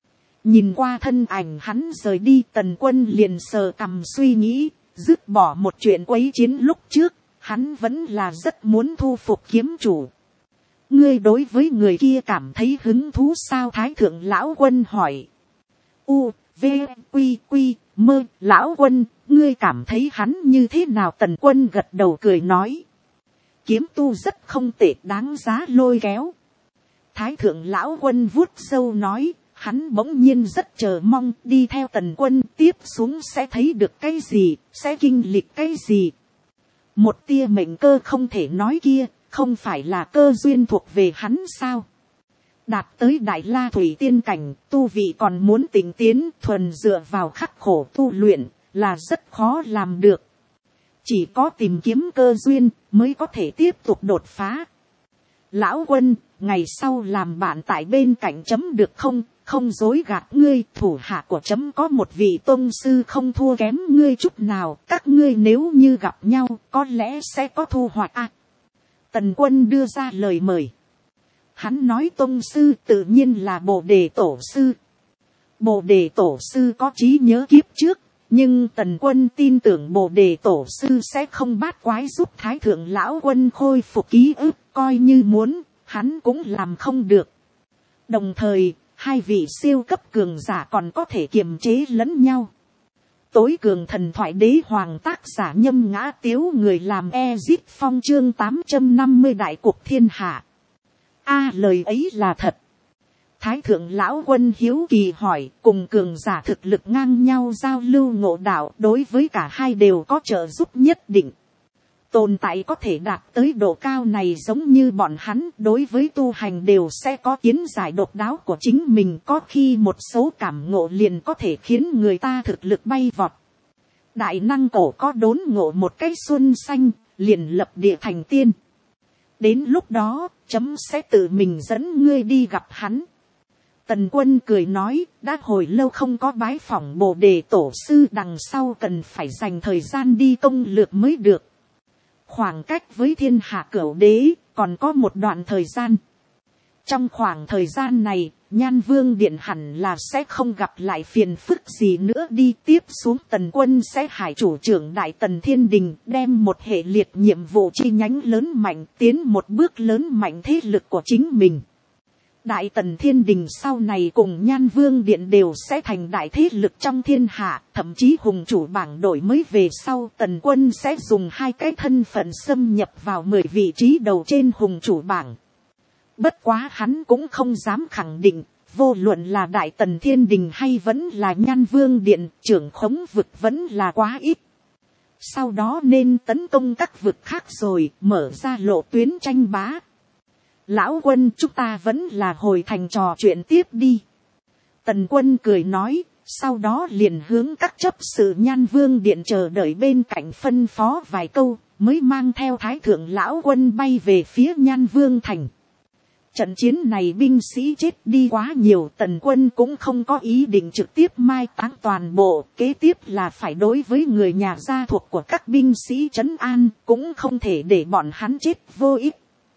Nhìn qua thân ảnh hắn rời đi, Tần Quân liền sờ cằm suy nghĩ, dứt bỏ một chuyện quấy chiến lúc trước, hắn vẫn là rất muốn thu phục kiếm chủ. Ngươi đối với người kia cảm thấy hứng thú sao? Thái Thượng Lão Quân hỏi. U, V, Quy, Quy, Mơ. Lão Quân, ngươi cảm thấy hắn như thế nào? Tần Quân gật đầu cười nói. Kiếm tu rất không tệ, đáng giá lôi kéo. Thái thượng lão quân vuốt râu nói, hắn bỗng nhiên rất chờ mong đi theo Tần Quân tiếp xuống sẽ thấy được cái gì, sẽ kinh lịch cái gì. Một tia mệnh cơ không thể nói kia, không phải là cơ duyên thuộc về hắn sao? Đạt tới Đại La Thủy Tiên cảnh, tu vị còn muốn tỉnh tiến, thuần dựa vào khắc khổ tu luyện, là rất khó làm được. Chỉ có tìm kiếm cơ duyên, mới có thể tiếp tục đột phá. Lão Quân, ngày sau làm bạn tại bên cạnh chấm được không? Không dối gạt ngươi, thủ hạ của chấm có một vị tôn sư không thua kém ngươi chút nào. Các ngươi nếu như gặp nhau, có lẽ sẽ có thu hoạch. Tần Quân đưa ra lời mời. Hắn nói tôn sư tự nhiên là Bồ Đề Tổ sư. Bồ Đề Tổ sư có trí nhớ kiếp trước, nhưng Tần Quân tin tưởng Bồ Đề Tổ sư sẽ không bát quái giúp Thái thượng lão quân khôi phục ký ức, coi như muốn, hắn cũng làm không được. Đồng thời, hai vị siêu cấp cường giả còn có thể kiềm chế lẫn nhau. Tối cường thần thoại đế hoàng tác giả Nhâm Ngã Tiếu, người làm Ezit Phong chương 850 đại cuộc thiên hạ. Lời ấy là thật. Thái thượng lão quân hiếu kỳ hỏi, cùng cường giả thực lực ngang nhau giao lưu ngộ đạo, đối với cả hai đều có trợ giúp nhất định. Tồn tại có thể đạt tới độ cao này giống như bọn hắn, đối với tu hành đều sẽ có kiến giải độc đáo của chính mình, có khi một số cảm ngộ liền có thể khiến người ta thực lực bay vọt. Đại năng cổ có đốn ngộ một cái xuân xanh, liền lập địa thành tiên. Đến lúc đó, chấm sẽ tự mình dẫn ngươi đi gặp hắn. Tần Quân cười nói, đã hồi lâu không có bái phỏng Bồ Đề Tổ sư, đằng sau cần phải dành thời gian đi công lược mới được. Khoảng cách với thiên hạ cửu đế, còn có một đoạn thời gian. Trong khoảng thời gian này, Nhan Vương Điện hẳn là sẽ không gặp lại phiền phức gì nữa đi. Tiếp xuống Tần Quân sẽ hải chủ trưởng Đại Tần Thiên Đình, đem một hệ liệt nhiệm vụ chi nhánh lớn mạnh, tiến một bước lớn mạnh thế lực của chính mình. Đại Tần Thiên Đình sau này cùng Nhan Vương Điện đều sẽ thành đại thế lực trong thiên hạ, thậm chí hùng chủ bảng đổi mới về sau, Tần Quân sẽ dùng hai cái thân phận xâm nhập vào 10 vị trí đầu trên hùng chủ bảng. Bất quá hắn cũng không dám khẳng định, vô luận là Đại Tần Thiên Đình hay vẫn là Nhan Vương Điện, trưởng khống vực vẫn là quá ít. Sau đó nên tấn công các vực khác rồi, mở ra lộ tuyến tranh bá. Lão Quân, chúng ta vẫn là hồi thành trò chuyện tiếp đi. Tần Quân cười nói, sau đó liền hướng các chấp sự Nhan Vương Điện chờ đợi bên cạnh phân phó vài câu, mới mang theo Thái thượng lão quân bay về phía Nhan Vương thành. Trận chiến này binh sĩ chết đi quá nhiều, Tần Quân cũng không có ý định trực tiếp mai táng toàn bộ, kế tiếp là phải đối với người nhà gia thuộc của các binh sĩ trấn an, cũng không thể để bọn hắn chết vô ích.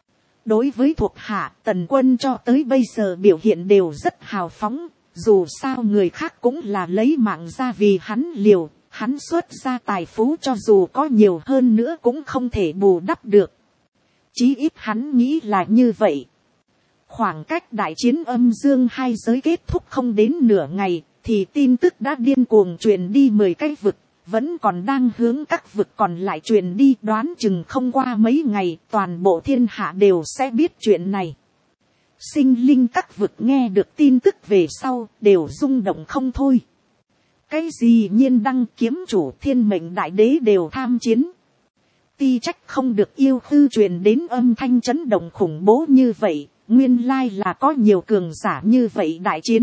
Đối với thuộc hạ, Tần Quân cho tới bây giờ biểu hiện đều rất hào phóng, dù sao người khác cũng là lấy mạng ra vì hắn liều, hắn xuất ra tài phú cho dù có nhiều hơn nữa cũng không thể bù đắp được. Chí ít hắn nghĩ là như vậy. Khoảng cách đại chiến âm dương hai giới kết thúc không đến nửa ngày, thì tin tức đã điên cuồng truyền đi 10 cái vực, vẫn còn đang hướng các vực còn lại truyền đi, đoán chừng không qua mấy ngày, toàn bộ thiên hạ đều sẽ biết chuyện này. Sinh linh các vực nghe được tin tức về sau, đều rung động không thôi. Cái gì Nhiên Đăng kiếm chủ Thiên Mệnh Đại Đế đều tham chiến. Ti trách không được yêu khư truyền đến âm thanh chấn động khủng bố như vậy, nguyên lai là có nhiều cường giả như vậy đại chiến.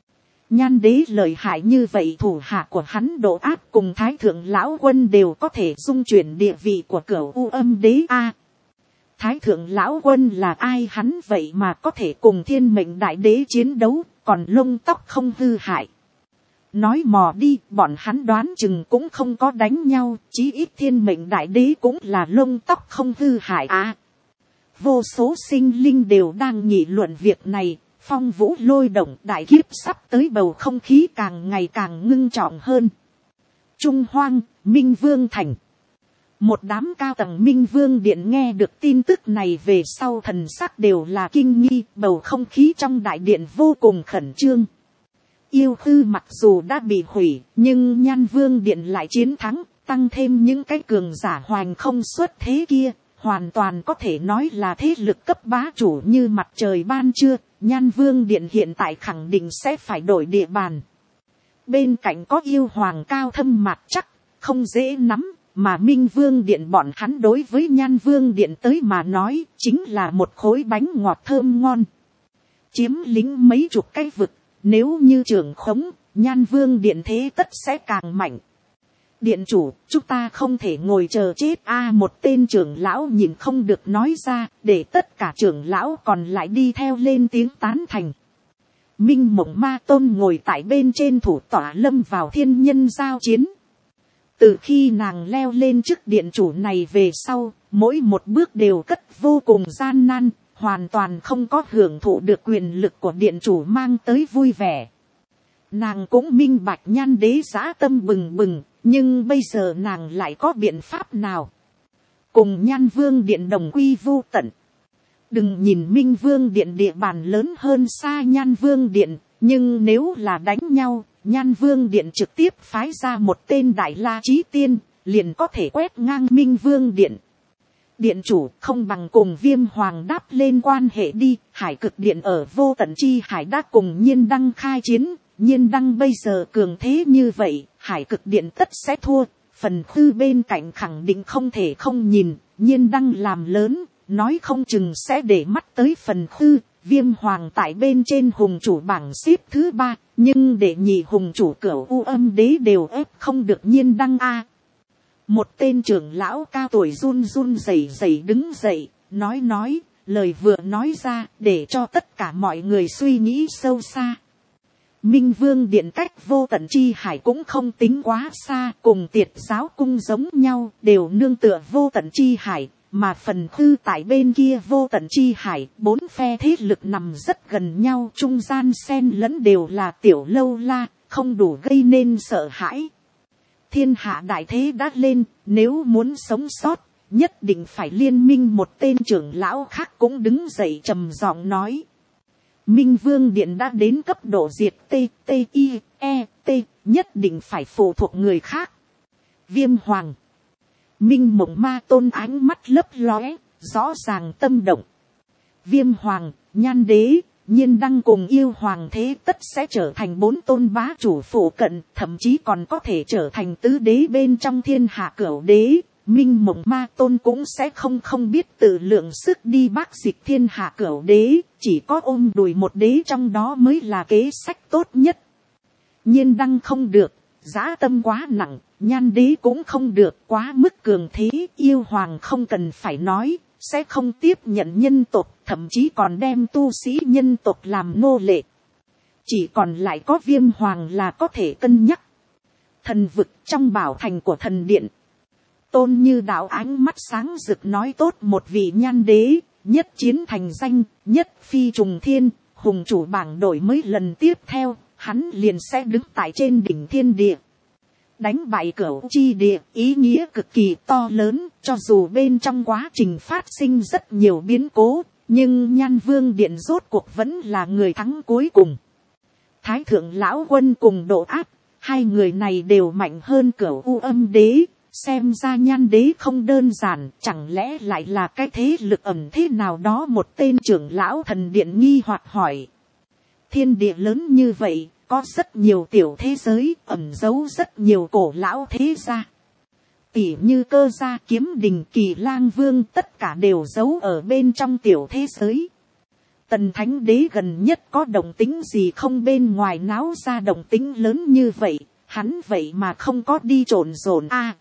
Nhan đế lợi hại như vậy, thủ hạ của hắn độ áp cùng Thái thượng lão quân đều có thể dung chuyển địa vị của Cửu U Âm Đế a. Thái thượng lão quân là ai, hắn vậy mà có thể cùng Thiên Mệnh Đại Đế chiến đấu, còn lông tóc không hư hại. Nói mò đi, bọn hắn đoán chừng cũng không có đánh nhau, chí ít Thiên Mệnh Đại Đế cũng là lông tóc không hư hại a. Vô số sinh linh đều đang nghị luận việc này. Phong vũ lôi động, đại kiếp sắp tới, bầu không khí càng ngày càng ngưng trọng hơn. Trung Hoang, Minh Vương thành. Một đám cao tầng Minh Vương điện nghe được tin tức này về sau thần sắc đều là kinh nghi, bầu không khí trong đại điện vô cùng khẩn trương. Yêu hư mặc dù đã bị hủy, nhưng Nhan Vương Điện lại chiến thắng, tăng thêm những cái cường giả hoành không xuất thế kia, hoàn toàn có thể nói là thế lực cấp bá chủ như mặt trời ban trưa. Nhan Vương Điện hiện tại khẳng định sẽ phải đổi địa bàn. Bên cạnh có yêu hoàng cao thâm mạc chắc, không dễ nắm, mà Minh Vương Điện bọn hắn đối với Nhan Vương Điện tới mà nói chính là một khối bánh ngọt thơm ngon. Chiếm lính mấy chục cái vực, nếu như trưởng khống, Nhan Vương Điện thế tất sẽ càng mạnh. Điện chủ, chúng ta không thể ngồi chờ chết một tên trưởng lão nhìn không được nói ra, để tất cả trưởng lão còn lại đi theo lên tiếng tán thành. Minh Mộng Ma Tôn ngồi tại bên trên thủ tọa lâm vào thiên nhân giao chiến. Từ khi nàng leo lên chức điện chủ này về sau, mỗi một bước đều cất vô cùng gian nan, hoàn toàn không có hưởng thụ được quyền lực của điện chủ mang tới vui vẻ. Nàng cũng minh bạch Nhan đế dã tâm bừng bừng, nhưng bây giờ nàng lại có biện pháp nào? Cùng Nhan Vương Điện đồng quy vô tận. Đừng nhìn Minh Vương Điện địa bàn lớn hơn xa Nhan Vương Điện, nhưng nếu là đánh nhau, Nhan Vương Điện trực tiếp phái ra một tên Đại La Chí Tiên, liền có thể quét ngang Minh Vương Điện. Điện chủ không bằng cùng Viêm Hoàng đáp lên quan hệ đi. Hải Cực Điện ở Vô Tận Chi Hải đã cùng Nhiên Đăng khai chiến. Nhiên Đăng bây giờ cường thế như vậy, Hải Cực Điện tất sẽ thua. Phần Khư bên cạnh khẳng định không thể không nhìn. Nhiên Đăng làm lớn, nói không chừng sẽ để mắt tới Phần Khư. Viêm Hoàng tại bên trên hùng chủ bảng xếp thứ 3, nhưng để nhị hùng chủ Cửu U Âm Đế đều ép không được Nhiên Đăng a. Một tên trưởng lão cao tuổi run run rẩy rẩy đứng dậy, nói, lời vừa nói ra để cho tất cả mọi người suy nghĩ sâu xa. Minh Vương Điện cách Vô Tận Chi Hải cũng không tính quá xa, cùng Tiệt Giáo Cung giống nhau, đều nương tựa Vô Tận Chi Hải, mà Phần Khư tại bên kia Vô Tận Chi Hải, 4 phe thế lực nằm rất gần nhau, trung gian xen lẫn đều là tiểu lâu la, không đủ gây nên sợ hãi. Thiên hạ đại thế đã lên, nếu muốn sống sót, nhất định phải liên minh. Một tên trưởng lão khác cũng đứng dậy trầm giọng nói. Minh Vương Điện đã đến cấp độ diệt T, nhất định phải phụ thuộc người khác. Viêm Hoàng. Minh Mộng Ma Tôn ánh mắt lấp lóe, rõ ràng tâm động. Viêm Hoàng, Nhan Đế, Nhiên Đăng cùng Yêu Hoàng thế tất sẽ trở thành 4 tôn bá chủ phụ cận, thậm chí còn có thể trở thành tứ đế bên trong thiên hạ Cửu Đế. Minh Mộng Ma Tôn cũng sẽ không biết tự lượng sức đi bác dịch thiên hạ Cửu Đế, chỉ có ôm đùi một đế trong đó mới là kế sách tốt nhất. Nhiên Đăng không được, dã tâm quá nặng, Nhan Đế cũng không được, quá mức cường thế. Yêu Hoàng không cần phải nói, sẽ không tiếp nhận nhân tộc, thậm chí còn đem tu sĩ nhân tộc làm nô lệ. Chỉ còn lại có Viêm Hoàng là có thể cân nhắc. Thần vực trong bảo thành của thần điện. Tôn Như Đạo ánh mắt sáng rực nói tốt, một vị Nhan Đế, nhất chiến thành danh, nhất phi trùng thiên, hùng chủ bảng đổi mới lần tiếp theo, hắn liền sẽ đứng tại trên đỉnh thiên địa. Đánh bại Cửu Chi Địa, ý nghĩa cực kỳ to lớn, cho dù bên trong quá trình phát sinh rất nhiều biến cố, nhưng Nhan Vương Điện rốt cuộc vẫn là người thắng cuối cùng. Thái Thượng Lão Quân cùng Độ Áp, hai người này đều mạnh hơn Cửu U Âm Đế, xem ra Nhan Đế không đơn giản, chẳng lẽ lại là cái thế lực ẩn thế nào đó? Một tên trưởng lão thần điện nghi hoặc hỏi. Thiên địa lớn như vậy, có rất nhiều tiểu thế giới, ẩn giấu rất nhiều cổ lão thế gia. Tỉ như Cơ Gia, Kiếm Đình, Kỳ Lang Vương, tất cả đều giấu ở bên trong tiểu thế giới. Tần Thánh Đế gần nhất có động tính gì không, bên ngoài náo ra động tính lớn như vậy, hắn vậy mà không có đi trộn rộn a.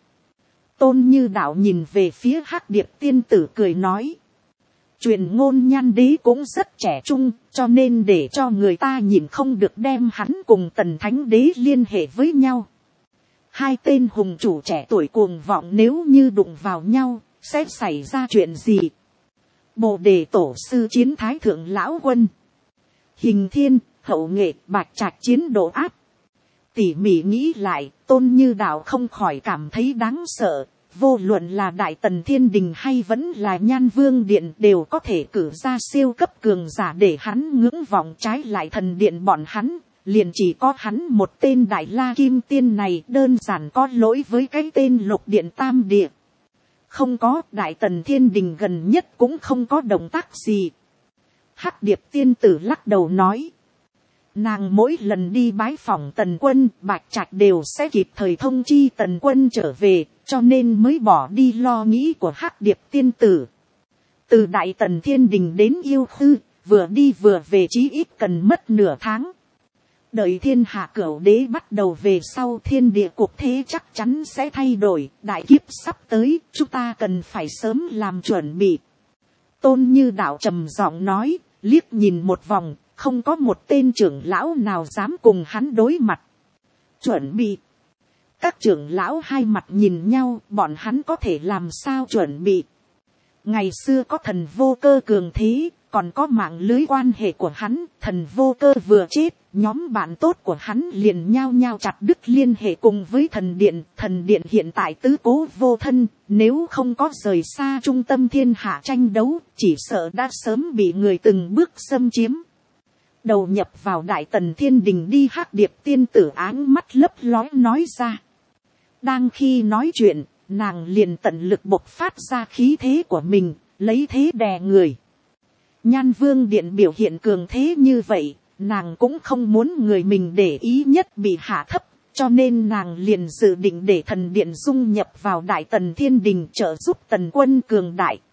Tôn Như Đạo nhìn về phía Hắc Điệp tiên tử cười nói. Truyền ngôn Nhan Đế cũng rất trẻ trung, cho nên để cho người ta nhìn không được đem hắn cùng Tần Thánh Đế liên hệ với nhau. Hai tên hùng chủ trẻ tuổi cuồng vọng nếu như đụng vào nhau, sẽ xảy ra chuyện gì? Bồ Đề Tổ Sư chiến Thái Thượng Lão Quân. Hình Thiên, Hậu Nghệ, Bạch Trạch chiến Độ Áp. Tỉ mỉ nghĩ lại, Tôn Như Đạo không khỏi cảm thấy đáng sợ. Vô luận là Đại Tần Thiên Đình hay vẫn là Nhan Vương Điện đều có thể cử ra siêu cấp cường giả để hắn ngưỡng vọng, trái lại thần điện bọn hắn liền chỉ có hắn một tên đại la kim tiên này, đơn giản có lỗi với cái tên lục điện tam địa. Không có, đại tần thiên đình gần nhất cũng không có động tác gì. Hắc điệp tiên tử lắc đầu nói. Nàng mỗi lần đi bái phỏng tần quân, Bạch Trạch đều sẽ kịp thời thông chi tần quân trở về, cho nên mới bỏ đi lo nghĩ của Hắc điệp tiên tử. Từ đại tần thiên đình đến yêu khư, vừa đi vừa về chí ít cần mất nửa tháng. Đợi thiên hạ cửu đế bắt đầu về sau, thiên địa cuộc thế chắc chắn sẽ thay đổi, đại kiếp sắp tới, chúng ta cần phải sớm làm chuẩn bị. Tôn Như Đạo trầm giọng nói, liếc nhìn một vòng, không có một tên trưởng lão nào dám cùng hắn đối mặt. Chuẩn bị. Các trưởng lão hai mặt nhìn nhau, bọn hắn có thể làm sao chuẩn bị. Ngày xưa có thần vô cơ cường thế, còn có mạng lưới quan hệ của hắn, thần vô cơ vừa chết, nhóm bạn tốt của hắn liền nhao nhao chặt đứt liên hệ cùng với thần điện hiện tại tứ cố vô thân, nếu không có rời xa trung tâm thiên hạ tranh đấu, chỉ sợ đã sớm bị người từng bước xâm chiếm. Đầu nhập vào đại tần thiên đình đi, Hắc điệp tiên tử áng mắt lấp lói nói ra. Đang khi nói chuyện, nàng liền tận lực bộc phát ra khí thế của mình, lấy thế đè người. Nhan Vương điện biểu hiện cường thế như vậy, nàng cũng không muốn người mình để ý nhất bị hạ thấp, cho nên nàng liền dự định để thần điện dung nhập vào đại tần thiên đình, trợ giúp tần quân cường đại.